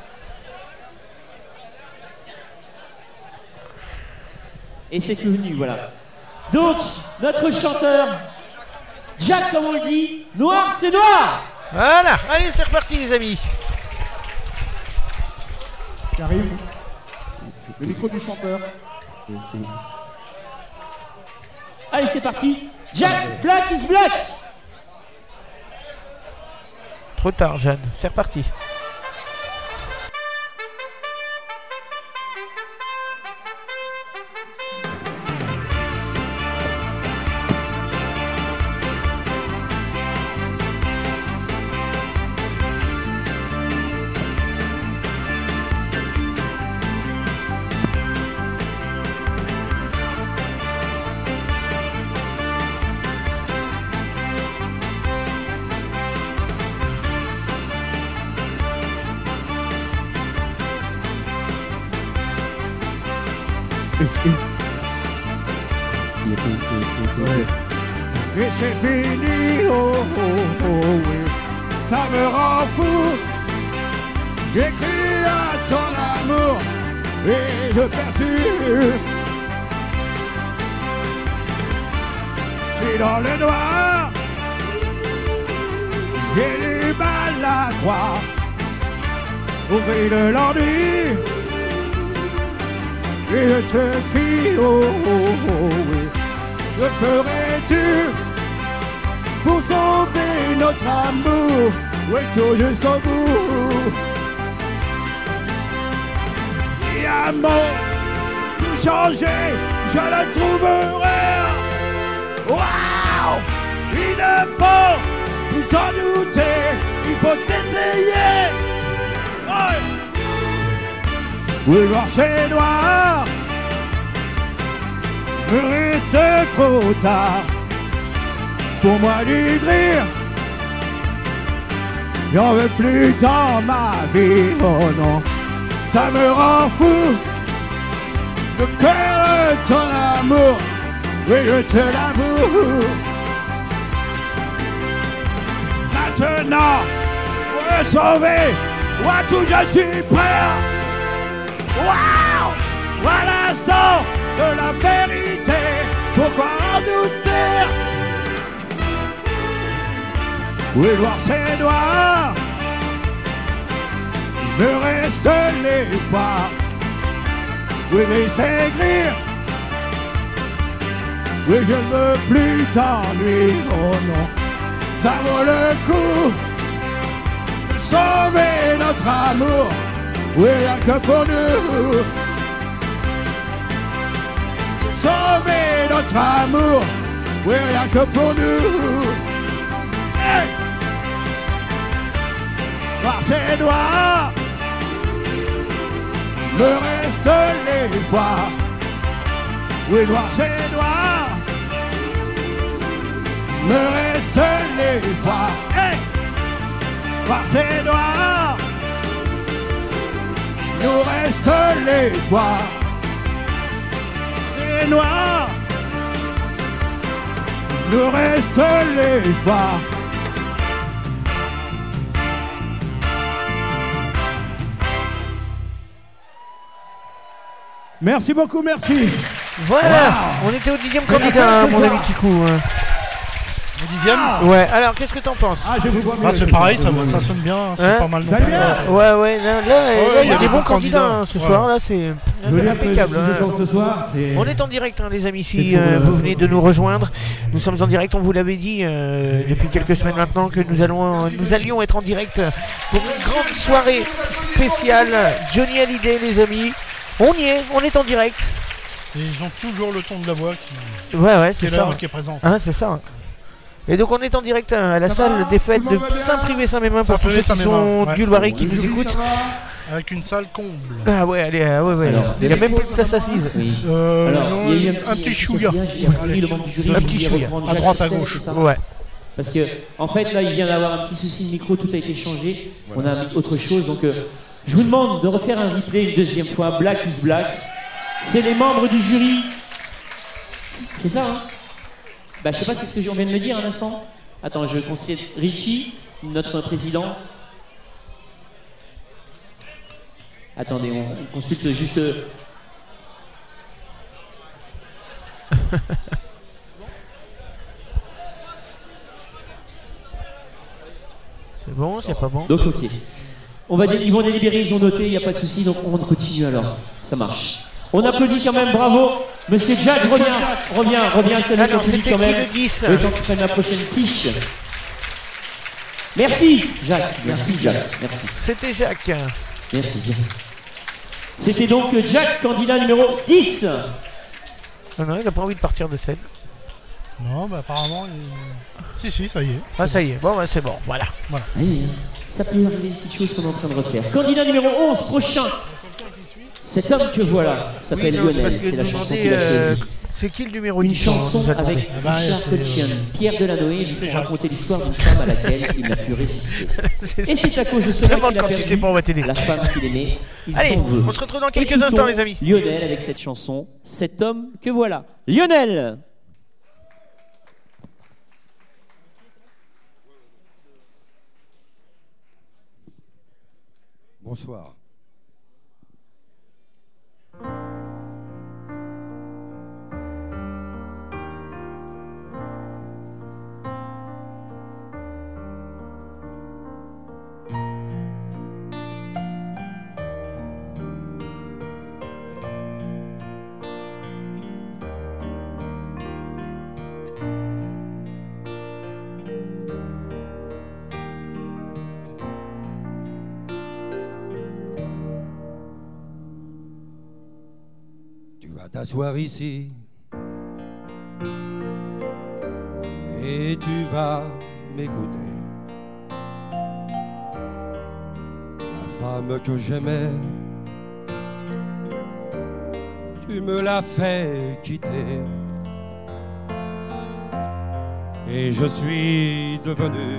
[SPEAKER 7] Et c'est venu, voilà. Donc, notre chanteur, Jack, comme on le dit, noir, c'est noir.
[SPEAKER 11] Voilà, allez, c'est reparti les amis.
[SPEAKER 2] Qui arrive. Le micro du chanteur.
[SPEAKER 7] Allez, c'est parti. Jack, Black is Black.
[SPEAKER 11] Trop tard, Jeanne, c'est reparti.
[SPEAKER 8] Et c'est fini, oh, oh, oh, oui. Ça me rend fou. J'écris et je perdure. Je suis dans le noir, j'ai du mal à croire au cri de l'ennui. Et je te crie, oh, oh, oh, oui. Que ferais-tu pour sauver notre amour? Oui, tout jusqu'au bout. Diamant, tout changer, je le trouverai. Waouh! Il ne faut plus s'en douter, il faut essayer. Ouais. Oui, noir c'est noir, mais c'est trop tard pour moi du gris. J'en veux plus dans ma vie, oh non, ça me rend fou de perdre ton amour, oui je te l'avoue. Maintenant, pour le sauver, moi tout je suis prêt. Waouh! À l'instant de la vérité, pourquoi en douter? Oui, noir c'est noir, il me reste l'espoir. Oui, gris c'est gris, oui, je ne veux plus t'ennuyer. Oh non, ça vaut le coup de sauver notre amour. Oui, rien que pour nous, sauver notre amour. Oui, rien que pour nous. Hey! Noir c'est noir, me reste l'espoir. Oui, noir c'est noir, me reste l'espoir. Hey! Noir c'est noir, nous reste l'espoir. C'est noir, nous reste l'espoir. Merci beaucoup, merci.
[SPEAKER 11] Voilà, wow. On était au dixième candidat, hein, mon ami Kikou. Hein.
[SPEAKER 12] Au dixième
[SPEAKER 11] Ouais, alors qu'est-ce que t'en penses?
[SPEAKER 12] Ah, je vous vois mieux. Ah, c'est pareil, ça, ça sonne bien, c'est hein pas mal non plus.
[SPEAKER 11] Ouais, ouais, là, là, ouais, il y a des bons candidats, candidats hein, ce ouais. soir, là, c'est impeccable. Hein. Ce soir, on est en direct, hein, les amis, si euh, vous venez de nous rejoindre. Nous sommes en direct, on vous l'avait dit euh, depuis quelques semaines maintenant que nous, allons, nous allions être en direct pour une grande soirée spéciale Johnny Hallyday, les amis. On y est, on est en direct.
[SPEAKER 12] Et ils ont toujours le ton de la voix qui,
[SPEAKER 11] ouais, ouais, c'est
[SPEAKER 12] qui est
[SPEAKER 11] ça.
[SPEAKER 12] là, qui est présent.
[SPEAKER 11] Hein, c'est ça. Et donc on est en direct à la ça salle va, des fêtes de Saint-Privé-Saint-Mémin pour tous ceux qui sont ouais. du Loiret qui nous écoutent.
[SPEAKER 12] Avec une salle comble.
[SPEAKER 11] Ah ouais, allez, ah ouais, ouais. Alors, il y a même pas de place assise.
[SPEAKER 12] Oui. Euh, Alors, non, il y a eu un petit, un petit chouïa.
[SPEAKER 11] Un petit chouïa.
[SPEAKER 12] À droite, à gauche.
[SPEAKER 11] Ouais.
[SPEAKER 17] Parce que, en fait, là, il vient d'avoir un petit souci de micro, tout a été changé. On a mis autre chose, donc euh, je vous demande de refaire un replay une deuxième fois. Black is Black. C'est les membres du jury. C'est ça, hein? Bah, je sais pas, c'est ce que on vient de me dire un instant. Attends, je considère Richie, notre président. Attendez, on, on consulte juste.
[SPEAKER 11] C'est bon, c'est pas bon.
[SPEAKER 17] Donc, ok. On va dé- ils vont délibérer, ils ont noté, il n'y a pas de souci, donc on continue alors. Ça marche. On applaudit quand même, bravo. Monsieur Jack, reviens, reviens, reviens, c'est là,
[SPEAKER 11] c'était
[SPEAKER 17] quand même.
[SPEAKER 11] Le dix.
[SPEAKER 17] Le temps que tu prennes la prochaine fiche. Merci, Jacques. Merci, Jacques. Merci.
[SPEAKER 11] C'était Jacques.
[SPEAKER 17] Merci. C'était donc Jack, candidat numéro dix.
[SPEAKER 11] Non, non, il n'a pas envie de partir de scène.
[SPEAKER 12] Non, bah apparemment, il... si, si, ça y est.
[SPEAKER 11] Ah, ça y est, bon, bah, c'est bon, voilà.
[SPEAKER 12] voilà.
[SPEAKER 17] Allez, ça peut arriver une petite chose qu'on est en train de refaire. Candidat numéro onze, prochain. Cet homme que voilà s'appelle
[SPEAKER 11] oui,
[SPEAKER 17] Lionel, c'est la chanson qu'il a choisie.
[SPEAKER 11] Euh, c'est qui le numéro
[SPEAKER 17] Une
[SPEAKER 11] dix
[SPEAKER 17] chanson avec
[SPEAKER 12] ah bah,
[SPEAKER 17] Richard Cochian, Pierre Delanoë lui font raconter l'histoire d'une femme à laquelle il n'a pu résister. Et c'est à cause de cela qu'il a
[SPEAKER 11] quand
[SPEAKER 17] perdu
[SPEAKER 11] tu sais pas, on va t'aider.
[SPEAKER 17] la femme qu'il aimait. Il
[SPEAKER 11] Allez,
[SPEAKER 17] s'en veut.
[SPEAKER 11] on se retrouve dans quelques
[SPEAKER 17] Écoutons
[SPEAKER 11] instants, les amis.
[SPEAKER 17] Lionel avec cette chanson, cet homme que voilà. Lionel.
[SPEAKER 3] Bonsoir.
[SPEAKER 10] t'asseoir ici et tu vas m'écouter. La femme que j'aimais, tu me l'as fait quitter. Et je suis devenu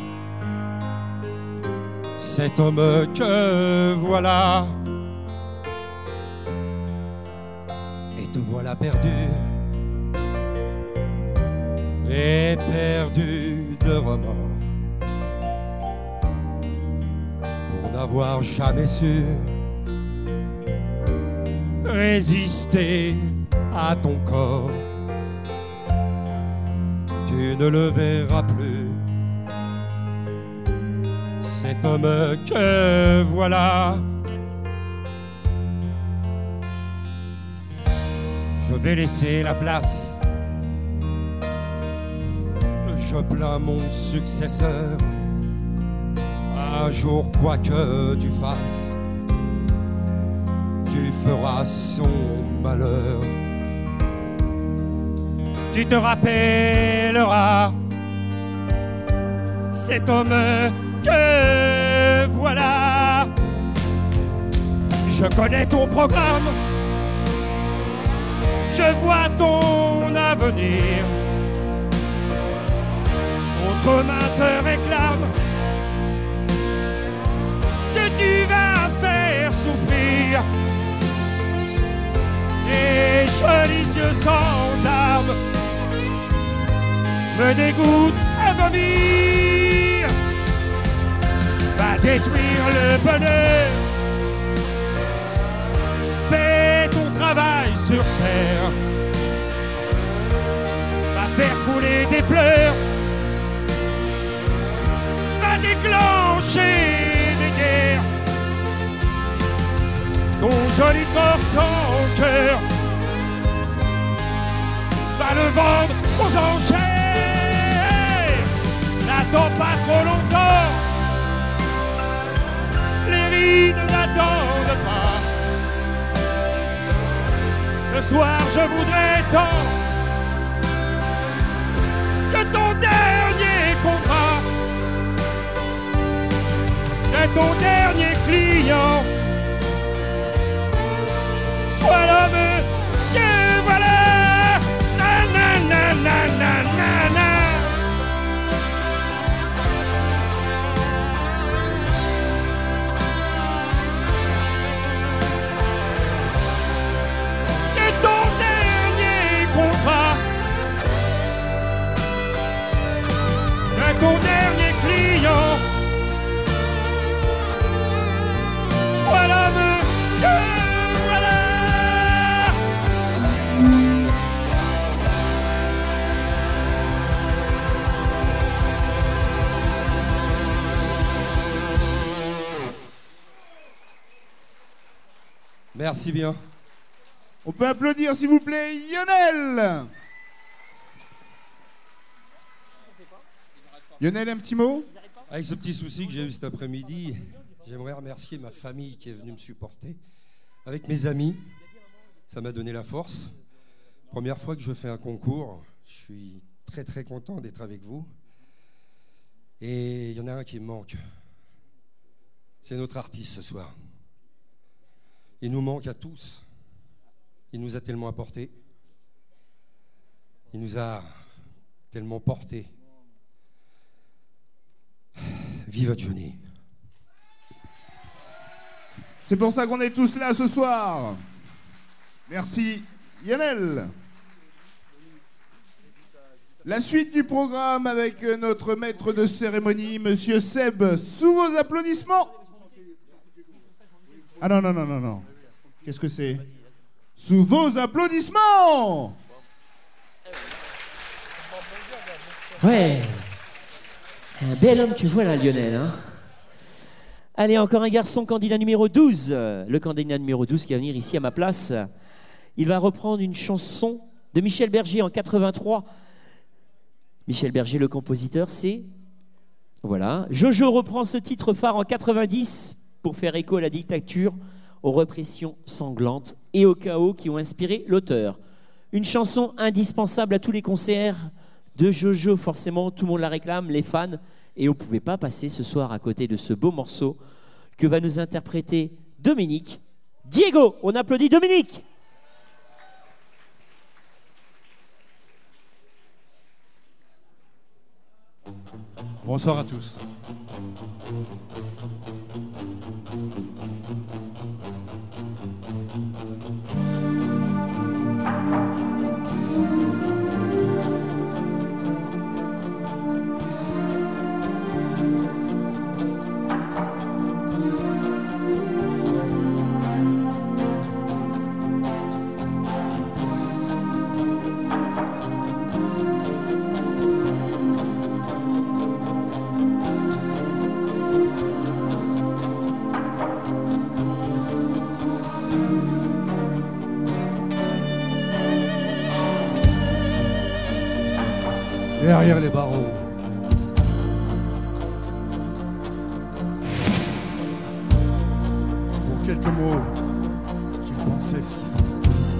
[SPEAKER 10] cet homme que voilà. Et te voilà perdu, et perdu de remords, pour n'avoir jamais su résister à ton corps. Tu ne le verras plus, cet homme que voilà. Je vais laisser la place, je plains mon successeur. Un jour, quoi que tu fasses, tu feras son malheur. Tu te rappelleras cet homme que voilà. Je connais ton programme, je vois ton avenir. Autre main te réclame que tu vas faire souffrir. Et jolis yeux sans armes me dégoûtent à vomir. Va détruire le bonheur, fais ton travail sur terre. Va faire couler des pleurs, va déclencher des guerres. Ton joli corps sans cœur, va le vendre aux enchères. N'attends pas trop longtemps, les rides n'attendent pas. Ce soir je voudrais tant que ton dernier contrat, que ton dernier client soit l'homme que voilà. Na na na na na na na. Que ton dernier contrat, que ton dernier client soit l'homme que merci bien.
[SPEAKER 2] On peut applaudir s'il vous plaît Lionel. Lionel, un petit mot?
[SPEAKER 10] Avec ce petit souci que j'ai eu cet après-midi, j'aimerais remercier ma famille qui est venue me supporter. Avec mes amis, ça m'a donné la force. Première fois que je fais un concours, je suis très très content d'être avec vous. Et il y en a un qui me manque. C'est notre artiste ce soir. Il nous manque à tous. Il nous a tellement apporté. Il nous a tellement porté. Vive Johnny.
[SPEAKER 2] C'est pour ça qu'on est tous là ce soir. Merci Lionel. La suite du programme avec notre maître de cérémonie, Monsieur Seb, sous vos applaudissements. Ah non, non, non, non, non. Qu'est-ce que c'est? Sous vos applaudissements.
[SPEAKER 17] Ouais. Un bel homme que voilà, Lionel. Hein. Allez, encore un garçon, candidat numéro douze. Le candidat numéro douze qui va venir ici à ma place. Il va reprendre une chanson de Michel Berger en quatre-vingt-trois. Michel Berger, le compositeur, c'est... Voilà. Jojo reprend ce titre phare en quatre-vingt-dix pour faire écho à la dictature aux répressions sanglantes et au chaos qui ont inspiré l'auteur. Une chanson indispensable à tous les concerts de Jojo, forcément, tout le monde la réclame, les fans, et on ne pouvait pas passer ce soir à côté de ce beau morceau que va nous interpréter Dominique. Diego, on applaudit Dominique.
[SPEAKER 13] Bonsoir à tous. Derrière les barreaux, pour quelques mots qu'il pensait si fort.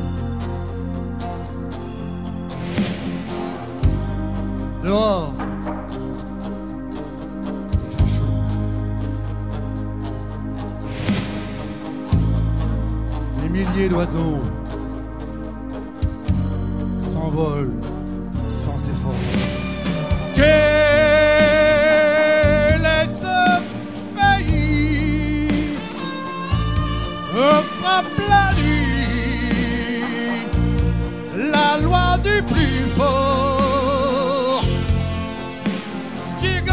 [SPEAKER 13] Dehors, il fait chaud. Des milliers d'oiseaux s'envolent sans effort. Quel est ce pays où frappe la nuit la loi du plus fort? Diego,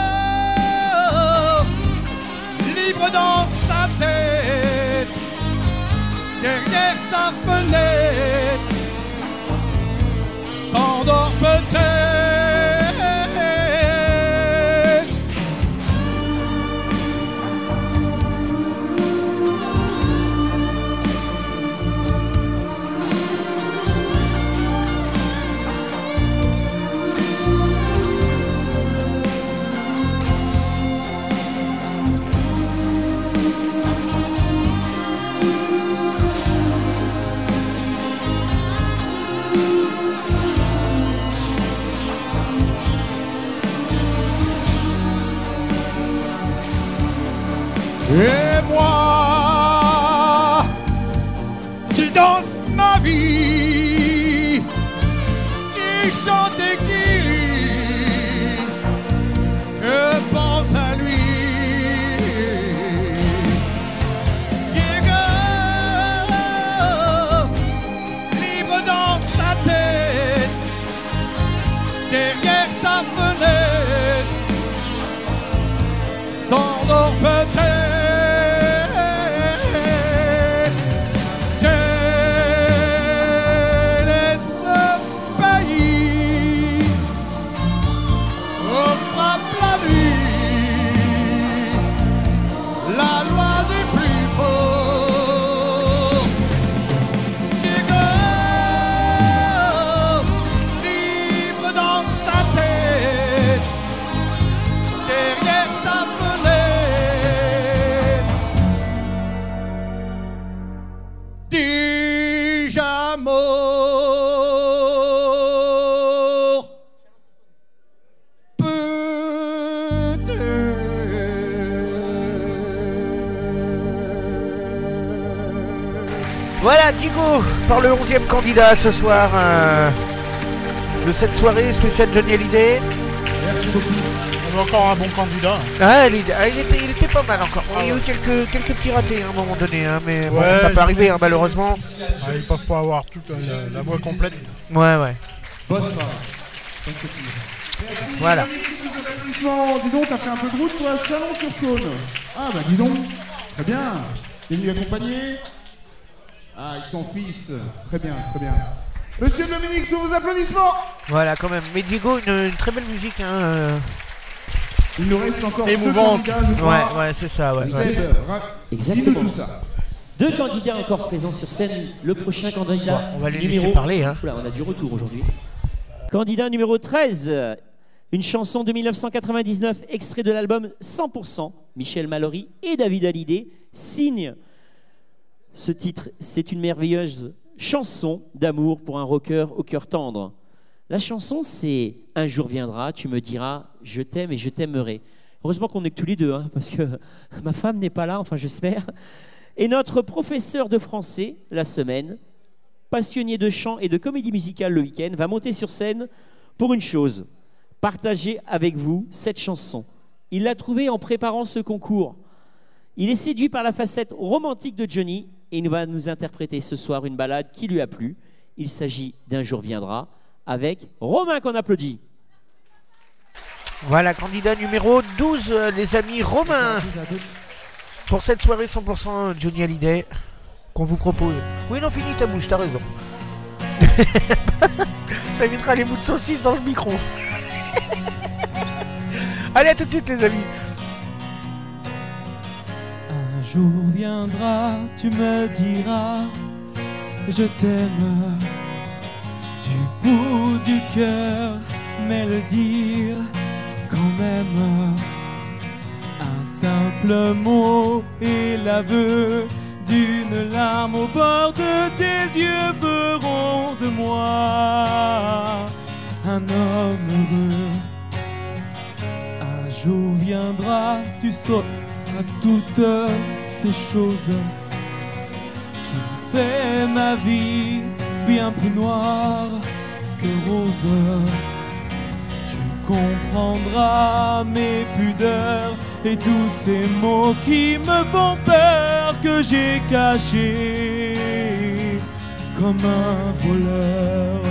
[SPEAKER 13] libre dans sa tête, derrière sa fenêtre, s'endort peut-être. Et moi, qui danse ma vie, qui chante et qui rit, je pense à lui. Diego, libre dans sa tête, derrière sa fenêtre, s'endort peut-être.
[SPEAKER 11] Voilà, Diego, par le onzième candidat ce soir euh, de cette soirée spéciale Johnny Hallyday.
[SPEAKER 12] Merci beaucoup. On a encore un bon candidat.
[SPEAKER 11] Ah, il, ah, il, était, il était pas mal encore. Ah, il y a eu quelques, quelques petits ratés hein, à un moment donné, hein, mais bon,
[SPEAKER 12] ouais,
[SPEAKER 11] ça peut arriver hein, malheureusement.
[SPEAKER 12] Ah, ils peuvent pas avoir toute la, la voix complète.
[SPEAKER 11] Ouais, ouais.
[SPEAKER 2] Bonne soirée.
[SPEAKER 11] Voilà.
[SPEAKER 2] Dis donc, t'as fait un peu de route toi, Chalon-sur-Saône. Ah bah dis donc, très bien. T'es venu accompagner. Ah, avec son fils. Très bien, très bien. Monsieur Dominique, sous vos applaudissements.
[SPEAKER 11] Voilà, quand même. Mais Diego, une, une très belle musique. Hein, euh...
[SPEAKER 2] Il nous reste encore
[SPEAKER 12] émouvante.
[SPEAKER 2] deux candidats, je crois.
[SPEAKER 11] Ouais, ouais, c'est ça. Ouais, ouais.
[SPEAKER 17] Exactement.
[SPEAKER 2] Tout ça.
[SPEAKER 17] Deux candidats encore présents sur scène. Le prochain candidat.
[SPEAKER 11] Ouais, on va les
[SPEAKER 17] numéro...
[SPEAKER 11] laisser parler. Hein.
[SPEAKER 17] Oula, on a du retour aujourd'hui. Candidat numéro treize. Une chanson de mille neuf cent quatre-vingt-dix-neuf, extrait de l'album cent pour cent. Michel Mallory et David Hallyday signent Ce titre, c'est une merveilleuse chanson d'amour pour un rocker au cœur tendre. La chanson, c'est « Un jour viendra, tu me diras, je t'aime et je t'aimerai ». Heureusement qu'on n'est que tous les deux, hein, parce que ma femme n'est pas là, enfin j'espère. Et notre professeur de français, la semaine, passionné de chant et de comédie musicale le week-end, va monter sur scène pour une chose, partager avec vous cette chanson. Il l'a trouvée en préparant ce concours. Il est séduit par la facette romantique de Johnny et il va nous interpréter ce soir une ballade qui lui a plu. Il s'agit d'Un jour viendra avec Romain qu'on applaudit.
[SPEAKER 11] Voilà, candidat numéro douze, euh, les amis Romain. Pour cette soirée cent pour cent Johnny Hallyday qu'on vous propose. Oui, non, finis ta bouche, t'as raison. Ça évitera les bouts de saucisse dans le micro. Allez, à tout de suite, les amis.
[SPEAKER 16] Un jour viendra, tu me diras, je t'aime du bout du cœur, mais le dire quand même. Un simple mot et l'aveu d'une larme au bord de tes yeux feront de moi un homme heureux. Un jour viendra, tu sauras toutes ces choses qui ont fait ma vie bien plus noire que rose. Tu comprendras mes pudeurs et tous ces mots qui me font peur que j'ai cachés comme un voleur.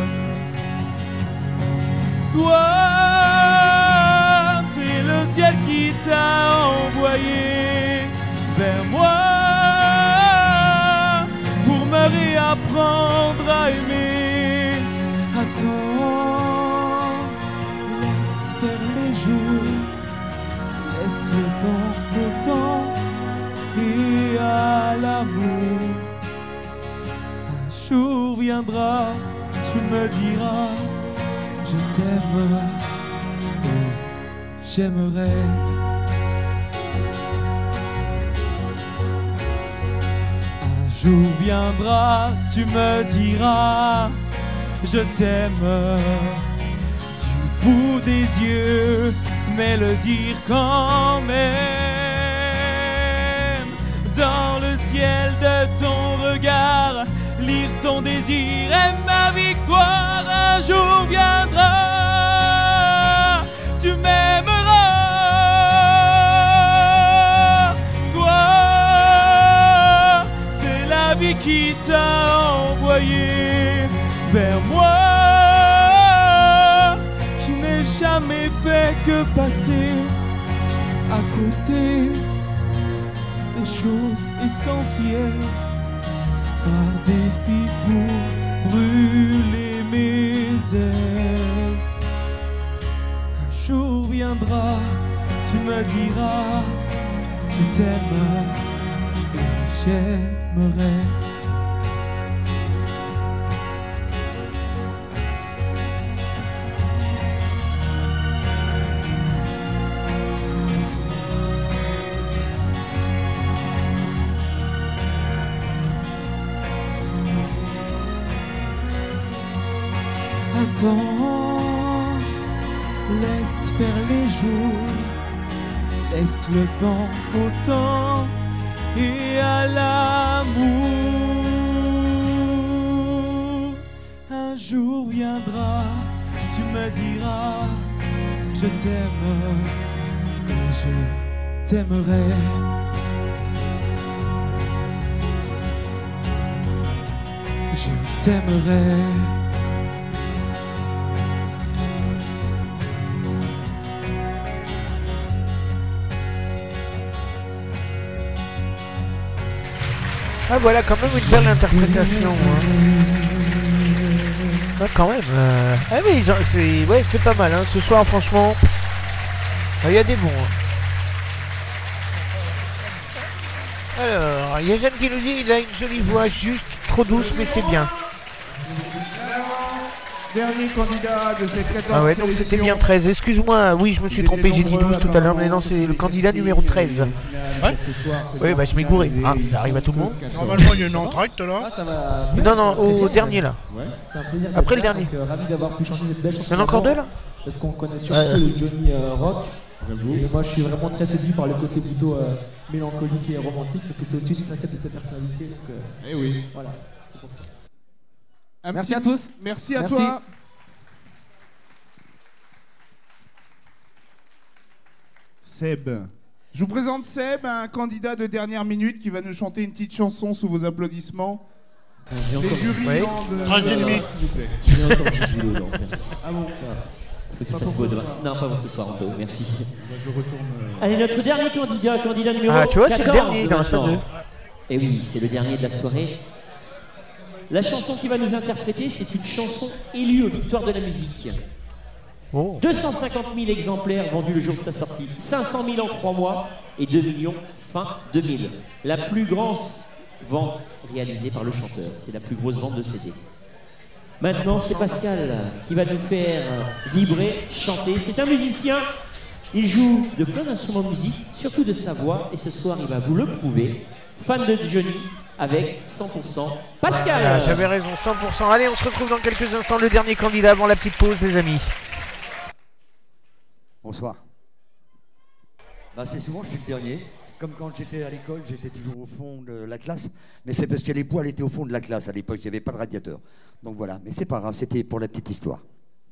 [SPEAKER 16] Toi, c'est le ciel qui t'a envoyé vers moi pour me réapprendre à aimer. Attends, laisse faire les jours, laisse le temps au temps et à l'amour. Un jour viendra, tu me diras, je t'aime et j'aimerai. Un jour viendra, tu me diras, je t'aime du bout des yeux, mais le dire quand même. Dans le ciel de ton regard, lire ton désir et ma victoire. Un jour viendra, tu m'aimeras. Toi, c'est la vie qui t'a envoyé vers moi, qui n'ai jamais fait que passer à côté des choses essentielles par défi pour brûler mes ailes. Un jour viendra, tu me diras, je t'aime et j'aimerai. Attends, laisse faire les jours, laisse le temps au temps et à l'amour. Un jour viendra, tu me diras, je t'aime et je t'aimerai. Je t'aimerai.
[SPEAKER 11] Ah voilà, quand même une belle interprétation. Hein. Ah, quand même. Euh... Ah oui, c'est ouais, c'est pas mal. Hein. Ce soir, franchement, il y a des bons. Hein. Alors, il y a Jeanne qui nous dit il a une jolie voix, juste trop douce, mais c'est bien.
[SPEAKER 2] Dernier candidat de cette quatorzième
[SPEAKER 11] Ah ouais, donc c'était bien treize. Excuse-moi, oui, je me suis trompé, j'ai dit douze tout à l'heure, mais non, c'est le candidat numéro treize.
[SPEAKER 12] Ouais.
[SPEAKER 11] Oui, bah je m'ai gouré. Ah, ça arrive à tout le monde.
[SPEAKER 12] Normalement, il y a une entracte là.
[SPEAKER 5] Ah, ça va.
[SPEAKER 11] Non, non, au dernier là.
[SPEAKER 5] Ouais. C'est un plaisir.
[SPEAKER 11] Après le
[SPEAKER 5] d'être là,
[SPEAKER 11] dernier.
[SPEAKER 5] donc, euh, ravi d'avoir pu chanter cette belle chanson.
[SPEAKER 11] Il y en a encore deux là.
[SPEAKER 5] Parce qu'on connaît surtout
[SPEAKER 11] Ouais.
[SPEAKER 5] le Johnny euh, rock. Et moi, je suis vraiment très séduit par le côté plutôt euh, mélancolique et romantique, parce que c'est aussi une facette de sa personnalité. Donc, euh,
[SPEAKER 2] Eh oui.
[SPEAKER 5] Voilà, c'est pour ça.
[SPEAKER 2] Un
[SPEAKER 5] Merci
[SPEAKER 2] petit-
[SPEAKER 5] à tous.
[SPEAKER 2] Merci à
[SPEAKER 5] Merci.
[SPEAKER 2] toi. Seb. Je vous présente Seb, un candidat de dernière minute qui va nous chanter une petite chanson sous vos applaudissements.
[SPEAKER 17] Et
[SPEAKER 2] Les
[SPEAKER 17] encore-
[SPEAKER 2] jurys
[SPEAKER 17] Ouais.
[SPEAKER 2] rendent-
[SPEAKER 12] treize et demi.
[SPEAKER 2] S'il vous plaît.
[SPEAKER 17] J'ai encore un petit boulot, donc merci.
[SPEAKER 2] Ah bon
[SPEAKER 17] Faut qu'il
[SPEAKER 2] Pas
[SPEAKER 17] fasse
[SPEAKER 2] pour
[SPEAKER 17] beau
[SPEAKER 2] ce
[SPEAKER 17] demain.
[SPEAKER 2] soir.
[SPEAKER 17] Non, pas pour ce soir, Anto, merci.
[SPEAKER 2] Je retourne. euh,
[SPEAKER 17] Allez, notre dernier candidat, candidat numéro
[SPEAKER 11] Ah, tu vois, c'est le
[SPEAKER 17] quatorze.
[SPEAKER 11] dernier, il en reste pas
[SPEAKER 17] maintenant.
[SPEAKER 11] deux.
[SPEAKER 17] Et oui, c'est le dernier de la soirée. La chanson qu'il va nous interpréter, c'est une chanson élue aux Victoires de la musique.
[SPEAKER 11] Oh.
[SPEAKER 17] deux cent cinquante mille exemplaires vendus le jour de sa sortie, cinq cent mille en trois mois et deux millions fin deux mille. La plus grosse vente réalisée par le chanteur, c'est la plus grosse vente de C D. Maintenant, c'est Pascal qui va nous faire vibrer, chanter. C'est un musicien, il joue de plein d'instruments de musique, surtout de sa voix, et ce soir, il va vous le prouver. Fan de Johnny avec cent pour cent Pascal.
[SPEAKER 11] Ah, j'avais raison, cent pour cent. Allez, on se retrouve dans quelques instants, le dernier candidat avant la petite pause, les amis.
[SPEAKER 18] Bonsoir. Bah, c'est souvent, je suis le dernier. C'est comme quand j'étais à l'école, j'étais toujours au fond de la classe. Mais c'est parce que les poils étaient au fond de la classe à l'époque, il n'y avait pas de radiateur. Donc voilà, mais c'est pas grave, c'était pour la petite histoire.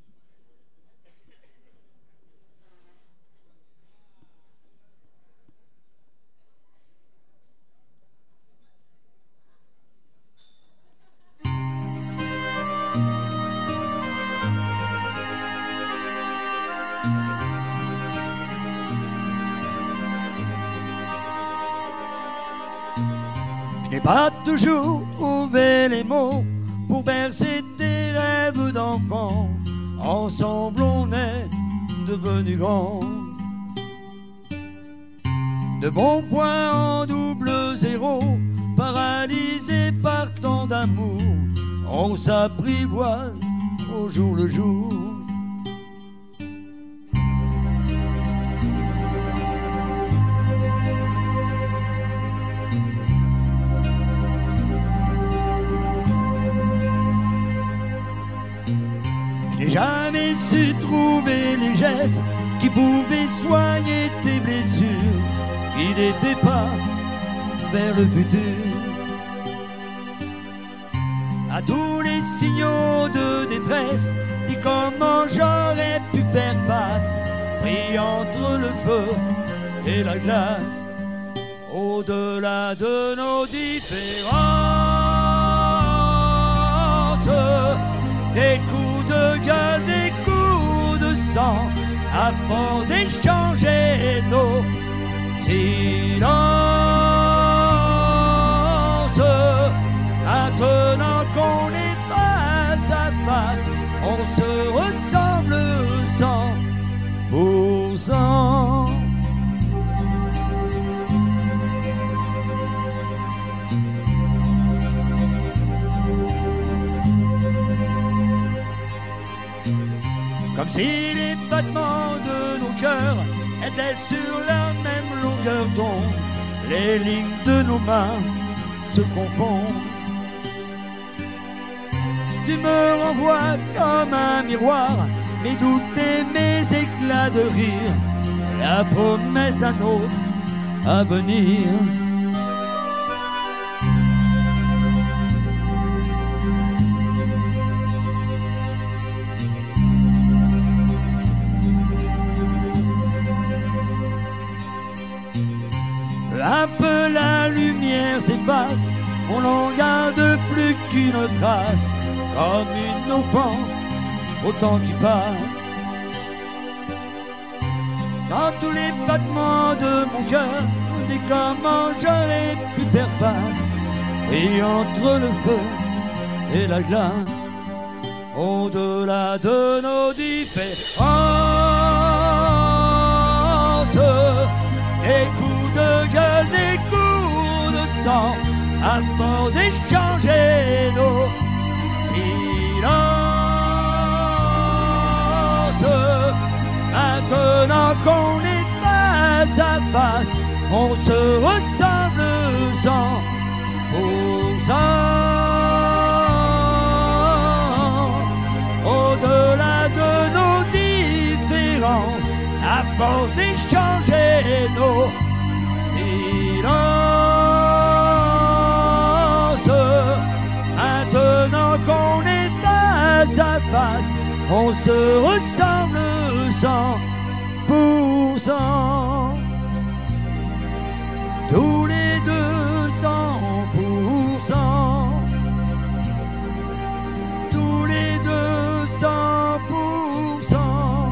[SPEAKER 18] Je n'ai pas toujours trouvé les mots pour bercer tes rêves d'enfant. Ensemble on est devenus grands. De bons points en double zéro, paralysés par tant d'amour, on s'apprivoise au jour le jour. Je n'ai jamais su trouver les gestes qui pouvaient soigner tes blessures, qui n'étaient pas vers le futur. À tous les signaux de détresse, dis comment j'aurais pu faire face, pris entre le feu et la glace, au-delà de nos différences, des coups de gueule, des coups de sang, avant d'échanger nos silences. Maintenant qu'on est face à face, on se ressemble cent pour cent. Comme si les battements de nos cœurs étaient sur la même longueur d'onde, les lignes de nos mains se confondent. Tu me renvoies comme un miroir mes doutes et mes éclats de rire, la promesse d'un autre avenir. Peu à peu la lumière s'efface, on n'en garde plus qu'une trace, comme une offense au temps qui passe. Dans tous les battements de mon cœur, dis comment j'aurais pu faire face, et entre le feu et la glace, au-delà de nos différences, des coups de gueule, des coups de sang, avant d'échanger nos silences. on se ressemble cent pour cent. Au-delà de nos différences, à force d'échanger nos silences, maintenant qu'on est face à face, on se ressemble cent pour cent. Tous les deux cent pour cent. Tous les deux cent pour cent.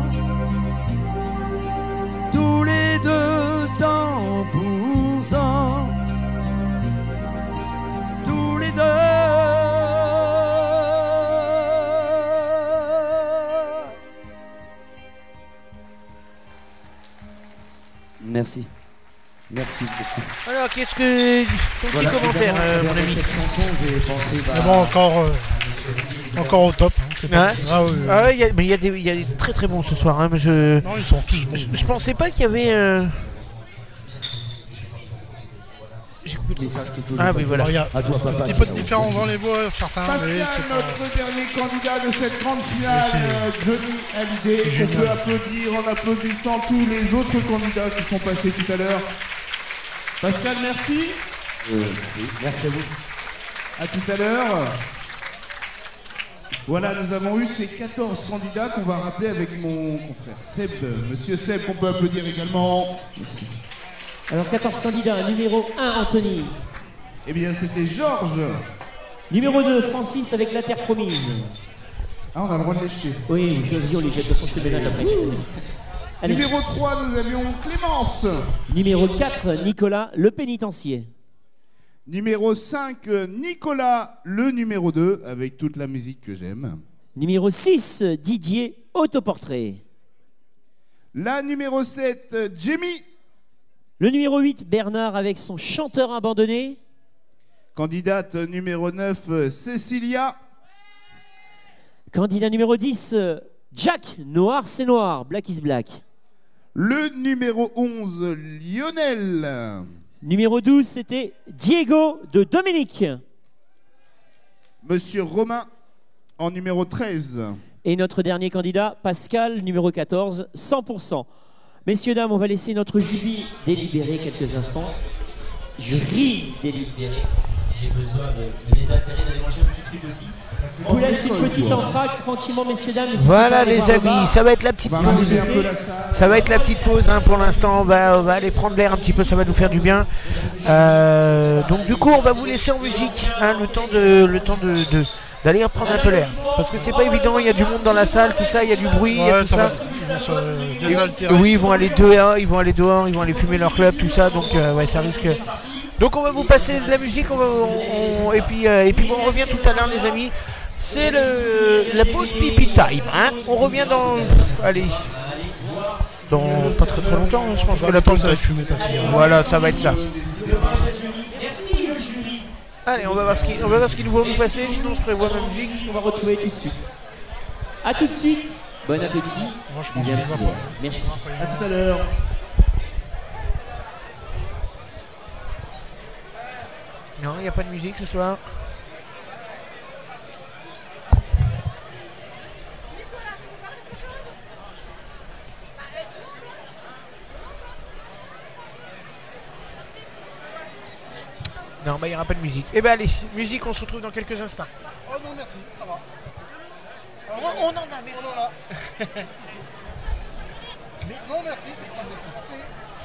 [SPEAKER 18] Tous les deux cent pour cent. Tous les deux.
[SPEAKER 19] Merci. Merci beaucoup.
[SPEAKER 11] Alors, qu'est-ce que. Ton
[SPEAKER 19] Voilà,
[SPEAKER 11] petit commentaire,
[SPEAKER 19] évidemment,
[SPEAKER 11] euh,
[SPEAKER 19] à
[SPEAKER 11] mon
[SPEAKER 19] travers
[SPEAKER 11] ami.
[SPEAKER 19] cette chanson, j'ai pensé, bah,
[SPEAKER 12] Mais bon, encore, euh, encore au top. hein, c'est pas-
[SPEAKER 11] Ouais.
[SPEAKER 12] Ah oui, oui,
[SPEAKER 11] Ah ouais, il y a- mais il y, a des- il y a des très très bons ce soir. Hein, mais je...
[SPEAKER 12] Non, ils sont tous bons.
[SPEAKER 11] Je, je pensais pas qu'il y avait. euh, J'écoute. Ah oui, voilà.
[SPEAKER 12] Il y a un petit peu de différence dans les voix, certains, mais
[SPEAKER 2] Pascal,
[SPEAKER 12] c'est pas.
[SPEAKER 2] notre dernier candidat de cette grande finale,
[SPEAKER 12] Mais c'est-
[SPEAKER 2] euh, Johnny Hallyday.
[SPEAKER 12] c'est
[SPEAKER 2] On
[SPEAKER 12] génial.
[SPEAKER 2] peut applaudir en applaudissant tous les autres candidats qui sont passés tout à l'heure. Pascal, merci.
[SPEAKER 19] Euh, oui, merci à vous.
[SPEAKER 2] À tout à l'heure. Voilà, nous avons eu ces quatorze candidats qu'on va rappeler avec mon confrère Seb. Monsieur Seb, qu'on peut applaudir également.
[SPEAKER 17] Merci. Alors, quatorze candidats. Numéro un, Anthony.
[SPEAKER 2] Eh bien, c'était Georges.
[SPEAKER 17] Numéro deux, Francis avec La Terre Promise.
[SPEAKER 2] Ah, on a le droit de les jeter.
[SPEAKER 17] Oui, je on les jette. De toute façon, je fais le ménage après. Allez.
[SPEAKER 2] Numéro trois, nous avions Clémence.
[SPEAKER 17] Numéro quatre, Nicolas, Le Pénitencier.
[SPEAKER 2] Numéro cinq, Nicolas, le numéro deux, avec toute la musique que j'aime.
[SPEAKER 17] Numéro six, Didier, Autoportrait.
[SPEAKER 2] La numéro sept, Jamie.
[SPEAKER 17] Le numéro huit, Bernard avec son chanteur abandonné.
[SPEAKER 2] Candidate numéro neuf, Cécilia.
[SPEAKER 17] Candidat numéro dix, Jack, Noir c'est Noir, Black is Black.
[SPEAKER 2] Le numéro onze, Lionel.
[SPEAKER 17] Numéro douze, c'était Diego de Dominique.
[SPEAKER 2] Monsieur Romain en numéro treize.
[SPEAKER 17] Et notre dernier candidat, Pascal, numéro quatorze, cent pour cent. Messieurs, dames, on va laisser notre jury délibérer quelques instants. Jury délibérer. J'ai besoin de me désaltérer, d'aller manger un petit truc aussi. Je vous laisse une petite entracte tranquillement, messieurs, dames. N'hésitez pas à
[SPEAKER 11] Voilà
[SPEAKER 17] aller
[SPEAKER 11] les
[SPEAKER 17] voir le
[SPEAKER 11] amis,
[SPEAKER 17] bar.
[SPEAKER 11] ça va être la petite
[SPEAKER 2] On va
[SPEAKER 11] pause.
[SPEAKER 2] ramasser un peu la salle.
[SPEAKER 11] Ça va être la petite pause hein, pour l'instant. On va, on va aller prendre l'air un petit peu, ça va nous faire du bien. Euh, donc du coup, on va vous laisser en musique, hein, le temps de, le temps de, de- d'aller reprendre un peu l'air, parce que c'est pas évident. Il y a du monde dans la salle, tout ça, il y a du bruit, il y a
[SPEAKER 12] Ouais,
[SPEAKER 11] tout
[SPEAKER 12] ça
[SPEAKER 11] ça.
[SPEAKER 12] va, ils vont se désaltérer.
[SPEAKER 11] Oui, ils vont aller dehors, ils vont aller dehors, ils vont aller fumer leur club, tout ça. Donc euh, ouais, ça risque. Donc on va vous passer de la musique, on va, on- on- et puis euh, et puis bon, on revient tout à l'heure, les amis. C'est le la pause pipi time. Hein, on revient dans, allez, dans pas très très longtemps. hein, je pense que la pause.
[SPEAKER 12] T'as fumé ta cigarette.
[SPEAKER 11] Voilà, ça va être ça.
[SPEAKER 17] Merci, le jury.
[SPEAKER 11] Allez, on va voir ce qu'ils, on va voir ce qu'ils vont nous passer. Sinon, je prévois ma musique.
[SPEAKER 17] On va retrouver tout de suite. A tout de suite. Bon appétit.
[SPEAKER 12] Moi, je pense
[SPEAKER 17] Bien,
[SPEAKER 12] qu'on va
[SPEAKER 17] petit
[SPEAKER 12] pas.
[SPEAKER 17] doigt. Merci.
[SPEAKER 2] À tout à l'heure.
[SPEAKER 11] Non, il n'y a pas de musique ce soir. Non, bah il n'y aura pas de musique. Eh ben allez, musique, on se retrouve dans quelques instants.
[SPEAKER 12] Oh non, merci, ça va. Merci. On, on en a, mais on en a. Non, merci, c'est pas merci.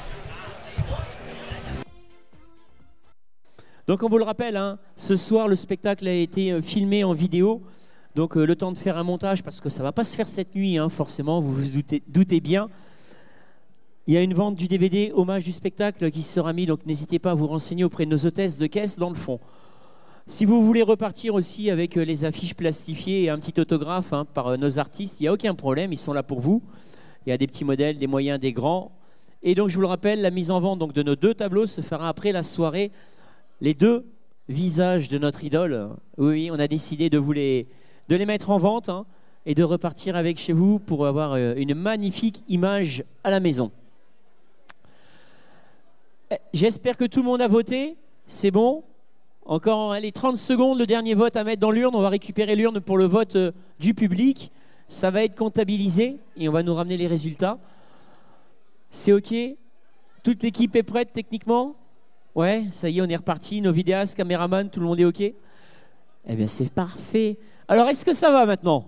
[SPEAKER 17] Donc on vous le rappelle, hein, ce soir le spectacle a été euh, filmé en vidéo. Donc euh, le temps de faire un montage, parce que ça ne va pas se faire cette nuit, hein, forcément, vous vous doutez, doutez bien. Il y a une vente du D V D hommage du spectacle qui sera mis, donc n'hésitez pas à vous renseigner auprès de nos hôtesses de caisse dans le fond. Si vous voulez repartir aussi avec euh, les affiches plastifiées et un petit autographe hein, par euh, nos artistes, il n'y a aucun problème, ils sont là pour vous. Il y a des petits modèles, des moyens, des grands. Et donc je vous le rappelle, la mise en vente donc, de nos deux tableaux se fera après la soirée. Les deux visages de notre idole, oui, on a décidé de vous les, de les mettre en vente hein, et de repartir avec chez vous pour avoir euh, une magnifique image à la maison. J'espère que tout le monde a voté. C'est bon? Encore allez, trente secondes, le dernier vote à mettre dans l'urne. On va récupérer l'urne pour le vote euh, du public. Ça va être comptabilisé et on va nous ramener les résultats. C'est OK? Toute l'équipe est prête techniquement? Ouais, ça y est, on est reparti. Nos vidéastes, caméramans, tout le monde est OK? Eh bien, c'est parfait. Alors, est-ce que ça va maintenant?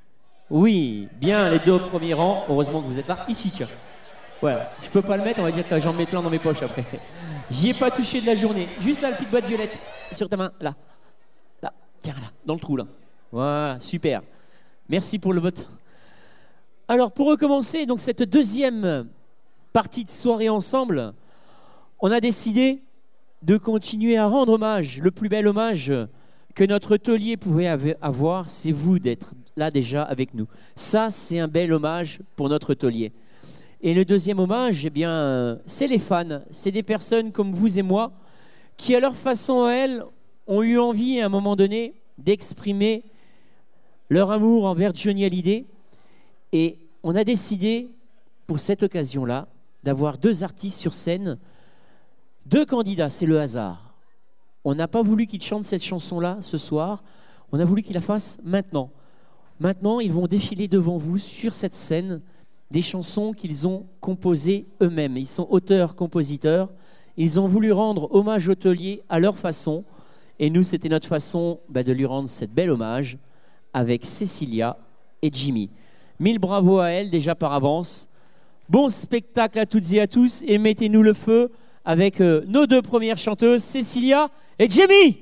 [SPEAKER 17] Oui, bien, les deux premiers rangs. Heureusement que vous êtes là. Ici, tiens. Voilà, je peux pas le mettre, on va dire que j'en mets plein dans mes poches après. J'y ai pas touché de la journée. Juste la petite boîte violette sur ta main, là. Là, tiens, là, dans le trou, là. Voilà, super. Merci pour le vote. Alors, pour recommencer, donc cette deuxième partie de soirée ensemble, on a décidé de continuer à rendre hommage. Le plus bel hommage que notre taulier pouvait avoir, c'est vous d'être là déjà avec nous. Ça, c'est un bel hommage pour notre taulier. Et le deuxième hommage, eh bien, c'est les fans. C'est des personnes comme vous et moi qui, à leur façon à elles, ont eu envie à un moment donné d'exprimer leur amour envers Johnny Hallyday. Et on a décidé, pour cette occasion-là, d'avoir deux artistes sur scène, deux candidats, c'est le hasard. On n'a pas voulu qu'ils chantent cette chanson-là ce soir, on a voulu qu'ils la fassent maintenant. Maintenant, ils vont défiler devant vous sur cette scène des chansons qu'ils ont composées eux-mêmes. Ils sont auteurs-compositeurs, ils ont voulu rendre hommage au taulier à leur façon, et nous, c'était notre façon bah, de lui rendre cette belle hommage avec Cécilia et Jimmy. Mille bravo à elle déjà par avance. Bon spectacle à toutes et à tous, et mettez-nous le feu avec euh, nos deux premières chanteuses, Cécilia et Jimmy.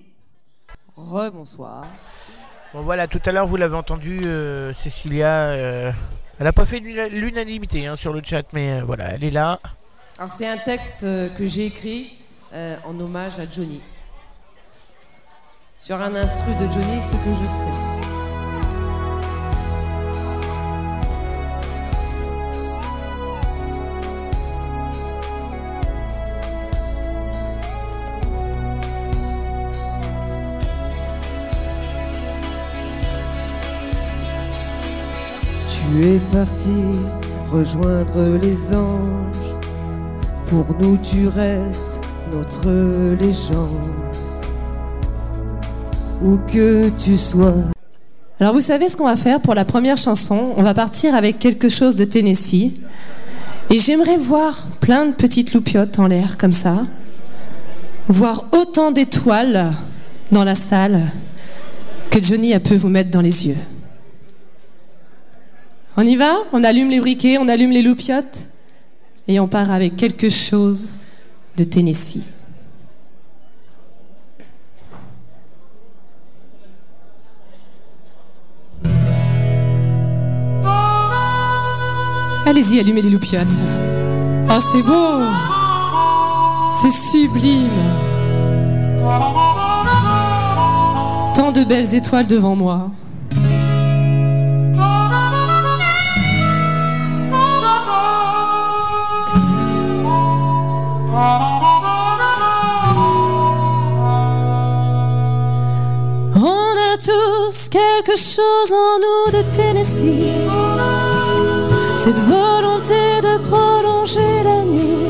[SPEAKER 6] Rebonsoir.
[SPEAKER 11] Bon voilà, tout à l'heure vous l'avez entendu, euh, Cécilia, euh, elle n'a pas fait l'unanimité hein, sur le chat, mais euh, voilà, elle est là.
[SPEAKER 6] Alors c'est un texte euh, que j'ai écrit euh, en hommage à Johnny. Sur un instru de Johnny, ce que je sais. Tu es parti rejoindre les anges. Pour nous tu restes notre légende. Où que tu sois.
[SPEAKER 1] Alors vous savez ce qu'on va faire pour la première chanson? On va partir avec quelque chose de Tennessee. Et j'aimerais voir plein de petites loupiottes en l'air comme ça. Voir autant d'étoiles dans la salle que Johnny a pu vous mettre dans les yeux. On y va? On allume les briquets, on allume les loupiottes et on part avec quelque chose de Tennessee. Allez-y, allumez les loupiottes. Oh, c'est beau! C'est sublime! Tant de belles étoiles devant moi. On a tous quelque chose en nous de Tennessee. Cette volonté de prolonger la nuit.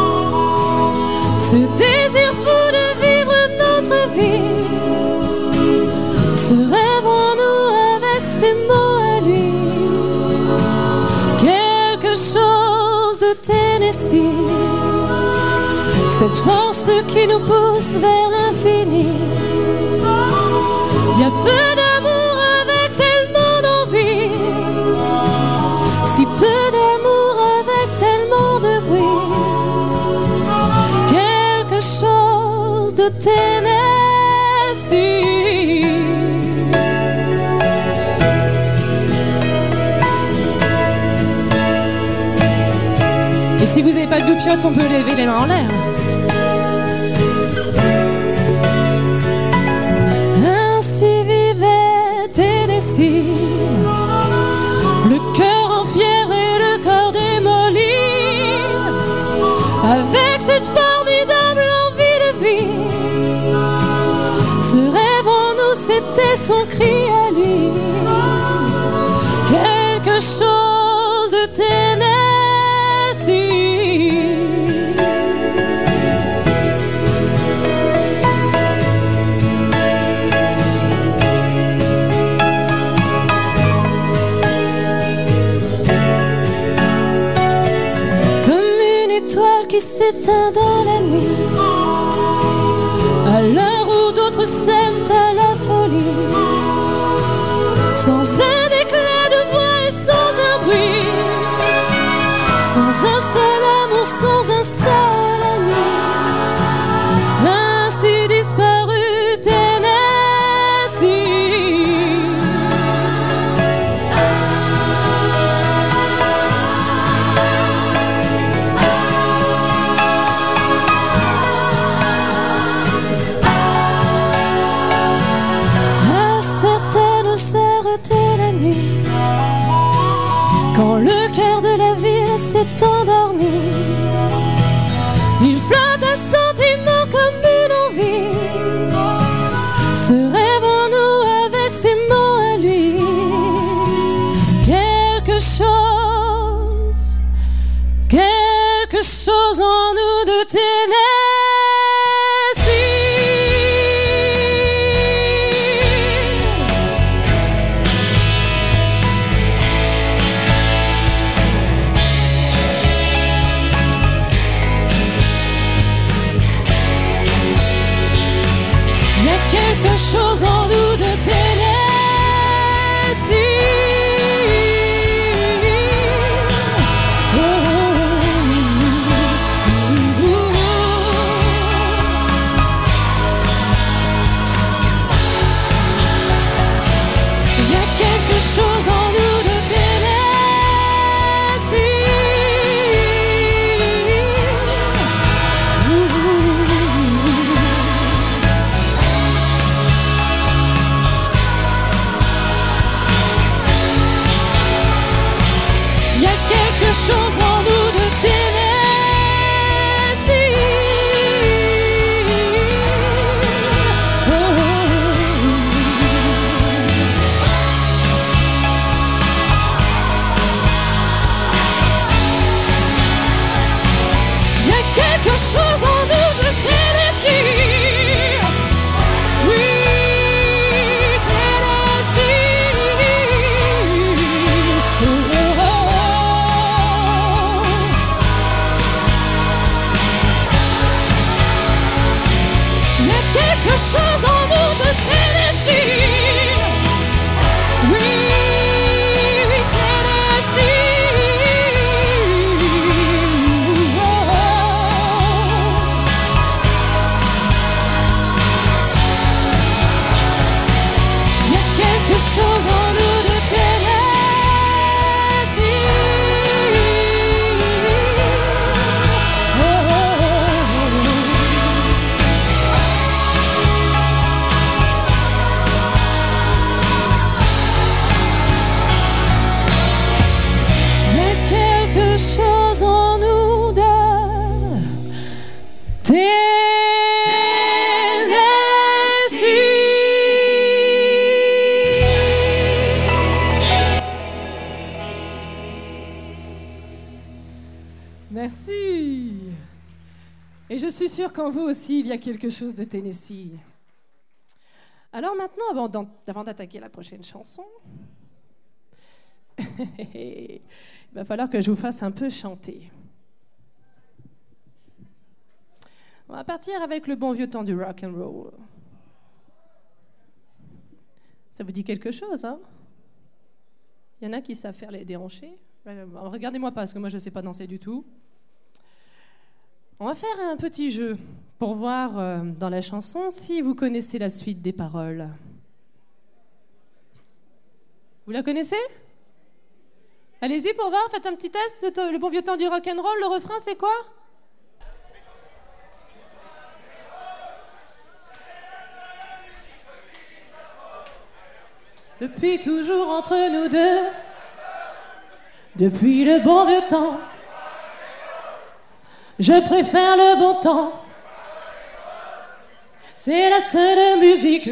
[SPEAKER 1] Ce désir fou de vivre notre vie. Ce rêve en nous avec ses mots à lui. Quelque chose de Tennessee. Cette force qui nous pousse vers l'infini. Il y a peu d'amour avec tellement d'envie. Si peu d'amour avec tellement de bruit. Quelque chose de Tennessee. Et si vous n'avez pas de loupiotte, on peut lever les mains en l'air. Ainsi vivait Tennessee, le cœur en fier et le corps démoli, avec cette formidable envie de vie. Ce rêve en nous, c'était son cri à lui. Quelque chose de Tennessee.
[SPEAKER 20] étoile qui s'éteint dans la nuit, à l'heure où d'autres s'aiment à la folie, sans un éclat de voix et sans un bruit, sans un seul amour, sans un seul ami, ainsi disparu Tennessee. À certaines heures de la nuit, quand le cœur de la ville s'est endormi, il flotte un sentiment comme une envie, ce rêve en nous avec ses mots à lui, quelque chose, quelque chose en nous de Tennessee. Quelque chose en nous de Tennessee. Oh, oh, oh, oh, oh. Il y a quelque chose en nous de Tennessee. Oh, oh, oh, oh. Quelque chose en nous de Tennessee. Oh, oh, oh. Il y a quelque chose en nous de Tennessee. Oui, Tennessee. Oh, oh, oh. Quelque chose en nous de Tennessee. Oui, oui, Tennessee. Oh, oh. Il y a quelque chose en nous de Tennessee. Oh, oh, oh. Chose en nous de Tennessee.
[SPEAKER 1] Merci. Et je suis sûre qu'en vous aussi, il y a quelque chose de Tennessee. Alors maintenant, avant d'en- avant d'attaquer la prochaine chanson, il va falloir que je vous fasse un peu chanter. On va partir avec le bon vieux temps du rock and roll. Ça vous dit quelque chose, hein? Il y en a qui savent faire les déhanchés. Regardez-moi pas, parce que moi je ne sais pas danser du tout. On va faire un petit jeu pour voir euh, dans la chanson si vous connaissez la suite des paroles. Vous la connaissez ? Allez-y pour voir, faites un petit test. Le, to- le bon vieux temps du rock'n'roll, le refrain c'est quoi ? Depuis toujours entre nous deux, depuis le bon vieux temps, je préfère le bon temps. C'est la seule musique.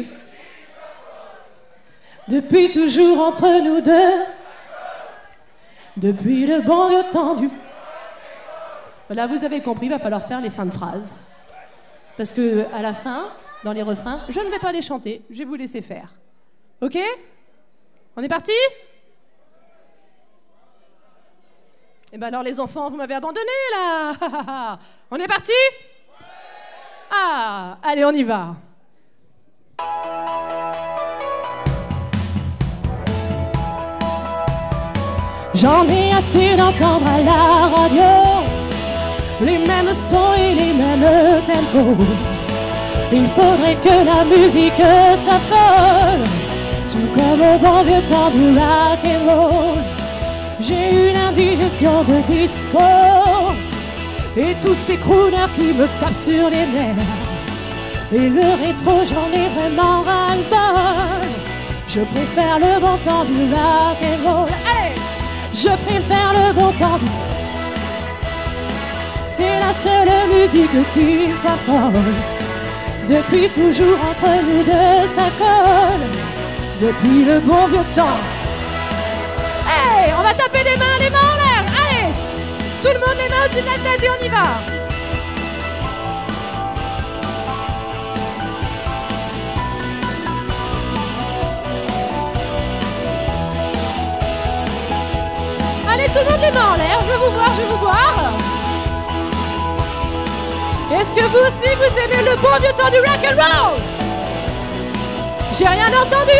[SPEAKER 1] Depuis toujours entre nous deux, depuis le bon vieux temps du... Voilà, vous avez compris, il va falloir faire les fins de phrases. Parce que à la fin, dans les refrains, je ne vais pas les chanter, je vais vous laisser faire. Ok ? On est parti ? Eh ben alors les enfants, vous m'avez abandonné là. On est parti? Ah, allez, on y va.
[SPEAKER 20] J'en ai assez d'entendre à la radio les mêmes sons et les mêmes tempos. Il faudrait que la musique s'affole, tout comme au bon vieux temps du rock and roll. J'ai une indigestion de disco et tous ces crooners qui me tapent sur les nerfs. Et le rétro, j'en ai vraiment ras-le-bol. Je préfère le bon temps du rock and roll. Allez! Je préfère le bon temps du... C'est la seule musique qui soit folle. Depuis toujours entre nous deux ça colle. Depuis le bon vieux temps.
[SPEAKER 1] Hey, on va taper des mains, les mains en l'air. Allez, tout le monde les mains au-dessus de la tête et on y va. Allez, tout le monde les mains en l'air. Je veux vous voir, je veux vous voir. Est-ce que vous aussi vous aimez le bon vieux temps du rock and roll? J'ai rien entendu.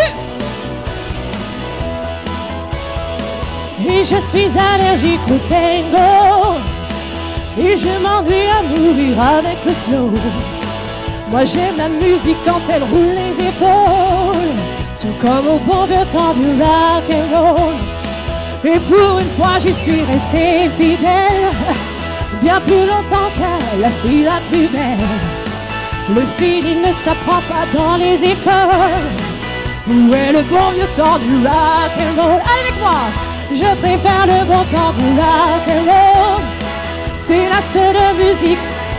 [SPEAKER 20] Et je suis allergique au tango et je m'ennuie à mourir avec le slow. Moi j'aime la musique quand elle roule les épaules, tout comme au bon vieux temps du rock and roll. Et pour une fois j'y suis resté fidèle, bien plus longtemps qu'à la fille la plus belle. Le feeling ne s'apprend pas dans les écoles. Où est le bon vieux temps du rock and roll? Allez avec moi! Je préfère le bon temps du rock and roll. C'est la seule musique.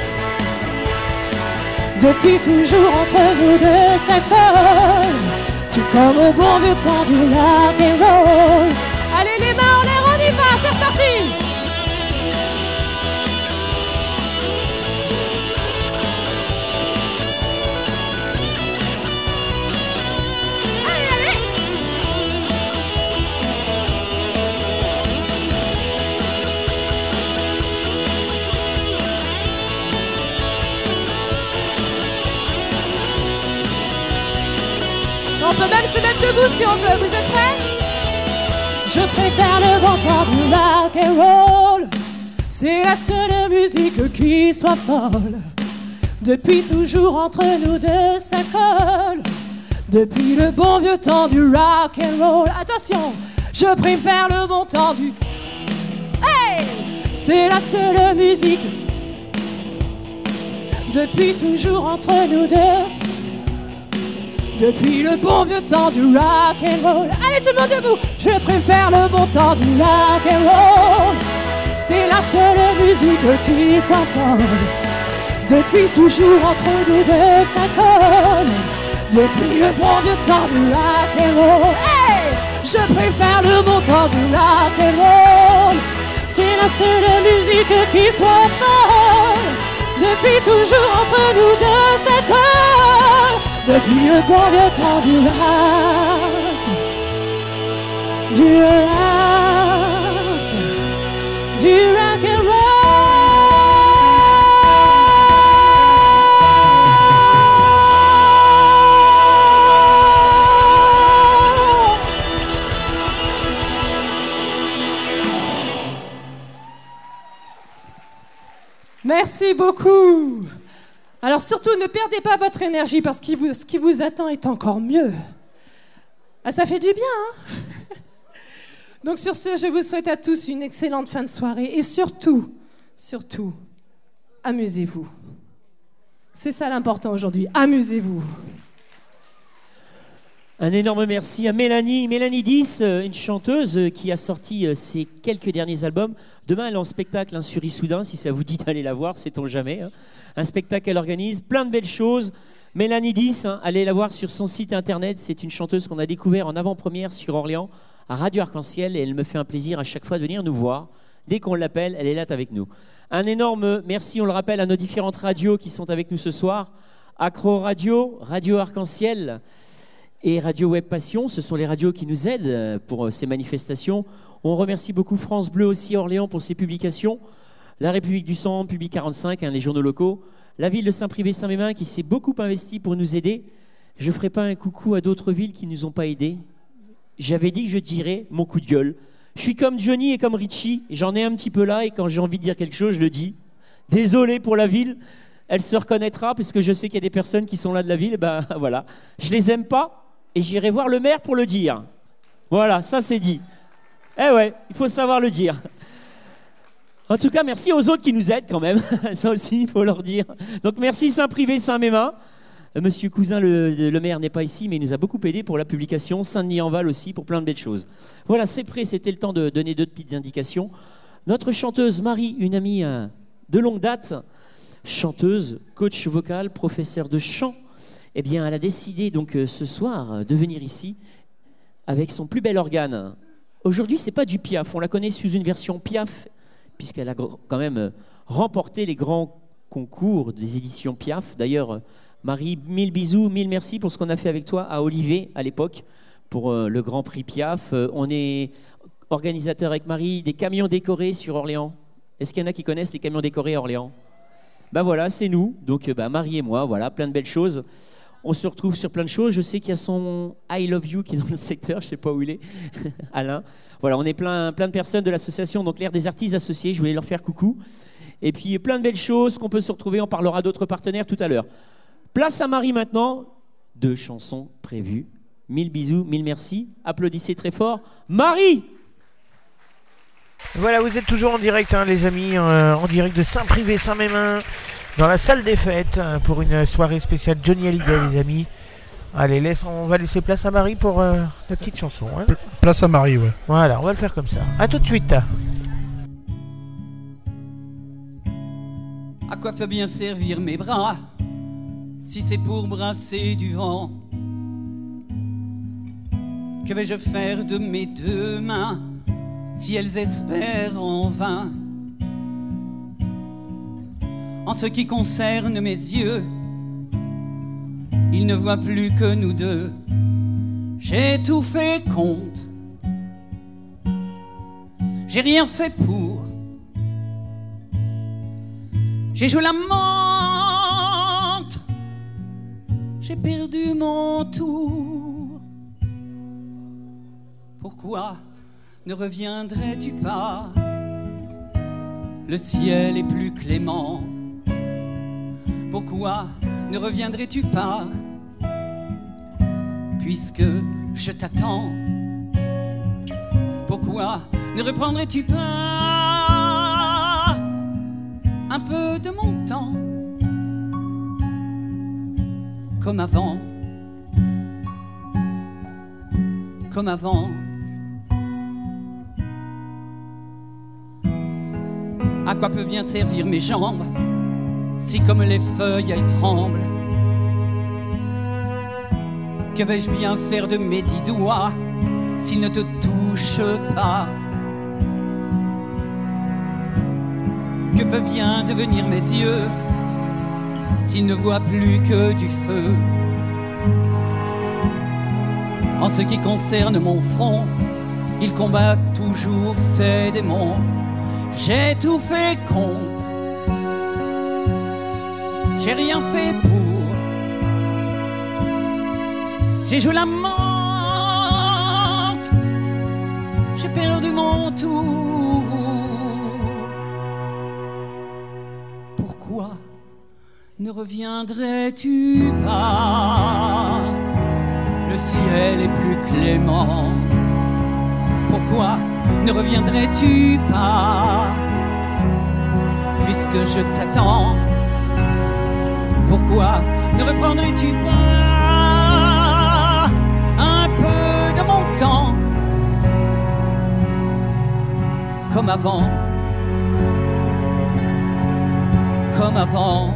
[SPEAKER 20] Depuis toujours entre nous deux ça colle, tout comme au bon vieux temps du rock and roll.
[SPEAKER 1] Allez les mains en l'air, on y va, c'est reparti. Allez, allez. On peut même se mettre debout si on veut, vous êtes prêts?
[SPEAKER 20] Je préfère le bon temps du rock and roll. C'est la seule musique qui soit folle. Depuis toujours entre nous deux ça colle. Depuis le bon vieux temps du rock and roll. Attention, je préfère le bon temps du... Hey! C'est la seule musique. Depuis toujours entre nous deux. Depuis le bon vieux temps du rock and roll. Allez tout le monde debout. Je préfère le bon temps du rock and roll. C'est la seule musique qui soit folle. Depuis toujours entre nous deux ça colle. Depuis le bon vieux temps du rock and roll. Hey! Je préfère le bon temps du rock and roll. C'est la seule musique qui soit folle. Depuis toujours entre nous deux ça colle. Depuis le bon vieux temps du rock, du rock, du rock and roll.
[SPEAKER 1] Merci beaucoup. Alors surtout, ne perdez pas votre énergie parce que ce qui vous attend est encore mieux. Ah, ça fait du bien, hein? Donc sur ce, je vous souhaite à tous une excellente fin de soirée et surtout, surtout, amusez-vous. C'est ça l'important aujourd'hui, amusez-vous.
[SPEAKER 17] Un énorme merci à Mélanie, Mélanie dix, une chanteuse qui a sorti ses quelques derniers albums. Demain, elle est en spectacle hein, sur Issoudun, si ça vous dit d'aller la voir, sait-on jamais. Hein. Un spectacle qu'elle organise, plein de belles choses. Mélanie dix, hein, allez la voir sur son site internet. C'est une chanteuse qu'on a découvert en avant-première sur Orléans, à Radio Arc-en-Ciel. Et elle me fait un plaisir à chaque fois de venir nous voir. Dès qu'on l'appelle, elle est là avec nous. Un énorme merci, on le rappelle, à nos différentes radios qui sont avec nous ce soir. Accro Radio, Radio Arc-en-Ciel et Radio Web Passion. Ce sont les radios qui nous aident pour ces manifestations. On remercie beaucoup France Bleu aussi, Orléans, pour ses publications. La République du Sang, Public quarante-cinq, hein, les journaux locaux. La ville de Saint-Privé-Saint-Mémin qui s'est beaucoup investi pour nous aider. Je ne ferai pas un coucou à d'autres villes qui ne nous ont pas aidés. J'avais dit que je dirais mon coup de gueule. Je suis comme Johnny et comme Richie. J'en ai un petit peu là et quand j'ai envie de dire quelque chose, je le dis. Désolé pour la ville. Elle se reconnaîtra parce que je sais qu'il y a des personnes qui sont là de la ville. Ben voilà. Je les aime pas et j'irai voir le maire pour le dire. Voilà, ça c'est dit. Eh ouais, il faut savoir le dire. En tout cas, merci aux autres qui nous aident quand même. Ça aussi, il faut leur dire. Donc merci Saint-Privé-Saint-Mémin. Monsieur Cousin, le, le maire, n'est pas ici, mais il nous a beaucoup aidé pour la publication. Saint-Denis-en-Val aussi, pour plein de belles choses. Voilà, c'est prêt, c'était le temps de donner deux petites indications. Notre chanteuse Marie, une amie euh, de longue date, chanteuse, coach vocal, professeure de chant, eh bien, elle a décidé donc euh, ce soir de venir ici avec son plus bel organe. Aujourd'hui, c'est pas du Piaf, on la connaît sous une version Piaf, puisqu'elle a quand même remporté les grands concours des éditions Piaf. D'ailleurs, Marie, mille bisous, mille merci pour ce qu'on a fait avec toi à Olivet à l'époque, pour euh, le Grand Prix Piaf. Euh, on est organisateur avec Marie des camions décorés sur Orléans. Est-ce qu'il y en a qui connaissent les camions décorés à Orléans? Ben voilà, c'est nous. Donc euh, ben, Marie et moi, voilà, plein de belles choses. On se retrouve sur plein de choses. Je sais qu'il y a son I Love You qui est dans le secteur, je ne sais pas où il est, Alain. Voilà, on est plein, plein de personnes de l'association, donc l'Air des Artistes Associés. Je voulais leur faire coucou. Et puis plein de belles choses qu'on peut se retrouver. On parlera d'autres partenaires tout à l'heure. Place à Marie maintenant. Deux chansons prévues. Mille bisous, mille merci. Applaudissez très fort. Marie!
[SPEAKER 11] Voilà, vous êtes toujours en direct, hein, les amis, euh, en direct de Saint-Privé-Saint-Mémin, dans la salle des fêtes, hein, pour une soirée spéciale Johnny Hallyday, les amis. Allez, laisse, on va laisser place à Marie pour euh, la petite chanson. Hein.
[SPEAKER 12] Place à Marie, ouais.
[SPEAKER 11] Voilà, on va le faire comme ça. À tout de suite.
[SPEAKER 21] À quoi fait bien servir mes bras si c'est pour brasser du vent? Que vais-je faire de mes deux mains si elles espèrent en vain? En ce qui concerne mes yeux, ils ne voient plus que nous deux. J'ai tout fait contre, j'ai rien fait pour. J'ai joué la menthe, j'ai perdu mon tour. Pourquoi ne reviendrais-tu pas? Le ciel est plus clément. Pourquoi ne reviendrais-tu pas? Puisque je t'attends. Pourquoi ne reprendrais-tu pas un peu de mon temps comme avant, comme avant? À quoi peut bien servir mes jambes si comme les feuilles elles tremblent? Que vais-je bien faire de mes dix doigts s'ils ne te touchent pas? Que peuvent bien devenir mes yeux s'ils ne voient plus que du feu? En ce qui concerne mon front, il combat toujours ses démons. J'ai tout fait contre, j'ai rien fait pour. J'ai joué la menthe, j'ai perdu mon tour. Pourquoi ne reviendrais-tu pas? Le ciel est plus clément. Pourquoi ne reviendrais-tu pas? Puisque je t'attends. Pourquoi ne reprendrais-tu pas un peu de mon temps comme avant, comme avant?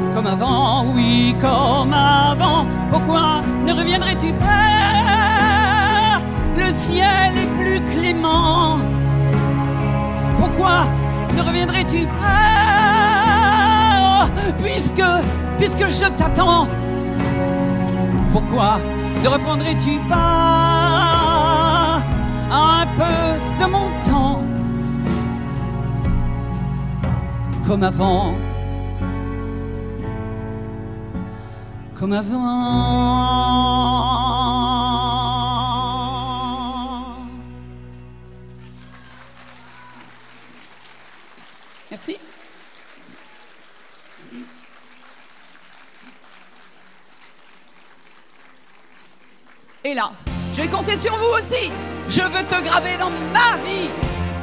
[SPEAKER 21] comme avant, oui, comme avant. Pourquoi ne reviendrais-tu pas? Le ciel est plus clément. Pourquoi ne reviendrais-tu pas? Puisque, puisque je t'attends. Pourquoi ne reprendrais-tu pas un peu de mon temps comme avant? Comme avant. Merci. Et là, je vais compter sur vous aussi. Je veux te graver dans ma vie.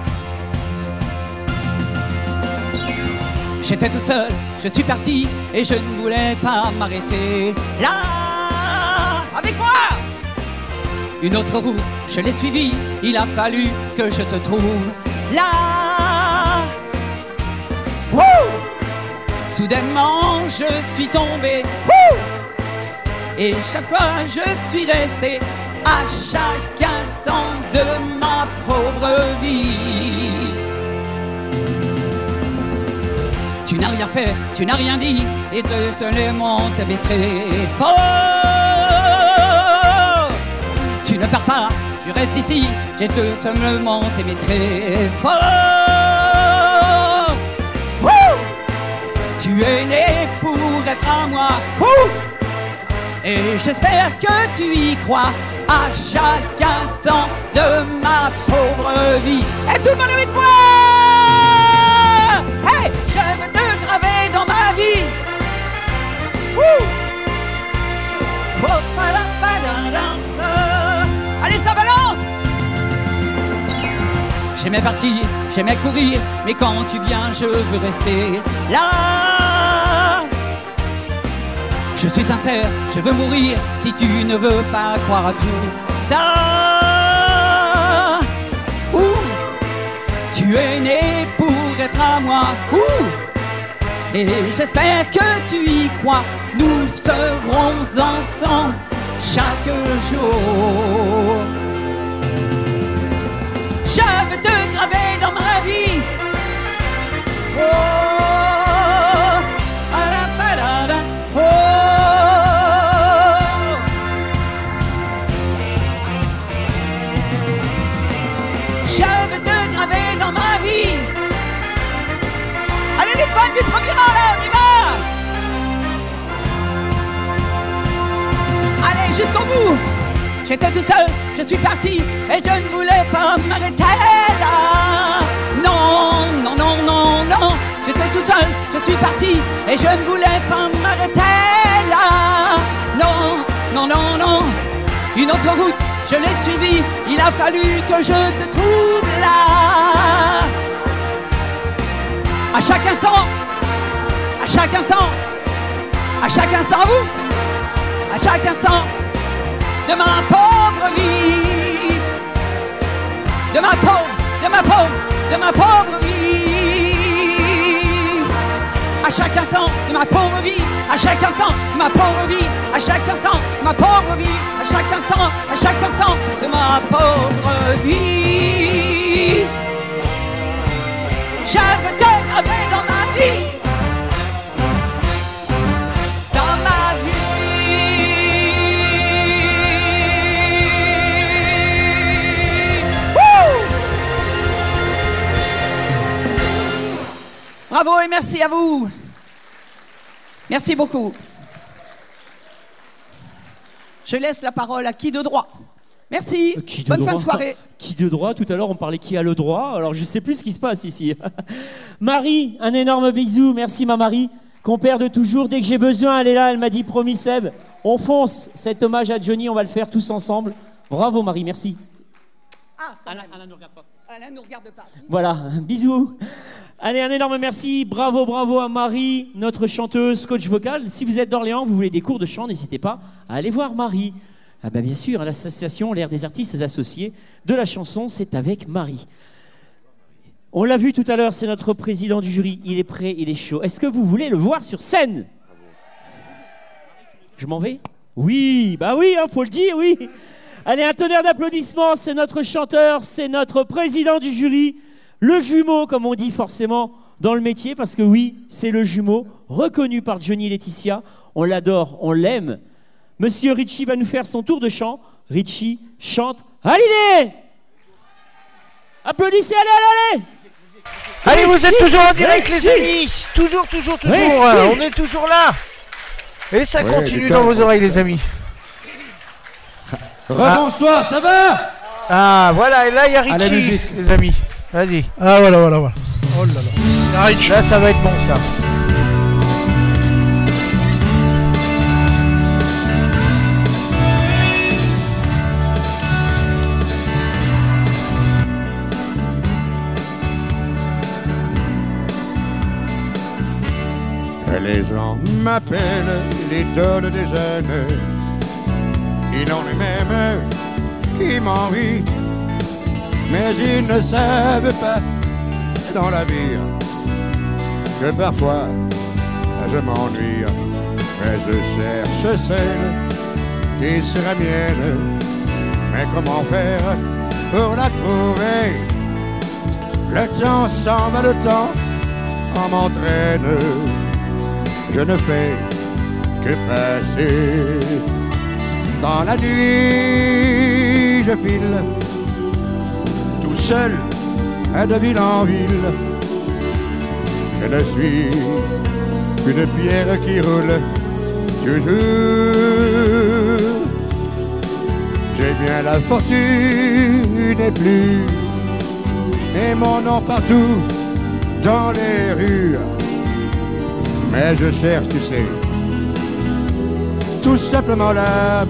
[SPEAKER 21] J'étais tout seul, je suis parti et je ne voulais pas m'arrêter. Là, avec moi, une autre route, je l'ai suivie. Il a fallu que je te trouve là. Wouh! Soudainement, je suis tombé. Wouh! Et chaque fois, je suis resté à chaque instant de ma pauvre vie. Tu n'as rien fait, tu n'as rien dit, et te tellement t'aimais très fort. Tu ne pars pas, je reste ici, j'ai te tellement t'aimé très fort. Wouh! Tu es né pour être à moi. Wouh! Et j'espère que tu y crois à chaque instant de ma pauvre vie. Et tout le monde avec moi! Hey! Je veux te graver dans ma vie. Wouh! Oh, allez, ça balance! J'aimais partir, j'aimais courir, mais quand tu viens, je veux rester là. Je suis sincère, je veux mourir si tu ne veux pas croire à tout ça. Ouh, tu es né pour être à moi. Ouh, et j'espère que tu y crois. Nous serons ensemble chaque jour. Je veux te graver dans ma vie. Oh, alapalada, oh. Je veux te graver dans ma vie. Allez les fans du premier rang là, on y va. Allez jusqu'au bout. J'étais tout seul, je suis parti et je ne voulais pas m'arrêter là. Non, non, non, non, non. J'étais tout seul, je suis parti et je ne voulais pas m'arrêter là. Non, non, non, non. Une autre route, je l'ai suivie. Il a fallu que je te trouve là. À chaque instant, à chaque instant, à chaque instant, vous, à chaque instant de ma pauvre vie, de ma pauvre, de ma pauvre, de ma pauvre vie. À chaque instant de ma pauvre vie, à chaque instant de ma pauvre vie, à chaque instant de ma pauvre vie, à chaque instant, à chaque instant de ma pauvre vie. Je veux te graver dans ma vie. Bravo et merci à vous. Merci beaucoup. Je laisse la parole à qui de droit. Merci.
[SPEAKER 17] Euh, qui de
[SPEAKER 21] Bonne
[SPEAKER 17] droit
[SPEAKER 21] fin de soirée.
[SPEAKER 17] Qui de droit? Tout à l'heure, on parlait qui a le droit. Alors, je sais plus ce qui se passe ici. Marie, un énorme bisou. Merci, ma Marie. Compère de toujours. Dès que j'ai besoin, elle est là. Elle m'a dit, promis, Seb, on fonce. Cet hommage à Johnny, on va le faire tous ensemble. Bravo, Marie. Merci.
[SPEAKER 21] Ah, Alain, Alain ne regarde pas. Alain ne regarde pas.
[SPEAKER 17] Voilà, bisous. Allez, un énorme merci. Bravo, bravo à Marie, notre chanteuse, coach vocal. Si vous êtes d'Orléans, vous voulez des cours de chant, n'hésitez pas à aller voir Marie. Ah ben bien sûr, à l'association L'Air des artistes associés de la chanson, c'est avec Marie. On l'a vu tout à l'heure, c'est notre président du jury. Il est prêt, il est chaud. Est-ce que vous voulez le voir sur scène? Je m'en vais? Oui, bah oui, hein, faut le dire, oui. Allez, un tonnerre d'applaudissements, c'est notre chanteur, c'est notre président du jury, le jumeau, comme on dit forcément dans le métier, parce que oui, c'est le jumeau, reconnu par Johnny et Laetitia. On l'adore, on l'aime. Monsieur Richie va nous faire son tour de chant. Richie chante Hallyday. Applaudissez, allez, allez, allez.
[SPEAKER 11] Allez, vous êtes toujours en direct, les amis. Toujours, toujours, toujours. euh, on est toujours là. Et ça
[SPEAKER 3] Ouais,
[SPEAKER 11] continue
[SPEAKER 3] du
[SPEAKER 11] dans
[SPEAKER 3] calme.
[SPEAKER 11] vos oreilles, les amis.
[SPEAKER 3] Rebonsoir, ça va?
[SPEAKER 11] Ah, voilà, et là, il y a
[SPEAKER 3] À la
[SPEAKER 11] Richie,
[SPEAKER 3] musique.
[SPEAKER 11] les amis. Vas-y.
[SPEAKER 12] Ah, voilà, voilà, voilà. Oh là là. Il y a Richie.
[SPEAKER 11] Là, ça va être bon, ça.
[SPEAKER 3] Les gens m'appellent l'idole des jeunes. Il en est même qui m'envient, mais ils ne savent pas dans la vie que parfois je m'ennuie. Mais je cherche celle qui sera mienne. Mais comment faire pour la trouver? Le temps s'en va, le temps en m'entraîne. Je ne fais que passer. Dans la nuit, je file tout seul de ville en ville. Je ne suis qu'une pierre qui roule toujours. J'ai bien la fortune et plus, et mon nom partout dans les rues. Mais je cherche, tu sais, tout simplement l'amour.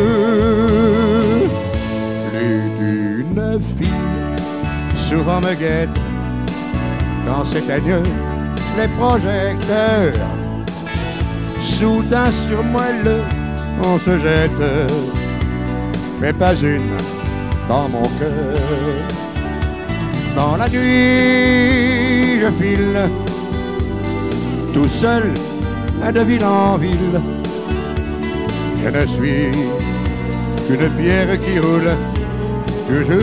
[SPEAKER 3] Plus d'une fille souvent me guette quand s'éteignent les projecteurs. Soudain sur moi le on se jette, mais pas une dans mon cœur. Dans la nuit je file tout seul de ville en ville. Je ne suis qu'une pierre qui roule toujours.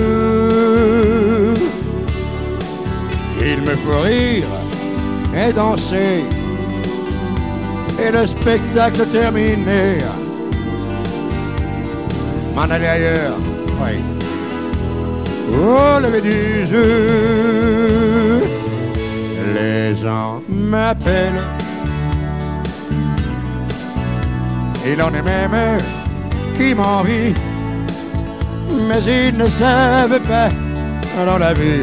[SPEAKER 3] Il me faut rire et danser, et le spectacle terminé, m'en aller ailleurs, oui, au lever du jour. Les gens m'appellent, il en est même qui m'envie, mais ils ne savent pas dans la vie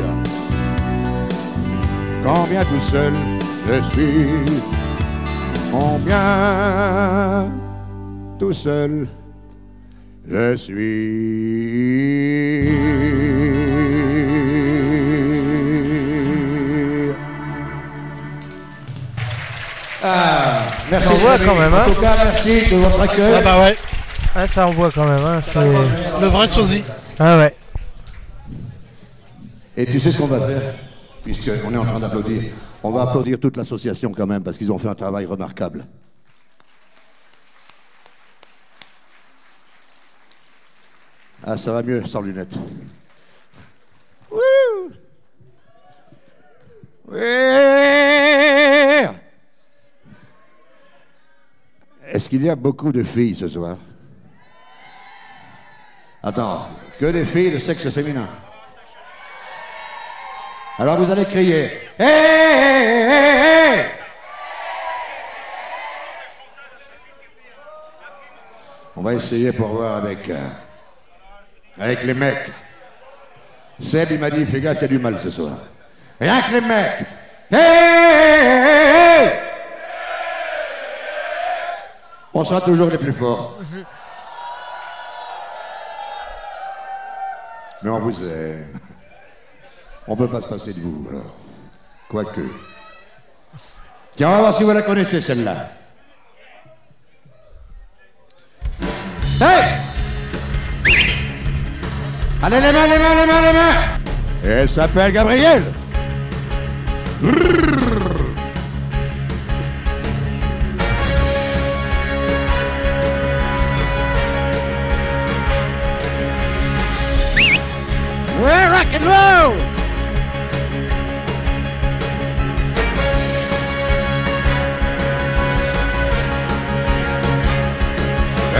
[SPEAKER 3] combien tout seul je suis, combien tout seul je suis. Ah, merci.
[SPEAKER 11] Ça envoie quand même, hein.
[SPEAKER 3] En tout cas, merci de votre accueil.
[SPEAKER 12] Ah bah ouais.
[SPEAKER 11] Ah, ça envoie quand même, hein. C'est
[SPEAKER 12] le vrai sosie.
[SPEAKER 11] Ah ouais.
[SPEAKER 3] Et tu sais ce qu'on va faire, puisqu'on est en train d'applaudir. On va applaudir toute l'association quand même, parce qu'ils ont fait un travail remarquable. Ah, ça va mieux sans lunettes. Wouh! Oui! Est-ce qu'il y a beaucoup de filles ce soir? Attends, que des filles de sexe féminin. Alors vous allez crier. Hé, hé, hé, hé! On va essayer pour voir avec, euh, avec les mecs. Seb, il m'a dit, fais gaffe, il y a du mal ce soir. Rien que les mecs. Hé, hé, hé, hé! On sera toujours les plus forts. Mais on vous aime. On peut pas se passer de vous, alors. Quoique. Tiens, on va voir si vous la connaissez, celle-là. Hey! Allez, les mains, les mains, les mains, les mains! Elle s'appelle Gabrielle.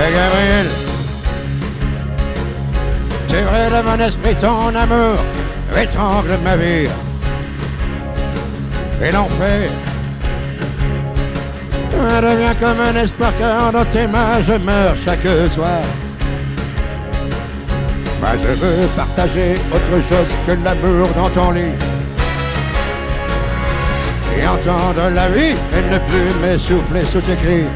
[SPEAKER 3] Hey Gabriel, c'est vrai de mon esprit, ton amour étrangle ma vie. Et l'enfer devient comme un espoir car dans tes mains je meurs chaque soir. Moi je veux partager autre chose que l'amour dans ton lit. Et entendre la vie et ne plus m'essouffler sous tes cris.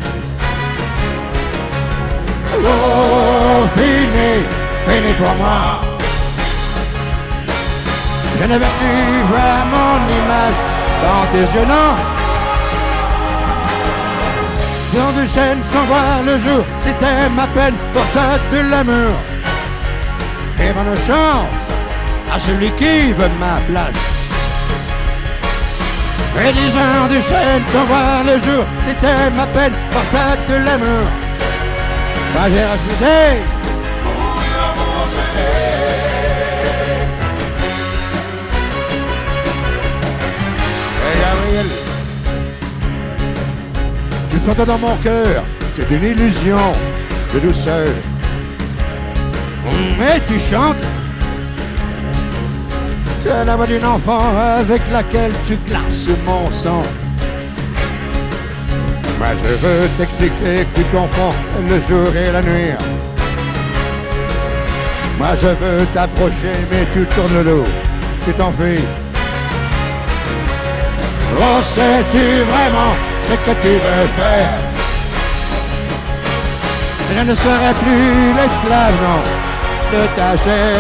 [SPEAKER 3] Oh, fini, fini pour moi. Je ne vais plus voir mon image dans tes yeux, non. Jean Duchesne sans voir le jour, c'était ma peine pour ça de l'amour. Et bonne chance à celui qui veut ma place. Et les Jean Duchesne sans voir le jour, c'était ma peine pour ça de l'amour. Moi j'ai refusé. Tu chantes dans mon cœur, c'est une illusion de douceur. Mais tu chantes, tu as la voix d'une enfant avec laquelle tu glaces mon sang. Moi je veux t'expliquer que tu confonds le jour et la nuit. Moi je veux t'approcher mais tu tournes le dos, tu t'enfuis. Oh, sais-tu vraiment ce que tu veux faire? Je ne serai plus l'esclave, non, de ta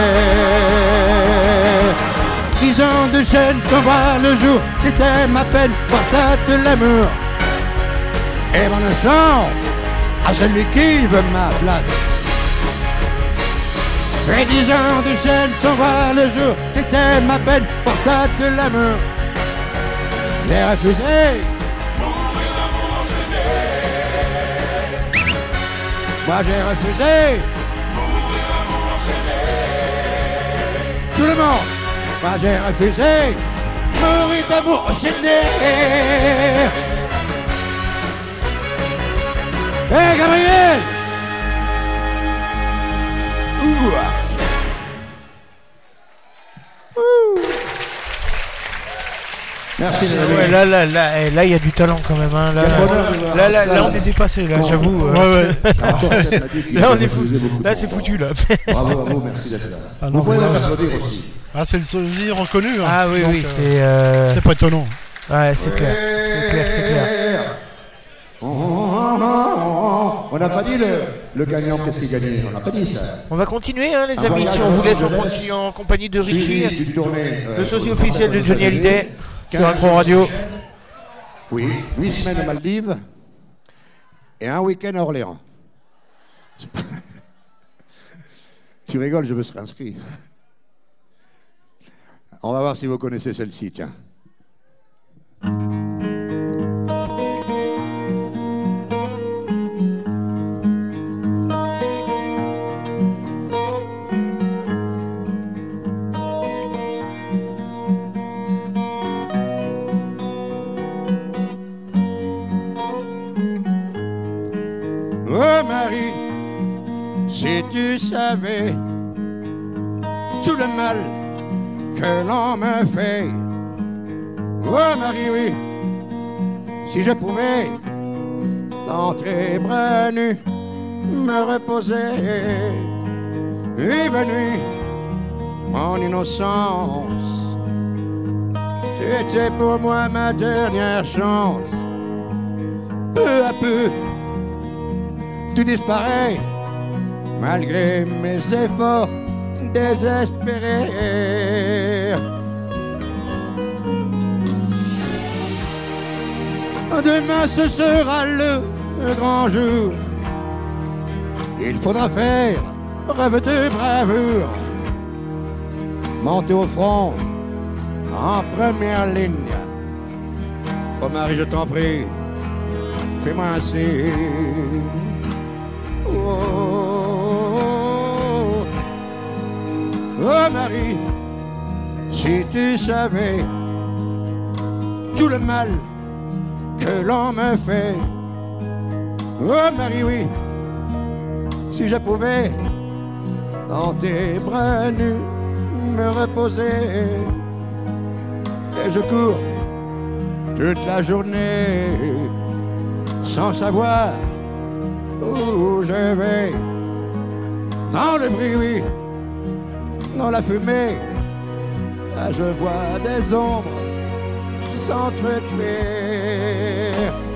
[SPEAKER 3] chair. Dix ans de chaîne sans voir le jour, c'était ma peine pour ça de l'amour. Et bonne chance à celui qui veut ma place. Et dix ans de chaîne sans voir le jour, c'était ma peine pour ça de l'amour. J'ai refusé. Mourir d'amour enchaîné. Moi j'ai refusé. Mourir d'amour enchaîné. Tout le monde. Moi j'ai refusé. Mourir d'amour enchaîné. Hé hey, Gabriel. Ouh.
[SPEAKER 11] Merci. Ouais, là, là, là, là, il y a du talent quand même. Hein. Là, là, là, là, on est dépassé. Là, j'avoue. Euh... Ouais, ouais. Là, on est foutu. Là, c'est foutu là.
[SPEAKER 3] Bravo, bravo, merci d'être là.
[SPEAKER 12] Ah, non, vous pouvez l'applaudir aussi. Ah, c'est le souvenir reconnu. Hein.
[SPEAKER 11] Ah oui,
[SPEAKER 12] donc,
[SPEAKER 11] oui,
[SPEAKER 12] euh,
[SPEAKER 11] c'est. Euh...
[SPEAKER 12] C'est pas étonnant.
[SPEAKER 11] Ouais, c'est clair, c'est clair, c'est clair.
[SPEAKER 3] On n'a pas dit le, le gagnant, qu'est-ce qu'il gagnait. On n'a pas dit ça.
[SPEAKER 11] On va continuer, hein, les amis. Si on vous laisse, on continue en compagnie de Richie, le sosie officiel de Johnny Hallyday. Sur Accro Radio.
[SPEAKER 3] Oui, huit semaines aux Maldives et un week-end à Orléans. Tu rigoles, je me serais inscrit. On va voir si vous connaissez celle-ci, tiens. Oh Marie, si tu savais tout le mal que l'on me fait. Oh Marie, oui, si je pouvais dans tes bras nus me reposer. Est venue mon innocence, tu étais pour moi ma dernière chance. Peu à peu tu disparais, malgré mes efforts désespérés. Demain ce sera le grand jour. Il faudra faire preuve de bravoure, monter au front en première ligne. Oh Marie, je t'en prie, fais-moi un signe. Oh, oh, oh Marie, si tu savais tout le mal que l'on me fait. Oh Marie, oui, si je pouvais dans tes bras nus me reposer. Et je cours toute la journée sans savoir où je vais. Dans le bruit, oui, dans la fumée, là je vois des ombres s'entretuer.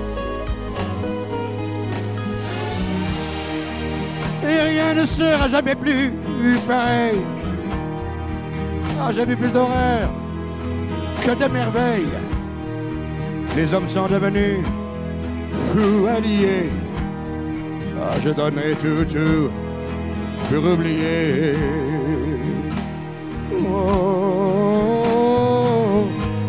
[SPEAKER 3] Et rien ne sera jamais plus pareil. Ah, j'ai vu plus d'horreur que de merveilles. Les hommes sont devenus fous alliés. Ah, je donnerai tout, tout pour oublier. Oh.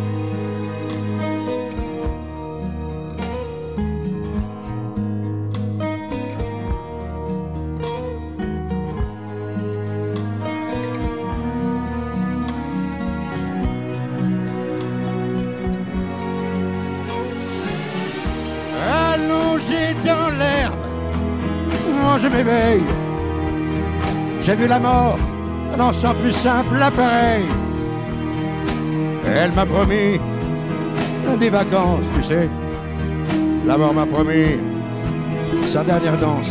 [SPEAKER 3] Allongé dans l'herbe, moi je m'éveille. J'ai vu la mort dans son plus simple appareil. Elle m'a promis des vacances, tu sais. La mort m'a promis sa dernière danse.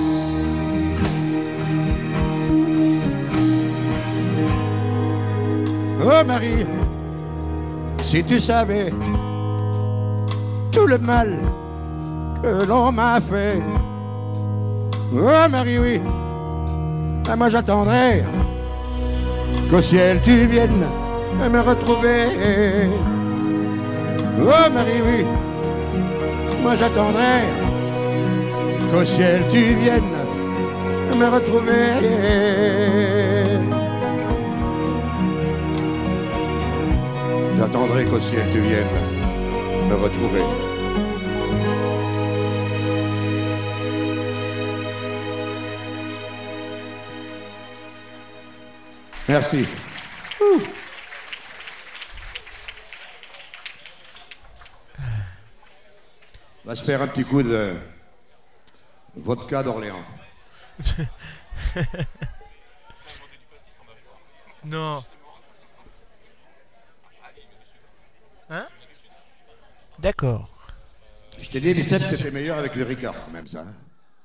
[SPEAKER 3] Oh Marie, si tu savais tout le mal que l'on m'a fait. Oh Marie, oui, ah, moi j'attendrai qu'au ciel tu viennes me retrouver. Oh Marie, oui, moi j'attendrai qu'au ciel tu viennes me retrouver. J'attendrai qu'au ciel tu viennes me retrouver. Merci. Ouh. On va se faire un petit coup de vodka d'Orléans.
[SPEAKER 11] Non. Hein? D'accord.
[SPEAKER 3] Je t'ai dit, Lucette, c'était meilleur avec le Ricard, quand même, ça. Hein.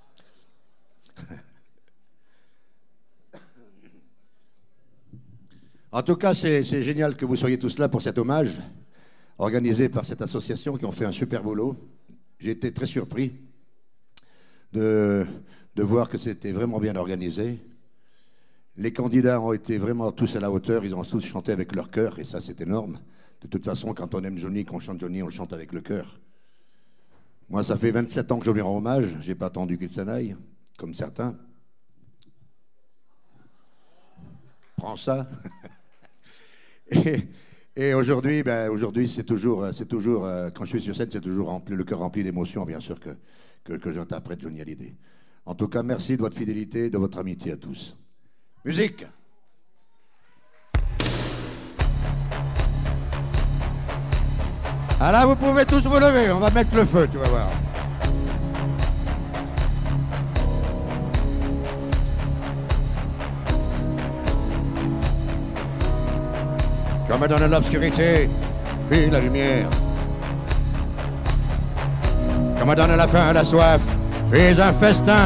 [SPEAKER 3] En tout cas, c'est c'est génial que vous soyez tous là pour cet hommage organisé par cette association qui ont fait un super boulot. J'ai été très surpris de, de voir que c'était vraiment bien organisé. Les candidats ont été vraiment tous à la hauteur, ils ont tous chanté avec leur cœur, et ça c'est énorme. De toute façon, quand on aime Johnny, qu'on chante Johnny, on le chante avec le cœur. Moi, ça fait vingt-sept ans que je lui rends hommage, j'ai pas attendu qu'il s'en aille, comme certains. Prends ça. Et, et aujourd'hui, ben, aujourd'hui, c'est toujours, c'est toujours, euh, quand je suis sur scène, c'est toujours rempli, le cœur rempli d'émotions, bien sûr, que, que, que j'interprète Johnny Hallyday. En tout cas, merci de votre fidélité et de votre amitié à tous. Musique! Ah là, vous pouvez tous vous lever, on va mettre le feu, tu vas voir. Comme dans l'obscurité, puis la lumière. Comme dans la faim, la soif, puis un festin.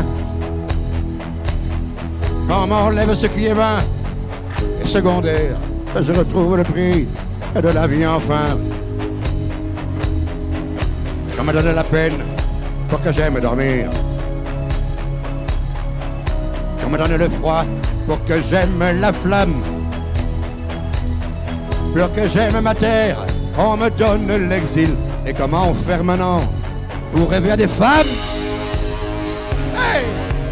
[SPEAKER 3] Comme on enlève ce qui est vain et secondaire, je retrouve le prix de la vie enfin. Comme donne la peine pour que j'aime dormir. Comme donne le froid pour que j'aime la flamme. Pour que j'aime ma terre, on me donne l'exil. Et comment faire maintenant pour rêver à des femmes? Hey!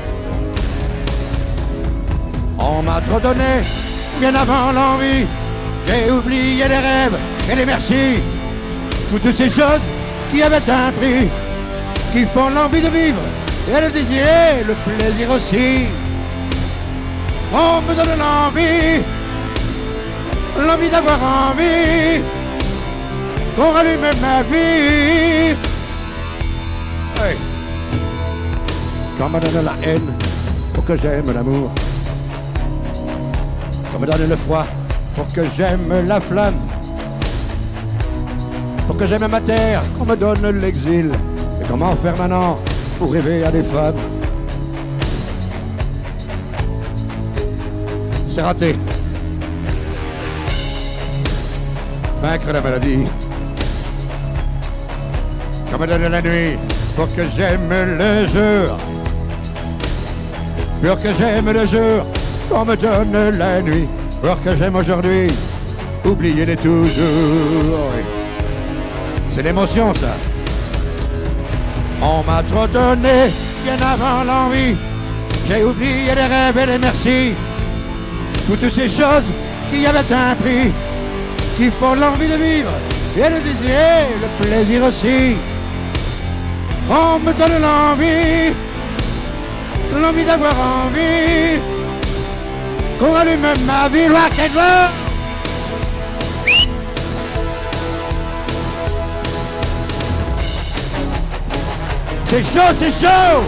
[SPEAKER 3] On m'a trop donné, bien avant l'envie. J'ai oublié les rêves et les merci. Toutes ces choses qui avaient un prix, qui font l'envie de vivre et le désir, le plaisir aussi. On me donne l'envie, l'envie d'avoir envie qu'on rallume ma vie. Hey. Quand on me donne la haine pour que j'aime l'amour. Qu'on me donne le froid pour que j'aime la flamme. Pour que j'aime ma terre, qu'on me donne l'exil. Et comment faire maintenant pour rêver à des femmes? C'est raté. Vaincre la maladie. Qu'on me donne la nuit pour que j'aime le jour. Pour que j'aime le jour, qu'on me donne la nuit. Pour que j'aime aujourd'hui, oubliez-les toujours. C'est l'émotion, ça. On m'a trop donné, bien avant l'envie. J'ai oublié les rêves et les merci. Toutes ces choses qui avaient un prix, qui font l'envie de vivre, et le désir, le plaisir aussi. On me donne l'envie, l'envie d'avoir envie, qu'on allume ma vie, rock and roll. C'est chaud, c'est chaud.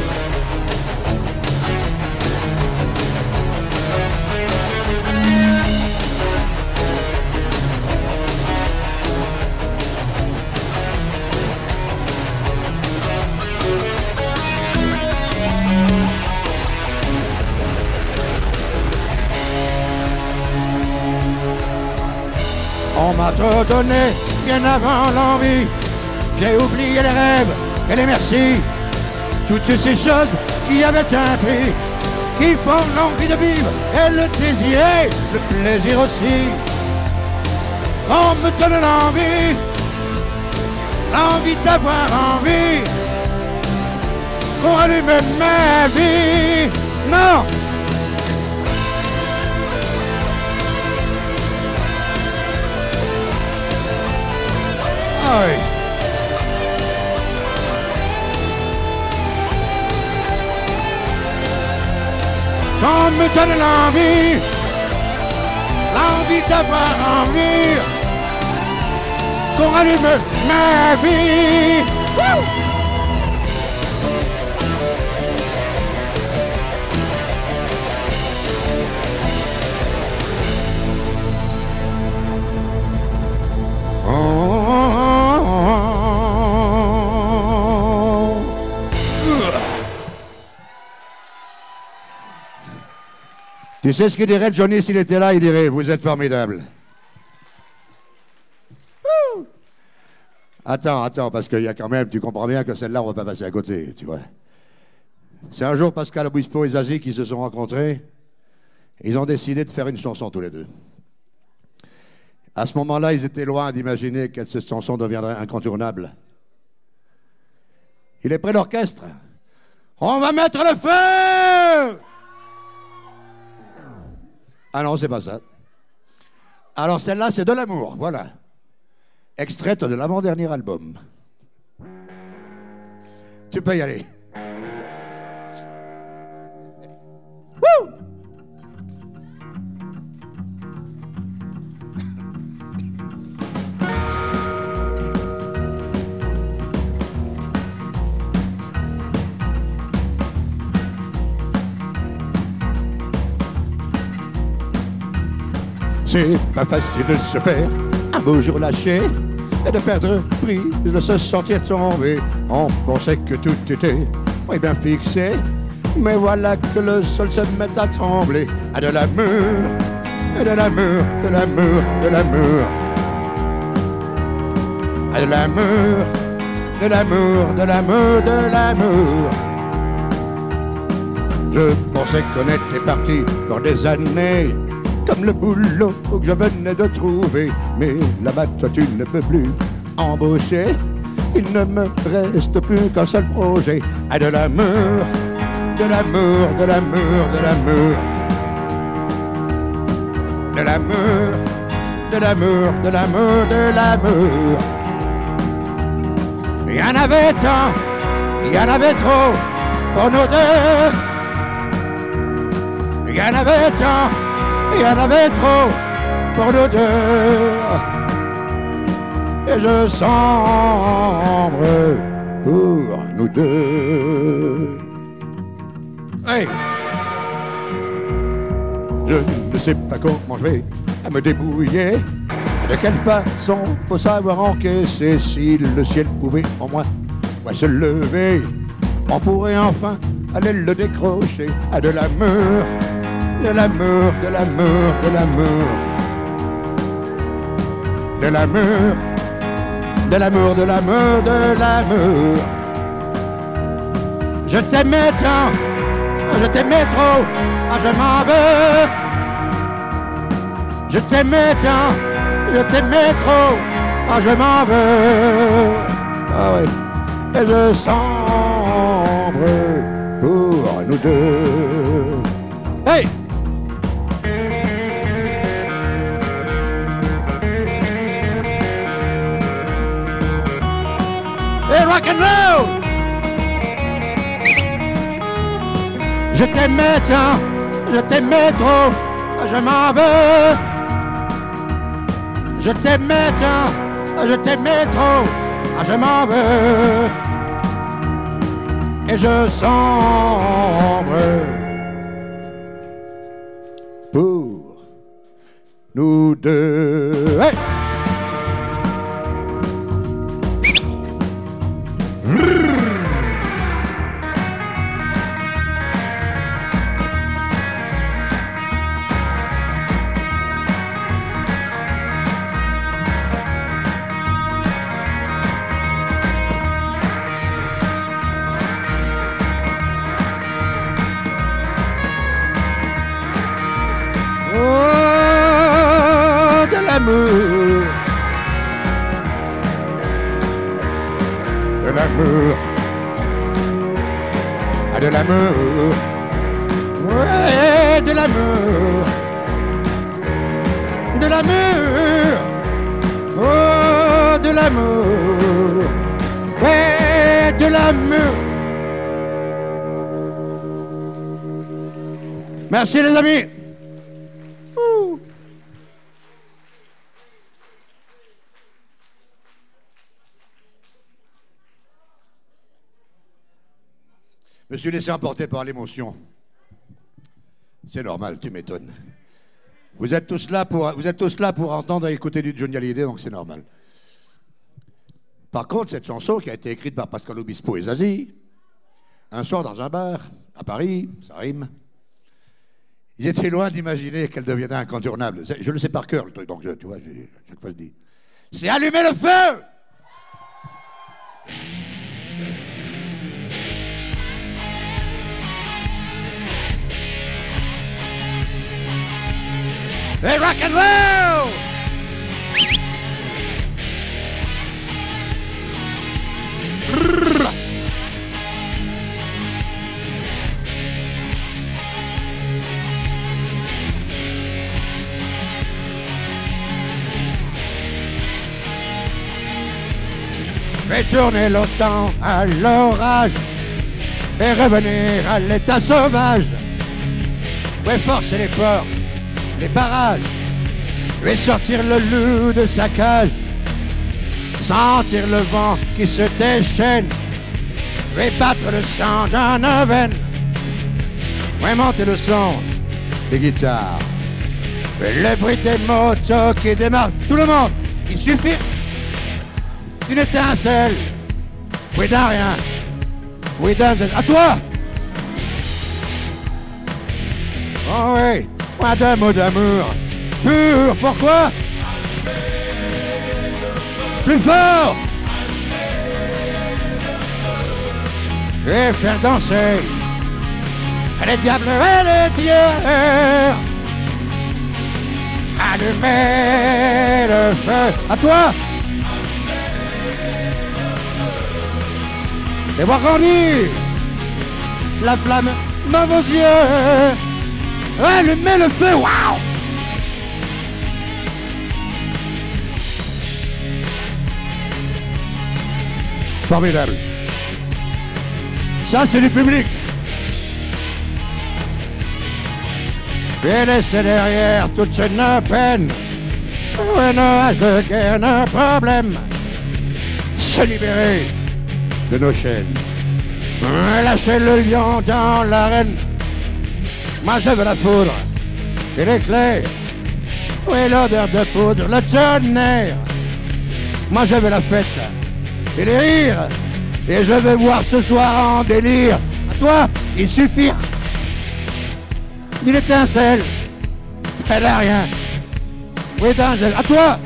[SPEAKER 3] On m'a trop donné, bien avant l'envie. J'ai oublié les rêves et les merci. Toutes ces choses qui avaient un prix, qui font l'envie de vivre et le désir, le plaisir aussi. On me donne l'envie, l'envie d'avoir envie, qu'on allume ma vie. Non! Ah oui. Qu'on me donne l'envie, l'envie d'avoir envie, qu'on allume ma vie. Woo! Tu sais ce qu'il dirait Johnny s'il était là? Il dirait, vous êtes formidable. Ouh. Attends, attends, parce qu'il y a quand même, tu comprends bien que celle-là, on va pas passer à côté, tu vois. C'est un jour Pascal Obispo et Zazie qui se sont rencontrés. Ils ont décidé de faire une chanson tous les deux. À ce moment-là, ils étaient loin d'imaginer que cette chanson deviendrait incontournable. Il est près de l'orchestre. On va mettre le feu! Ah non, c'est pas ça. Alors celle-là, c'est de l'amour, voilà. Extraite de l'avant-dernier album. Tu peux y aller. Wouh! C'est pas facile de se faire un beau jour lâché et de perdre prise, de se sentir tomber. On pensait que tout était oui, bien fixé, mais voilà que le sol se met à trembler. Ah, de l'amour, de l'amour, de l'amour, de l'amour. Ah, de l'amour, de l'amour, de l'amour, de l'amour. Je pensais qu'on était parti pour des années, comme le boulot que je venais de trouver. Mais là-bas, toi, tu ne peux plus embaucher. Il ne me reste plus qu'un seul projet. Ah, de l'amour, de l'amour, de l'amour, de l'amour. De l'amour, de l'amour, de l'amour, de l'amour. Il y en avait tant, il y en avait trop pour nous deux. Il y en avait tant, il y en avait trop pour nous deux. Et je sombre pour nous deux. Hey! Je ne sais pas comment je vais à me débrouiller. De quelle façon faut savoir encaisser. Si le ciel pouvait en moins ouais, se lever, on pourrait enfin aller le décrocher. À de l'amour, de l'amour, de l'amour, de l'amour, de l'amour, de l'amour, de l'amour, de l'amour. Je t'aimais tant, je t'aimais trop, ah, je m'en veux. Je t'aimais tant, je t'aimais trop, ah, je m'en veux. Ah oui, et je sombre pour nous deux. Hey! Et rock and roll! Je t'aimais tant, je t'aimais trop, je m'en veux. Je t'aimais tant, je t'aimais trop, je m'en veux. Et je sombre pour nous deux. Hey! De l'amour, ah, de l'amour, ouais, de l'amour, de l'amour, oh, de l'amour, ouais, de l'amour. Merci les amis. Ouh. Je me suis laissé emporter par l'émotion. C'est normal, tu m'étonnes. Vous êtes tous là pour, vous êtes tous là pour entendre et écouter du Johnny Hallyday, donc c'est normal. Par contre, cette chanson qui a été écrite par Pascal Obispo et Zazie, un soir dans un bar, à Paris, ça rime, ils étaient loin d'imaginer qu'elle deviendrait incontournable. Je le sais par cœur, le truc, donc je, tu vois, j'ai, chaque fois je dis, c'est allumer le feu! Hey, rock and roll! Retourner longtemps à l'orage et revenir à l'état sauvage. Ouais, forcer les portes, les barrages, et sortir le loup de sa cage, sentir le vent qui se déchaîne, et battre le sang dans nos veines, ouais, monter le son des guitares, et le bruit des motos qui démarrent, tout le monde, il suffit d'une étincelle, oui d'un rien, oui d'un... À toi! Oh oui! Pas de mots d'amour pur, pourquoi? Plus fort! Et faire danser les diables et les dieux. Allumer le feu. À toi! Et voir grandir la flamme dans vos yeux. Allumez le feu, waouh! Formidable. Ça, c'est du public. Et laissez derrière toutes nos peines, ouais, nos haches de guerre, nos problèmes. Se libérer de nos chaînes. Lâchez le lion dans l'arène. Moi je veux la foudre, et l'éclair. Où est l'odeur de poudre, le tonnerre? Moi je veux la fête et les rires, et je veux voir ce soir en délire. À toi, il suffit d'une étincelle. Elle n'a rien. Oui, étincelle. À toi,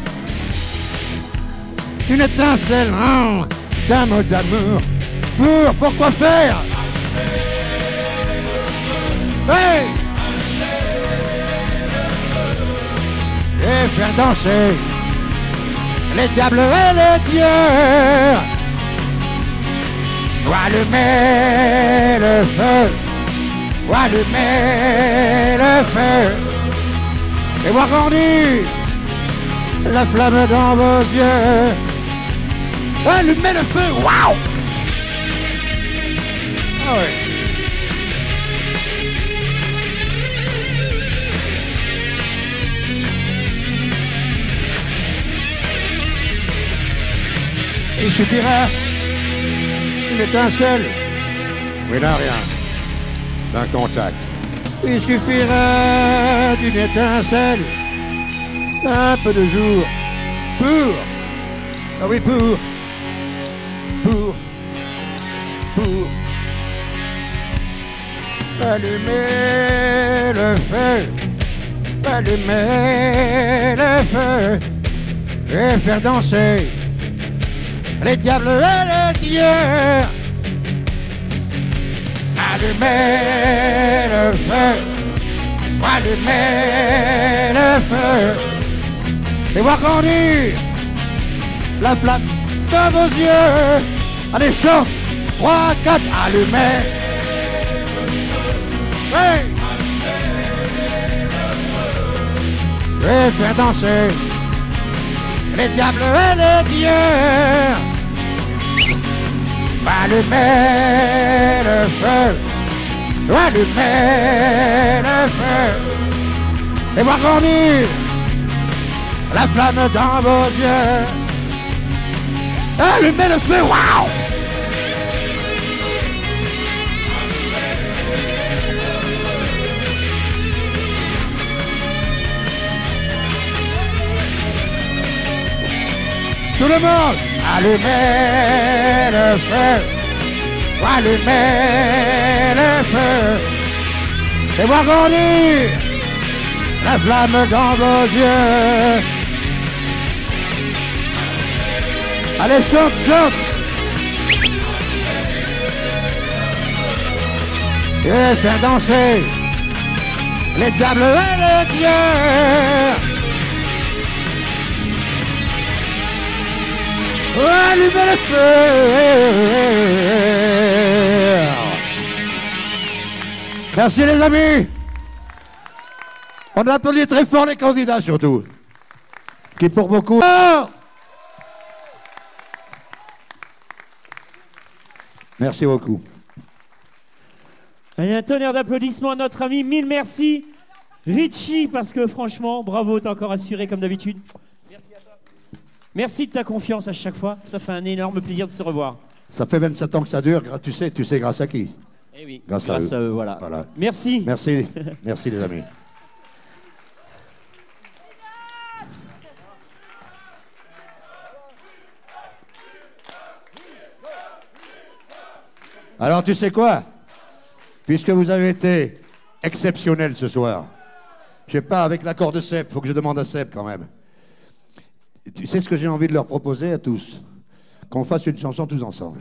[SPEAKER 3] une étincelle, hein, d'un mot d'amour. Pour, pourquoi faire? Hey! Et faire danser les diables et les dieux. Ou allumer le feu, ou allumer le feu, et voir grandir la flamme dans vos yeux. Allumer le feu, waouh! Ah ouais. Il suffira une étincelle, oui, là rien, d'un contact. Il suffira d'une étincelle, un peu de jour, pour, ah oui, pour, pour, pour allumer le feu, allumer le feu, et faire danser les diables et les dieux. Allumer le feu, allumer le feu, et voir grandir la flamme de vos yeux. Allez, chante, trois, quatre, allumer. Hey! Et faire danser les diables et les dieux. Allumer le feu, allumer le feu, et voir grandir la flamme dans vos yeux. Allumer le feu, waouh! Tout le monde, allumez le feu, allumez le feu, et voir grandir la flamme dans vos yeux. Allez, chante, chante. Et faire danser les diables et les dieux. Allumez le feu. Merci les amis. On applaudit très fort les candidats surtout. Qui pour beaucoup... Oh, merci beaucoup.
[SPEAKER 17] Allez, un tonnerre d'applaudissements à notre ami. Mille merci. Richie, parce que franchement, bravo, t'as encore assuré comme d'habitude. Merci à toi. Merci de ta confiance à chaque fois. Ça fait un énorme plaisir de se revoir.
[SPEAKER 3] Ça fait vingt-sept ans que ça dure. Tu sais, tu sais grâce à qui?
[SPEAKER 17] Eh oui,
[SPEAKER 3] grâce,
[SPEAKER 17] grâce
[SPEAKER 3] à,
[SPEAKER 17] à
[SPEAKER 3] eux.
[SPEAKER 17] eux. Voilà.
[SPEAKER 3] Voilà.
[SPEAKER 17] Merci.
[SPEAKER 3] Merci. Merci les amis. Alors tu sais quoi? Puisque vous avez été exceptionnel ce soir, je sais pas, avec l'accord de Seb, faut que je demande à Seb quand même. Tu sais ce que j'ai envie de leur proposer à tous? Qu'on fasse une chanson tous ensemble.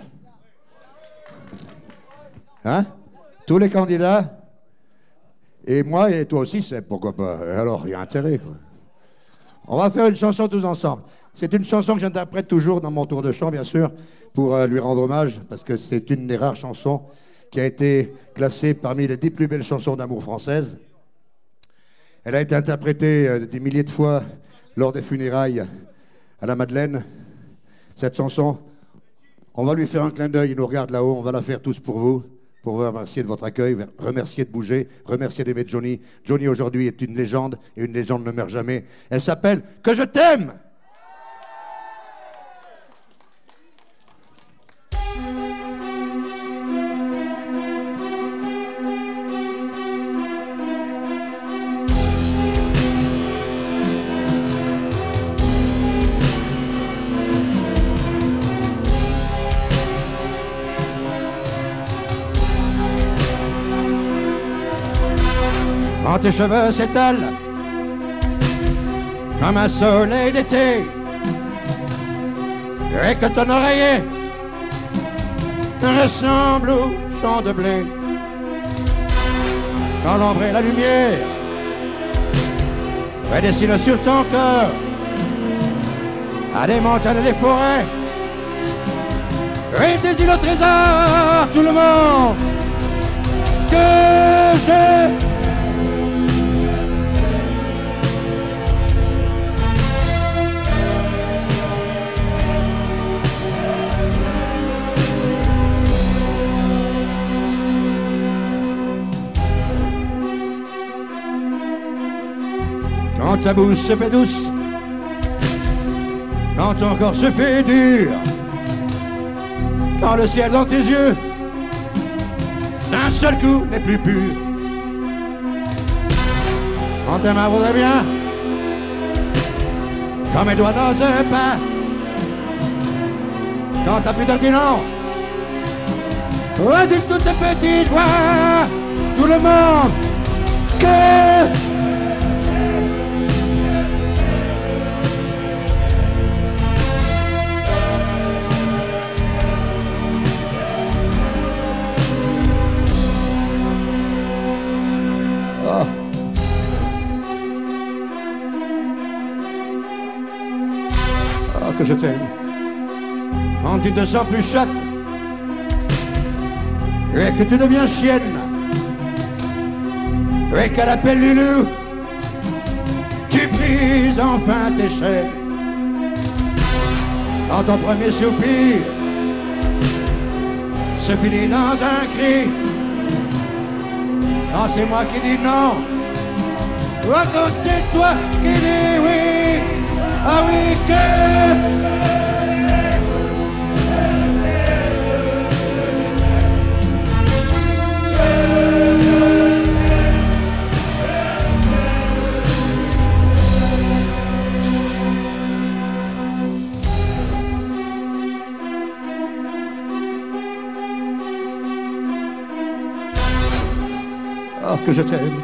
[SPEAKER 3] Hein? Tous les candidats? Et moi et toi aussi, Seb, pourquoi pas? Alors, il y a intérêt, quoi. On va faire une chanson tous ensemble. C'est une chanson que j'interprète toujours dans mon tour de chant, bien sûr, pour euh, lui rendre hommage, parce que c'est une des rares chansons qui a été classée parmi les dix plus belles chansons d'amour françaises. Elle a été interprétée euh, des milliers de fois lors des funérailles à la Madeleine. Cette chanson, on va lui faire un clin d'œil, il nous regarde là-haut, on va la faire tous pour vous, pour vous remercier de votre accueil, remercier de bouger, remercier d'aimer Johnny. Johnny aujourd'hui est une légende, et une légende ne meurt jamais. Elle s'appelle « Que je t'aime ». quand tes cheveux s'étalent comme un soleil d'été et que ton oreiller ressemble au champ de blé. Quand l'ombre et la lumière dessinent sur ton corps à des montagnes et des forêts et des îles au trésor, tout le monde que je quand ta bouche se fait douce, quand ton corps se fait dur, quand le ciel dans tes yeux d'un seul coup n'est plus pur, quand tes mains voudraient bien, quand mes doigts n'osent pas, quand t'as plus d'ordinant, ouais, d'une toute petite voix, tout le monde que que je t'aime. Quand tu te sens plus chatte et que tu deviens chienne et qu'elle appelle Loulou, tu brises enfin tes chaînes. Quand ton premier soupir se finit dans un cri, quand c'est moi qui dis non, ou quand c'est toi qui dis oui. Ah oui que oh que je t'aime.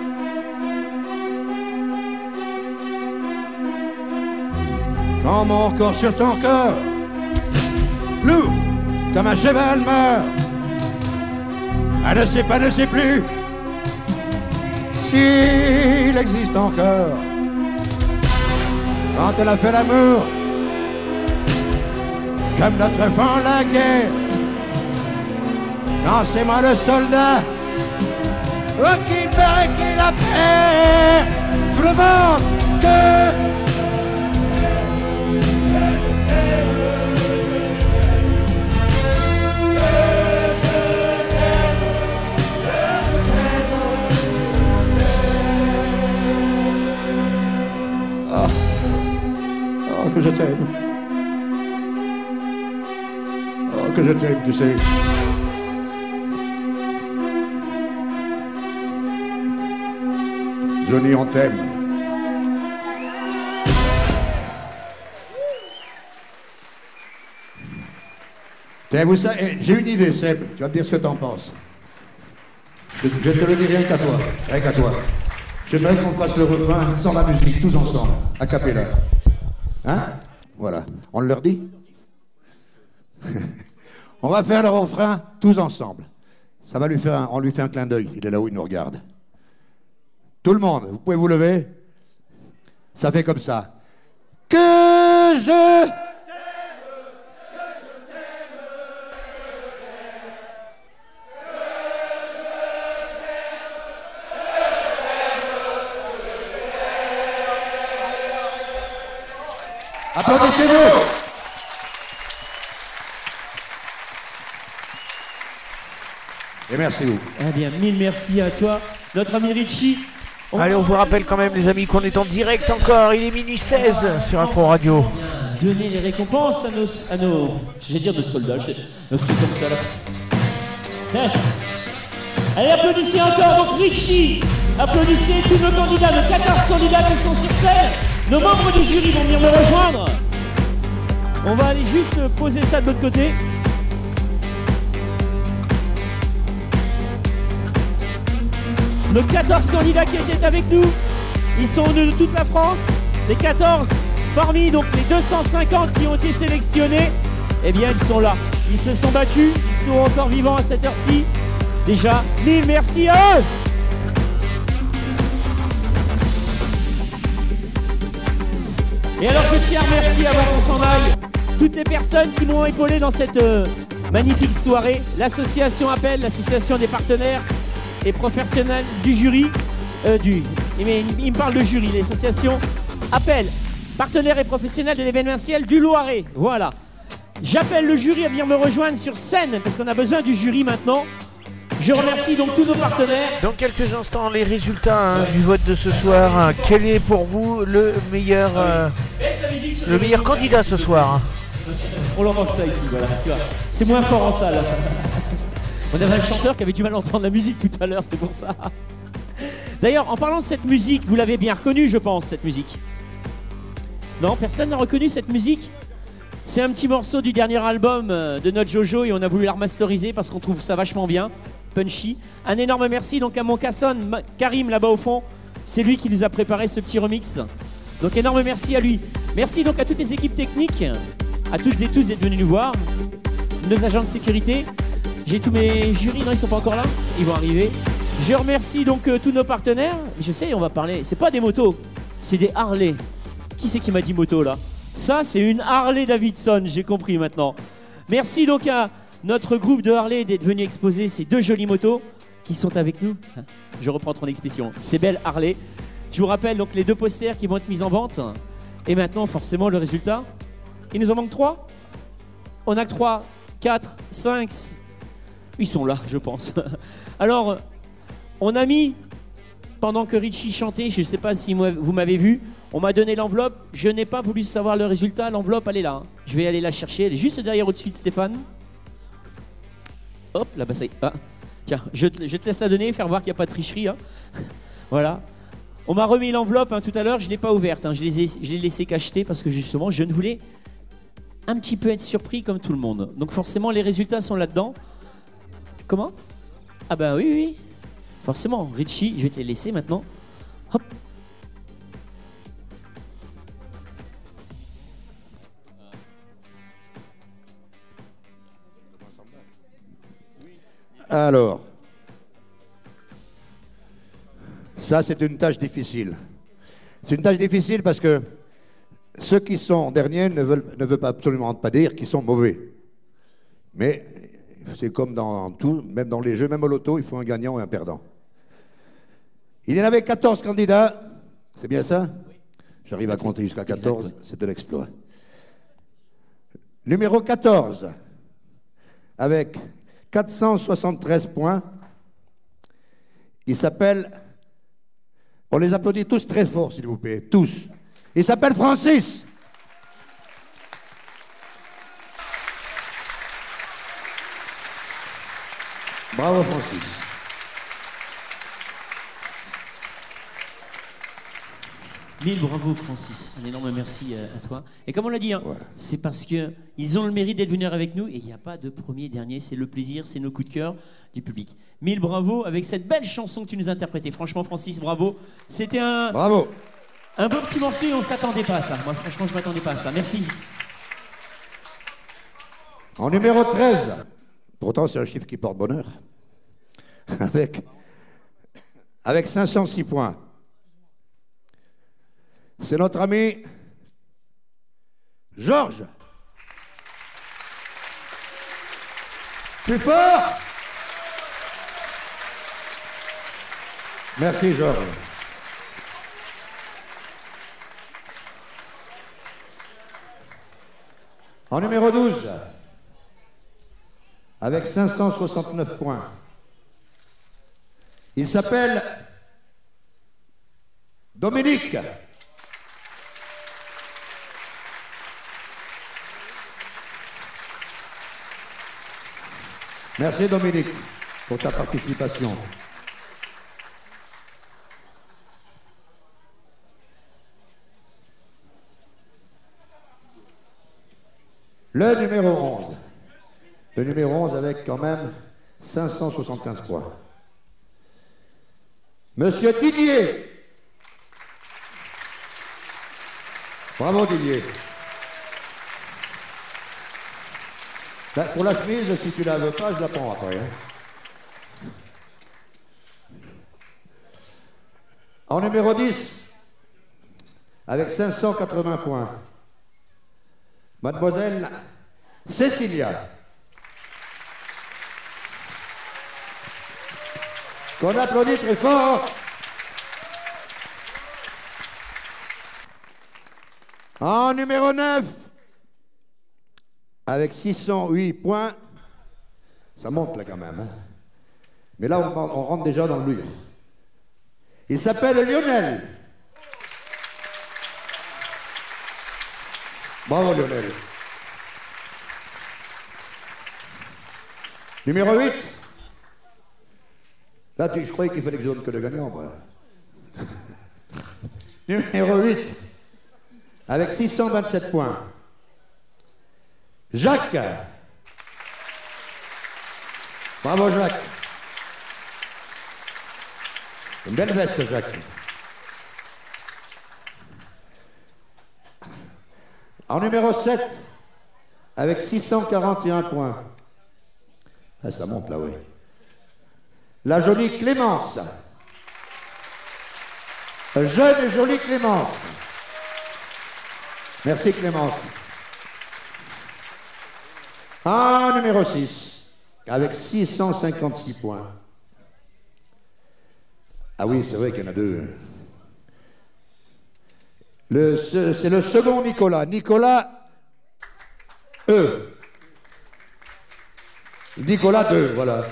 [SPEAKER 3] Quand mon corps sur ton corps, lourd comme un cheval meurt, elle ne sait pas, ne sait plus s'il existe encore. Quand elle a fait l'amour, comme notre enfant la guerre, quand c'est moi le soldat, oh, qui meurt et qui la perd, tout le monde que que je t'aime. Oh, que je t'aime, tu sais. Johnny, on t'aime. Vous savez, j'ai une idée, Seb. Tu vas me dire ce que t'en penses. Je, je te le dis rien qu'à toi. Rien qu'à toi. J'aimerais qu'on fasse le refrain sans la musique, tous ensemble, a cappella. Hein? Voilà. On leur dit? On va faire le refrain tous ensemble. Ça va lui faire un, on lui fait un clin d'œil. Il est là où il nous regarde. Tout le monde, vous pouvez vous lever? Ça fait comme ça. Que je... Applaudissez-nous. Et merci vous.
[SPEAKER 17] Eh bien, mille merci à toi, notre ami Richie.
[SPEAKER 11] On Allez, on vous rappelle quand même, les amis, qu'on est en direct encore. Il est minuit seize sur Accro Radio.
[SPEAKER 17] Donner les récompenses à nos, à nos, je vais dire nos soldats, je, nos comme ça là. Allez, applaudissez encore donc Richie. Applaudissez tous nos candidats, nos quatorze candidats qui sont sur scène. Nos membres du jury vont venir me rejoindre. On va aller juste poser ça de l'autre côté. nos quatorze candidats qui étaient avec nous. Ils sont de toute la France. Les quatorze parmi donc les deux cent cinquante qui ont été sélectionnés, eh bien ils sont là. Ils se sont battus, ils sont encore vivants à cette heure-ci. Déjà, mille merci à eux. Et alors je tiens à remercier avant qu'on s'en aille toutes les personnes qui m'ont épaulé dans cette euh, magnifique soirée. L'association Appel, l'association des partenaires et professionnels du jury. Euh, du, mais il, il me parle de jury, l'association Appel, partenaires et professionnels de l'événementiel du Loiret. Voilà. J'appelle le jury à venir me rejoindre sur scène parce qu'on a besoin du jury maintenant. Je remercie donc tous nos partenaires.
[SPEAKER 11] Dans quelques instants, les résultats hein, du vote de ce soir. Hein. Quel est pour vous le meilleur, euh, le meilleur candidat ce soir?
[SPEAKER 17] On l'entend que ça ici, voilà. C'est moins fort en salle. On avait un chanteur qui avait du mal à entendre la musique tout à l'heure, c'est pour ça. D'ailleurs, en parlant de cette musique, vous l'avez bien reconnue, je pense, cette musique. Non, personne n'a reconnu cette musique? C'est un petit morceau du dernier album de notre Jojo et on a voulu la remasteriser parce qu'on trouve ça vachement bien. Punchy. Un énorme merci donc à mon Casson, Karim là-bas au fond. C'est lui qui nous a préparé ce petit remix. Donc énorme merci à lui. Merci donc à toutes les équipes techniques, à toutes et tous d'être venus nous voir. Nos agents de sécurité. J'ai tous mes jurys, non ils sont pas encore là. Ils vont arriver. Je remercie donc euh, tous nos partenaires. Je sais, on va parler. C'est pas des motos, c'est des Harley. Qui c'est qui m'a dit moto là? Ça c'est une Harley Davidson, j'ai compris maintenant. Merci donc à notre groupe de Harley d'être venu exposer ces deux jolies motos qui sont avec nous. Je reprends ton expression, ces belles Harley. Je vous rappelle donc les deux posters qui vont être mis en vente. Et maintenant, forcément, le résultat. Il nous en manque trois. On a que trois, quatre, cinq. Ils sont là, je pense. Alors, on a mis, pendant que Richie chantait, je ne sais pas si vous m'avez vu, on m'a donné l'enveloppe. Je n'ai pas voulu savoir le résultat. L'enveloppe, elle est là. Je vais aller la chercher. Elle est juste derrière au-dessus de Stéphane. Hop, là-bas, ça y est. Ah, tiens, je te, je te laisse la donner, faire voir qu'il n'y a pas de tricherie. Hein. Voilà. On m'a remis l'enveloppe hein, tout à l'heure, je ne l'ai pas ouverte. Hein. Je l'ai je l'ai laissé cacheter parce que justement, je ne voulais un petit peu être surpris comme tout le monde. Donc forcément, les résultats sont là-dedans. Comment? Ah ben oui, oui. Forcément, Richie, je vais te les laisser maintenant. Hop.
[SPEAKER 3] Alors, ça c'est une tâche difficile. C'est une tâche difficile parce que ceux qui sont derniers ne veulent, ne veulent absolument pas dire qu'ils sont mauvais. Mais c'est comme dans tout, même dans les jeux, même au loto, il faut un gagnant et un perdant. Il y en avait quatorze candidats, c'est bien ça? J'arrive à compter jusqu'à quatorze, c'est un exploit. Numéro quatorze, avec quatre cent soixante-treize points. Il s'appelle... On les applaudit tous très fort, s'il vous plaît. Tous. Il s'appelle Francis. Bravo, Francis.
[SPEAKER 17] Mille bravo, Francis. Un énorme merci à toi. Et comme on l'a dit, hein, ouais. c'est parce qu'ils ont le mérite d'être venus avec nous et il n'y a pas de premier dernier. C'est le plaisir, c'est nos coups de cœur du public. Mille bravo avec cette belle chanson que tu nous as interprétée. Franchement, Francis, bravo. C'était un,
[SPEAKER 3] bravo.
[SPEAKER 17] un beau petit morceau et on ne s'attendait pas à ça. Moi, franchement, je ne m'attendais pas à ça. Merci.
[SPEAKER 3] En numéro treize, pourtant c'est un chiffre qui porte bonheur, avec, avec cinq cent six points. C'est notre ami Georges. Plus fort. Merci Georges. En numéro douze, avec cinq cent soixante-neuf points, il s'appelle Dominique. Merci Dominique pour ta participation. Le numéro onze. Le numéro onze avec quand même cinq cent soixante-quinze points. Monsieur Didier. Bravo Didier. Ben, pour la chemise, si tu la veux pas, je la prends après. Hein. En numéro dix, avec cinq cent quatre-vingts points, Mademoiselle Cécilia. Qu'on applaudit très fort. En numéro neuf, avec six cent huit points, ça monte là quand même. Hein. Mais là, on, on rentre déjà dans le mur. Il s'appelle Lionel. Bravo Lionel. Numéro huit. Là, tu, je croyais qu'il fallait que je donne que le gagnant. Voilà. Numéro huit. Avec six cent vingt-sept points. Jacques. Bravo Jacques. Une belle veste Jacques. En numéro sept, avec six cent quarante et un points. Ah, ça monte là, oui. La jolie Clémence. Jeune et jolie Clémence. Merci Clémence. En numéro six, avec six cent cinquante-six points. Ah oui, c'est vrai qu'il y en a deux. Le, c'est le second Nicolas. Nicolas E. Nicolas deux, voilà.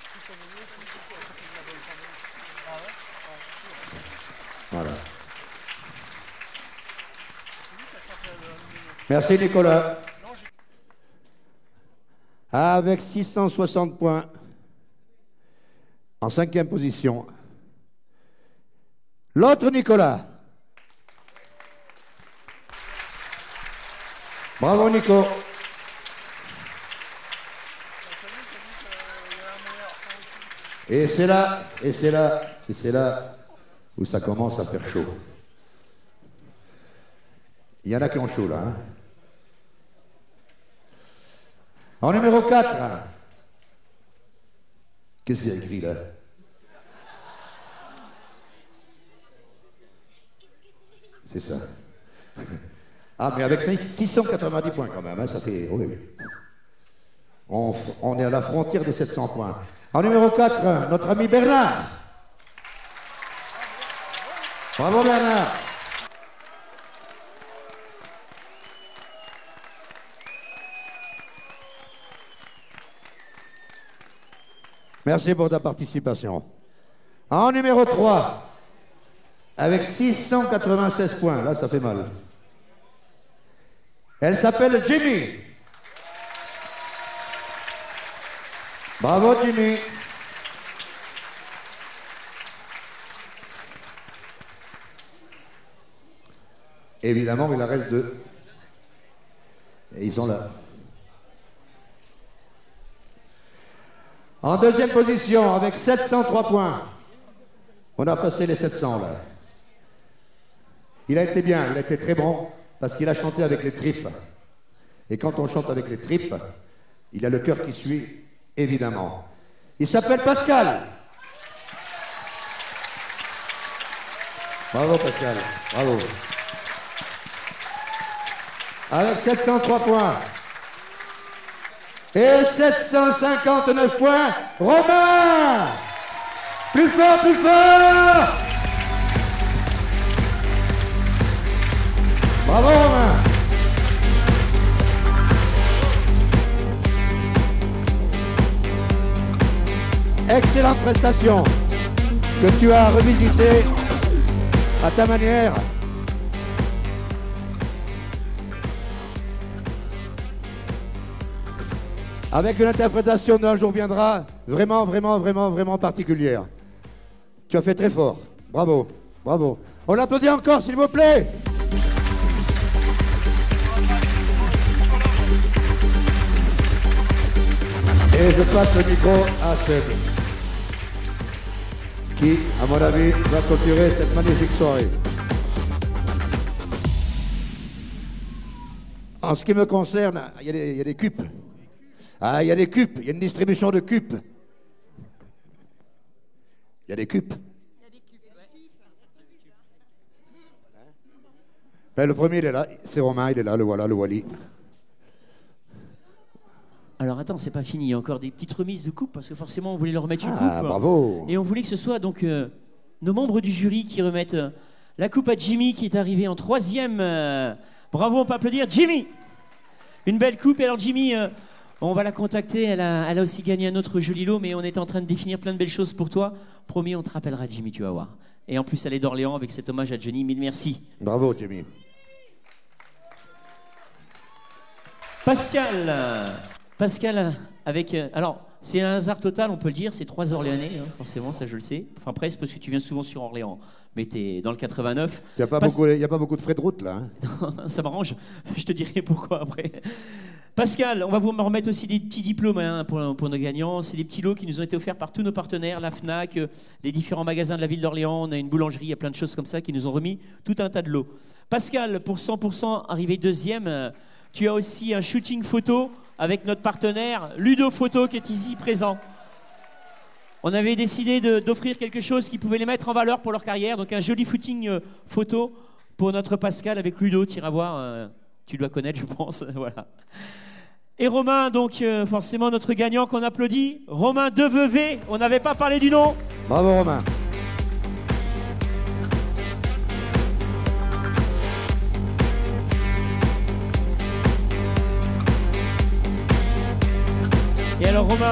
[SPEAKER 3] Voilà. Merci Nicolas. Avec six cent soixante points, en cinquième position, l'autre Nicolas. Bravo Nico. Et c'est là, et c'est là, et c'est là où ça commence à faire chaud. Il y en a qui ont chaud là. Hein. En numéro quatre, qu'est-ce qu'il y a écrit là? C'est ça. Ah, mais avec six cent quatre-vingt-dix points quand même, hein, ça fait... Oui, oui. On, on est à la frontière des sept cents points. En numéro quatre, notre ami Bernard. Bravo Bernard. Merci pour ta participation. En numéro trois, avec six cent quatre-vingt-seize points, là ça fait mal. Elle s'appelle Jimmy. Bravo Jimmy. Évidemment, il en reste deux. Et ils sont là. En deuxième position, avec sept cent trois points. On a passé les sept cents là. Il a été bien, il a été très bon, parce qu'il a chanté avec les tripes. Et quand on chante avec les tripes, il a le cœur qui suit, évidemment. Il s'appelle Pascal. Bravo Pascal, bravo. Avec sept cent trois points. Et sept cent cinquante-neuf points, Romain. Plus fort, plus fort. Bravo Romain. Excellente prestation que tu as revisitée à ta manière. Avec une interprétation d'un jour viendra vraiment, vraiment, vraiment, vraiment particulière. Tu as fait très fort. Bravo, bravo. On l'applaudit encore, s'il vous plaît. Et je passe le micro à Seb. qui, à mon avis, va clôturer cette magnifique soirée. En ce qui me concerne, il y a des, il y a des cupes. Ah, il y a des cupes, il y a une distribution de cupes. Il y a des cupes. Ben, le premier, il est là. C'est Romain, il est là, le voilà, le Wally.
[SPEAKER 17] Alors attends, c'est pas fini, il y a encore des petites remises de coupe, parce que forcément on voulait leur remettre une
[SPEAKER 3] Ah,
[SPEAKER 17] coupe.
[SPEAKER 3] bravo.
[SPEAKER 17] Et on voulait que ce soit donc euh, nos membres du jury qui remettent euh, la coupe à Jimmy, qui est arrivé en troisième. euh, Bravo, on peut applaudir Jimmy. Une belle coupe. Et alors Jimmy, euh, on va la contacter, elle a, elle a aussi gagné un autre joli lot, mais on est en train de définir plein de belles choses pour toi. Promis, on te rappellera Jimmy, tu vas voir. Et en plus, elle est d'Orléans avec cet hommage à Johnny, mille merci.
[SPEAKER 3] Bravo Jimmy.
[SPEAKER 17] Pascal, Pascal, avec... euh, alors, c'est un hasard total, on peut le dire, c'est trois Orléanais, hein, forcément, ça je le sais. Enfin, presque, parce que tu viens souvent sur Orléans, mais t'es dans le quatre-vingt-neuf.
[SPEAKER 3] Il n'y a, pas
[SPEAKER 17] Pas-
[SPEAKER 3] beaucoup- il y a pas beaucoup de frais de route, là. hein.
[SPEAKER 17] Ça m'arrange, je te dirai pourquoi après. Pascal, on va vous remettre aussi des petits diplômes hein, pour, pour nos gagnants. C'est des petits lots qui nous ont été offerts par tous nos partenaires, la FNAC, euh, les différents magasins de la ville d'Orléans. On a une boulangerie, il y a plein de choses comme ça qui nous ont remis tout un tas de lots. Pascal, pour cent pour cent arrivé deuxième, euh, tu as aussi un shooting photo avec notre partenaire Ludo Photo qui est ici présent. On avait décidé de- d'offrir quelque chose qui pouvait les mettre en valeur pour leur carrière, donc un joli footing euh, photo pour notre Pascal avec Ludo. Tu iras voir, euh, tu dois connaître, je pense. Voilà. Et Romain, donc euh, forcément notre gagnant qu'on applaudit, Romain Deveuvé. On n'avait pas parlé du nom.
[SPEAKER 3] Bravo Romain.
[SPEAKER 17] Et alors Romain,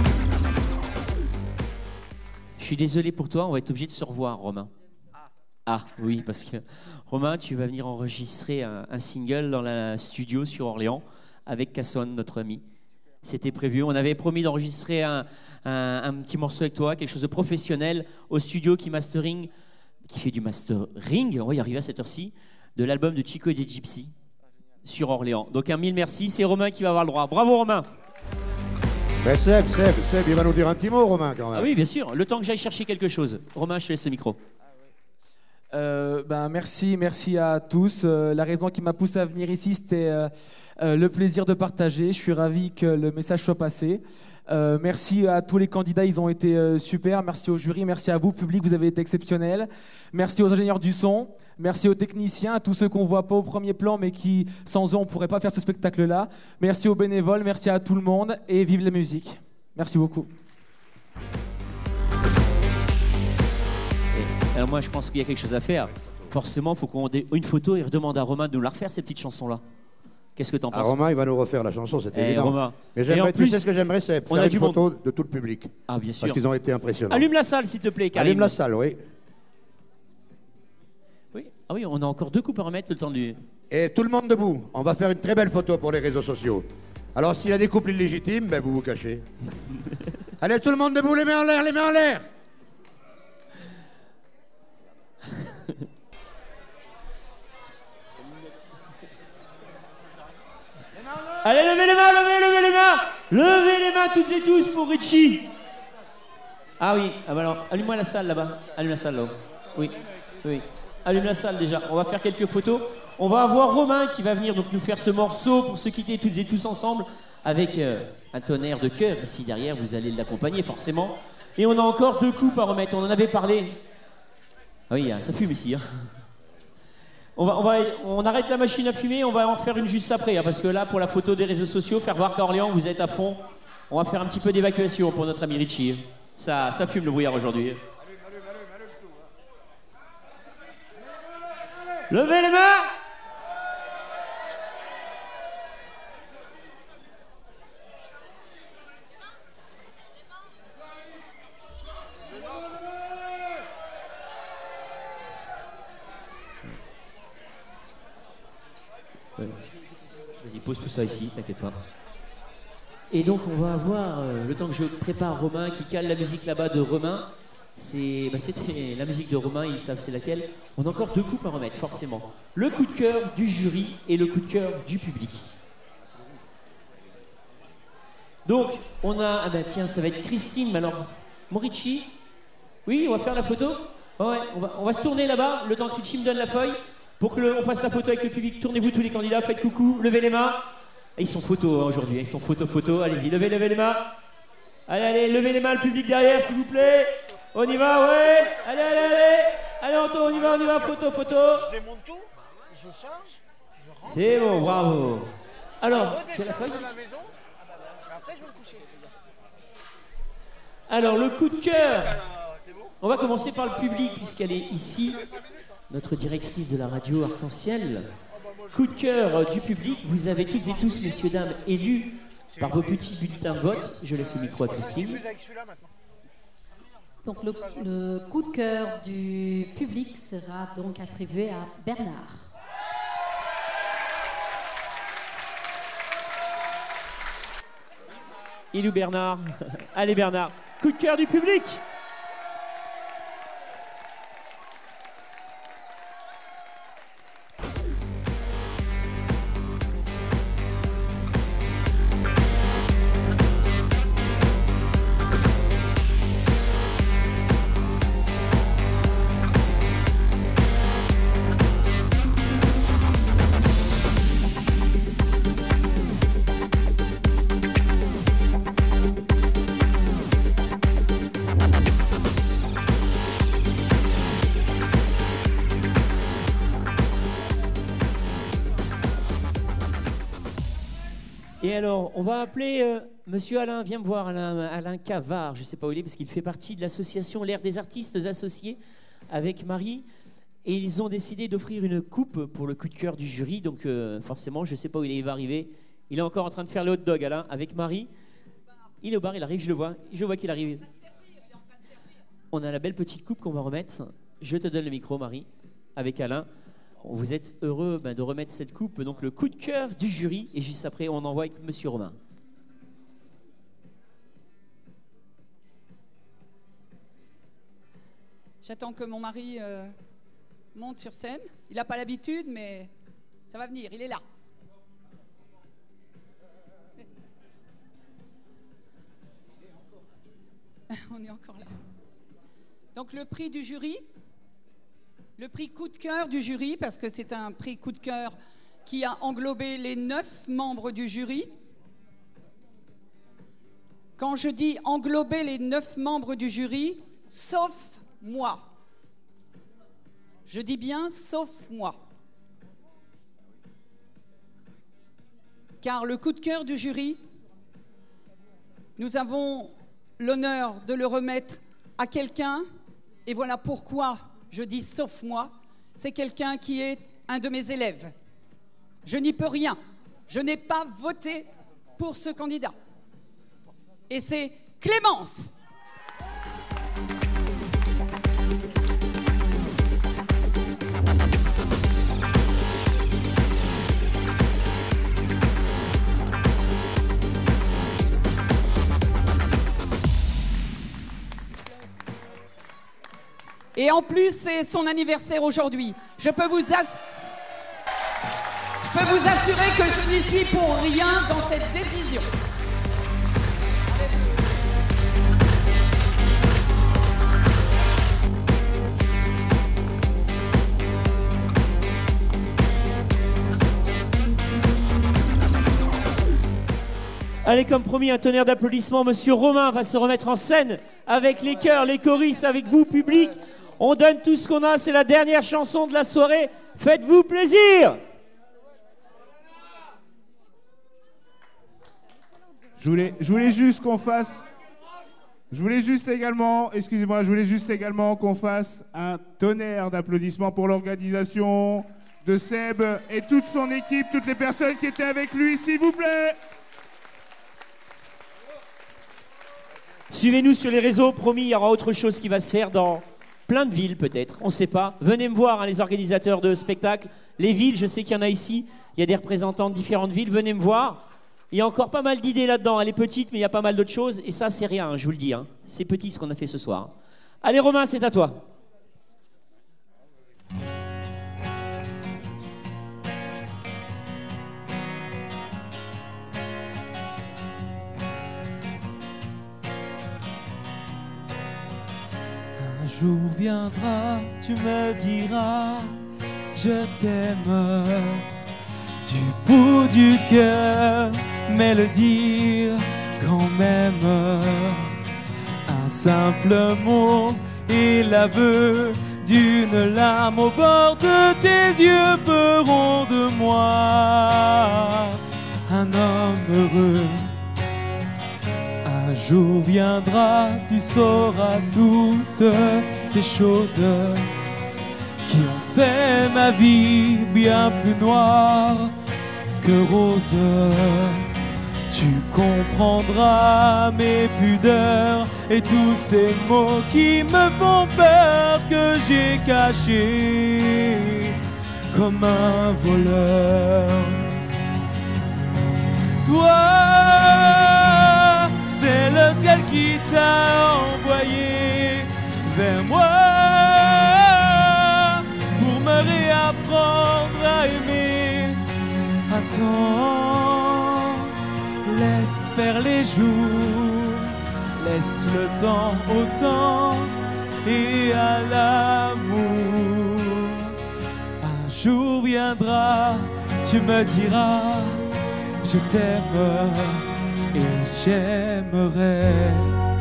[SPEAKER 17] je suis désolé pour toi, on va être obligé de se revoir Romain. Ah oui, parce que Romain, tu vas venir enregistrer un, un single dans la studio sur Orléans avec Casson, notre ami. C'était prévu, on avait promis d'enregistrer un, un- un petit morceau avec toi, quelque chose de professionnel au studio qui mastering, qui fait du mastering, on va y arriver à cette heure-ci, de l'album de Chico et des Gypsy sur Orléans. Donc un mille merci, c'est Romain qui va avoir le droit. Bravo Romain.
[SPEAKER 3] Ben Seb, Seb, Seb, il va nous dire un petit mot, Romain, quand même.
[SPEAKER 17] Ah oui, bien sûr. Le temps que j'aille chercher quelque chose. Romain, je te laisse le micro.
[SPEAKER 4] Euh, ben, merci, merci à tous. Euh, la raison qui m'a poussé à venir ici, c'était euh, euh, le plaisir de partager. Je suis ravi que le message soit passé. Euh, merci à tous les candidats, ils ont été euh, super. Merci au jury, merci à vous, public, vous avez été exceptionnels. Merci aux ingénieurs du son, merci aux techniciens, à tous ceux qu'on ne voit pas au premier plan, mais qui, sans eux, on ne pourrait pas faire ce spectacle-là. Merci aux bénévoles, merci à tout le monde et vive la musique. Merci beaucoup.
[SPEAKER 17] Alors moi, je pense qu'il y a quelque chose à faire. Forcément, il faut qu'on ait une photo et redemande à Romain de nous la refaire, ces petites chansons-là. Qu'est-ce que t'en
[SPEAKER 3] Ah,
[SPEAKER 17] penses?
[SPEAKER 3] Romain, il va nous refaire la chanson, c'est
[SPEAKER 17] Eh,
[SPEAKER 3] évident.
[SPEAKER 17] Romain.
[SPEAKER 3] Mais
[SPEAKER 17] Et
[SPEAKER 3] j'aimerais,
[SPEAKER 17] en plus,
[SPEAKER 3] tu sais ce que j'aimerais, c'est
[SPEAKER 17] on
[SPEAKER 3] faire
[SPEAKER 17] a
[SPEAKER 3] une
[SPEAKER 17] du
[SPEAKER 3] photo de tout le public.
[SPEAKER 17] Ah, bien sûr.
[SPEAKER 3] Parce qu'ils ont été impressionnants.
[SPEAKER 17] Allume la salle, s'il te plaît, Karim.
[SPEAKER 3] Allume la salle, oui.
[SPEAKER 17] Oui. Ah oui, on a encore deux coupes à remettre le temps du...
[SPEAKER 3] Et tout le monde debout. On va faire une très belle photo pour les réseaux sociaux. Alors, s'il y a des couples illégitimes, ben vous vous cachez. Allez, tout le monde debout, les mains en l'air, les mains en l'air.
[SPEAKER 17] Allez, levez les mains, levez, levez les mains. Levez les mains toutes et tous pour Richie. Ah oui, ah bah alors, allume-moi la salle là-bas. Allume la salle là-haut. Oui, oui. Allume la salle déjà. On va faire quelques photos. On va avoir Romain qui va venir donc nous faire ce morceau pour se quitter toutes et tous ensemble avec euh, un tonnerre de cœur ici derrière. Vous allez l'accompagner forcément. Et on a encore deux coupes à remettre. On en avait parlé. Ah oui, ça fume ici. Hein. On, va, on, va, on arrête la machine à fumer, on va en faire une juste après, hein, parce que là, pour la photo des réseaux sociaux, faire voir qu'à Orléans, vous êtes à fond. On va faire un petit peu d'évacuation pour notre ami Richie. Ça, ça fume le brouillard aujourd'hui. Levez les mains! Vas-y, pose tout ça ici, t'inquiète pas. Et donc on va avoir, euh, le temps que je prépare Romain, qui cale la musique là-bas de Romain, c'est, bah, c'était la musique de Romain, ils savent c'est laquelle. On a encore deux coupes à remettre, forcément. Le coup de cœur du jury et le coup de cœur du public. Donc, on a, ah ben tiens, ça va être Christine, mais alors, Morici,
[SPEAKER 7] Oui, on va faire la photo. Ouais, on va, on va se tourner là-bas, le temps que Richie me donne la feuille, pour que le- on fasse la photo avec le public. Tournez-vous tous les candidats, faites coucou, levez les mains. Et ils sont photos hein, aujourd'hui, ils sont photo-photo, allez-y, levez, levez les mains. Allez, allez, levez les mains, le public derrière, s'il vous plaît. On y va, ouais. Allez, allez, allez. Allez, Anto, on y va, on y va, photo, photo.
[SPEAKER 11] Je démonte tout, je charge, je rentre.
[SPEAKER 7] C'est bon, bravo. Alors,
[SPEAKER 11] je
[SPEAKER 7] tu as la feuille?
[SPEAKER 11] redécharge dans la maison, ah bah, bah, après je vais me coucher.
[SPEAKER 7] Alors, le coup de cœur. On va commencer par le public, puisqu'elle est ici, notre directrice de la radio Arc-en-Ciel. Coup de cœur du public, vous avez toutes et tous, messieurs, dames, élus par vos petits bulletins de vote. Je laisse le micro à Christine.
[SPEAKER 14] Donc le, le coup de cœur du public sera donc attribué à Bernard.
[SPEAKER 7] Il ou Bernard? Allez Bernard, coup de cœur du public. Et alors, on va appeler euh, Monsieur Alain, viens me voir, Alain, Alain Cavard, je ne sais pas où il est, parce qu'il fait partie de l'association L'Air des artistes associés avec Marie. Et ils ont décidé d'offrir une coupe pour le coup de cœur du jury. Donc euh, forcément, je ne sais pas où il va arriver. Il est encore en train de faire le hot dog, Alain, avec Marie. Il est au bar, il arrive, je le vois. Je vois qu'il arrive. On a la belle petite coupe qu'on va remettre. Je te donne le micro, Marie, avec Alain. Vous êtes heureux ben, de remettre cette coupe, donc le coup de cœur du jury. Et juste après, on envoie avec Monsieur Romain.
[SPEAKER 21] J'attends que mon mari euh, monte sur scène. Il n'a pas l'habitude, mais ça va venir, il est là. On est encore là. Donc le prix du jury, le prix coup de cœur du jury, parce que c'est un prix coup de cœur qui a englobé les neuf membres du jury. Quand je dis englober les neuf membres du jury, sauf moi. Je dis bien sauf moi. Car le coup de cœur du jury, nous avons l'honneur de le remettre à quelqu'un, et voilà pourquoi je dis sauf moi, c'est quelqu'un qui est un de mes élèves. Je n'y peux rien. Je n'ai pas voté pour ce candidat. Et c'est Clémence. Et en plus, c'est son anniversaire aujourd'hui. Je peux vous ass... Je peux vous assurer que je n'y suis pour rien dans cette décision.
[SPEAKER 7] Allez, comme promis, un tonnerre d'applaudissements. Monsieur Romain va se remettre en scène avec les chœurs, les choristes, avec vous, public. On donne tout ce qu'on a, c'est la dernière chanson de la soirée. Faites-vous plaisir.
[SPEAKER 2] Je voulais, je voulais juste qu'on fasse... Je voulais juste également, excusez-moi, je voulais juste également qu'on fasse un tonnerre d'applaudissements pour l'organisation de Seb et toute son équipe, toutes les personnes qui étaient avec lui, s'il vous plaît.
[SPEAKER 7] Suivez-nous sur les réseaux, promis, il y aura autre chose qui va se faire dans plein de villes peut-être, on ne sait pas. Venez me voir, hein, les organisateurs de spectacles, les villes, je sais qu'il y en a ici, il y a des représentants de différentes villes, venez me voir. Il y a encore pas mal d'idées là-dedans, elle est petite, mais il y a pas mal d'autres choses, et ça c'est rien, hein, je vous le dis, hein. C'est petit ce qu'on a fait ce soir. Allez Romain, c'est à toi.
[SPEAKER 16] jour viendra, tu me diras, je t'aime du bout du cœur, mais le dire quand même. Un simple mot et l'aveu d'une larme au bord de tes yeux feront de moi un homme heureux. Un jour viendra, tu sauras toutes ces choses qui ont fait ma vie bien plus noire que rose. Tu comprendras mes pudeurs et tous ces mots qui me font peur que j'ai cachés comme un voleur. Toi, c'est le ciel qui t'a envoyé vers moi pour me réapprendre à aimer. Attends, laisse faire les jours, laisse le temps au temps et à l'amour. Un jour viendra, tu me diras, je t'aime et j'aimerais.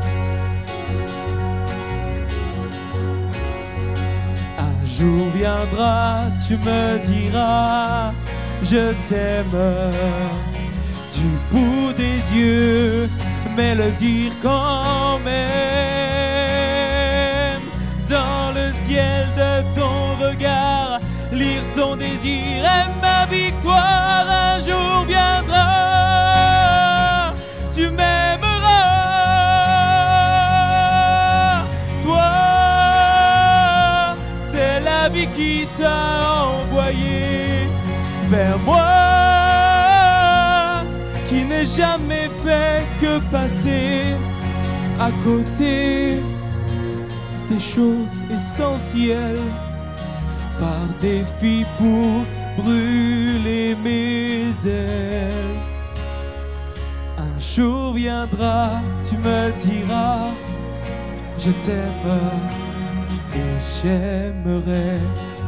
[SPEAKER 16] Un jour viendra, tu me diras, je t'aime du bout des yeux, mais le dire quand même. Dans le ciel de ton regard, lire ton désir est ma victoire. Un jour viendra, tu m'aimeras. Toi, c'est la vie qui t'a envoyé vers moi, qui n'ai jamais fait que passer à côté des choses essentielles par défi pour brûler mes ailes. Un jour viendra, tu me diras, je t'aime et j'aimerais.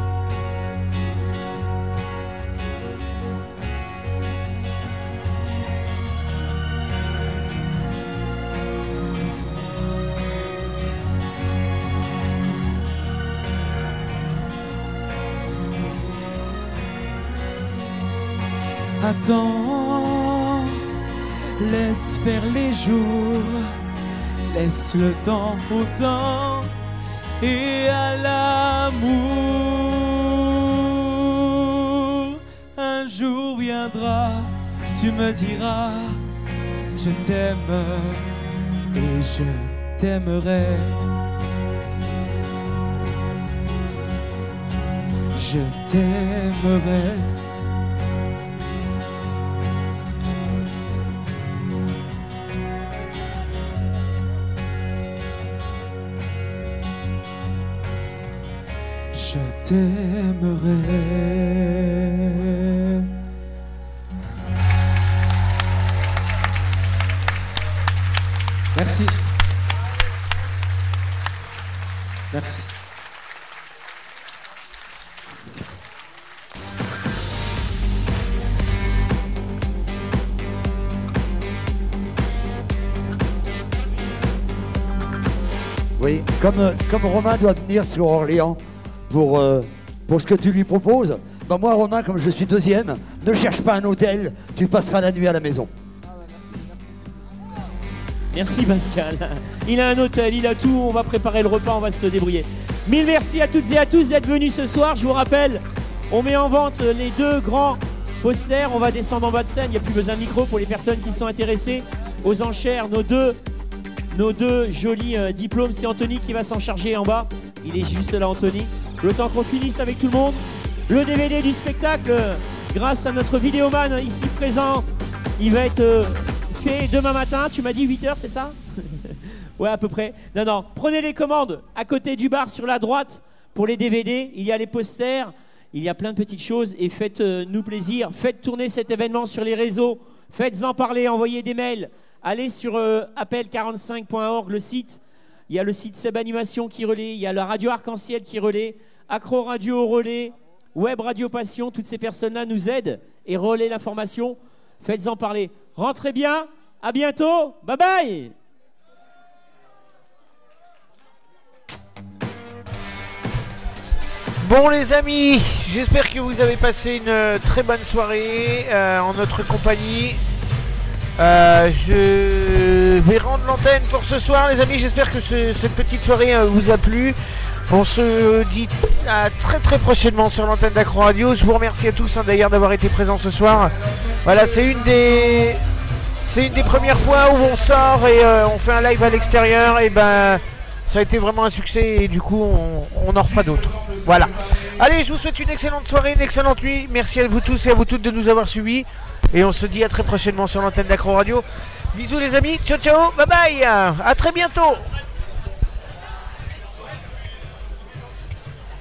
[SPEAKER 16] Attends, laisse faire les jours, laisse le temps au temps et à l'amour. Un jour viendra, tu me diras, je t'aime et je t'aimerai. Je t'aimerai. Je t'aimerai.
[SPEAKER 4] Merci. Merci.
[SPEAKER 19] Oui, comme, comme Romain doit venir sur Orléans pour, euh, pour ce que tu lui proposes, bah moi Romain, comme je suis deuxième, ne cherche pas un hôtel, tu passeras la nuit à la maison.
[SPEAKER 17] Merci Pascal. Il a un hôtel, il a tout, on va préparer le repas, on va se débrouiller. Mille merci à toutes et à tous d'être venus ce soir. Je vous rappelle, on met en vente les deux grands posters, on va descendre en bas de scène, il n'y a plus besoin de micro pour les personnes qui sont intéressées. Aux enchères, nos deux, nos deux jolis euh, diplômes, c'est Anthony qui va s'en charger en bas. Il est juste là, Anthony. Le temps qu'on finisse avec tout le monde. Le D V D du spectacle, euh, grâce à notre vidéoman ici présent, il va être euh, fait demain matin. Tu m'as dit huit heures, c'est ça? Ouais, à peu près. Non, non. Prenez les commandes à côté du bar sur la droite pour les D V D. Il y a les posters, il y a plein de petites choses. Et faites-nous euh, plaisir. Faites tourner cet événement sur les réseaux. Faites-en parler, envoyez des mails. Allez sur euh, appel quarante-cinq point org, le site. il y a le site Seb Animation qui relaie, il y a la radio Arc-en-Ciel qui relaie, Acro Radio relaie, Web Radio Passion, toutes ces personnes-là nous aident et relaient l'information. Faites-en parler. Rentrez bien, à bientôt, bye bye.
[SPEAKER 11] Bon les amis, j'espère que vous avez passé une euh, très bonne soirée euh, en notre compagnie. Euh, je vais rendre l'antenne pour ce soir les amis, j'espère que ce, cette petite soirée euh, vous a plu. On se dit à très très prochainement sur l'antenne d'Acro Radio. Je vous remercie à tous hein, d'ailleurs d'avoir été présents ce soir. Voilà, c'est une des c'est une des premières fois où on sort et euh, on fait un live à l'extérieur et ben ça a été vraiment un succès et du coup on, on en refera d'autres. Voilà. Allez, je vous souhaite une excellente soirée, une excellente nuit. Merci à vous tous et à vous toutes de nous avoir suivis. Et on se dit à très prochainement sur l'antenne d'Acro Radio. Bisous les amis, ciao ciao, bye bye, à très bientôt.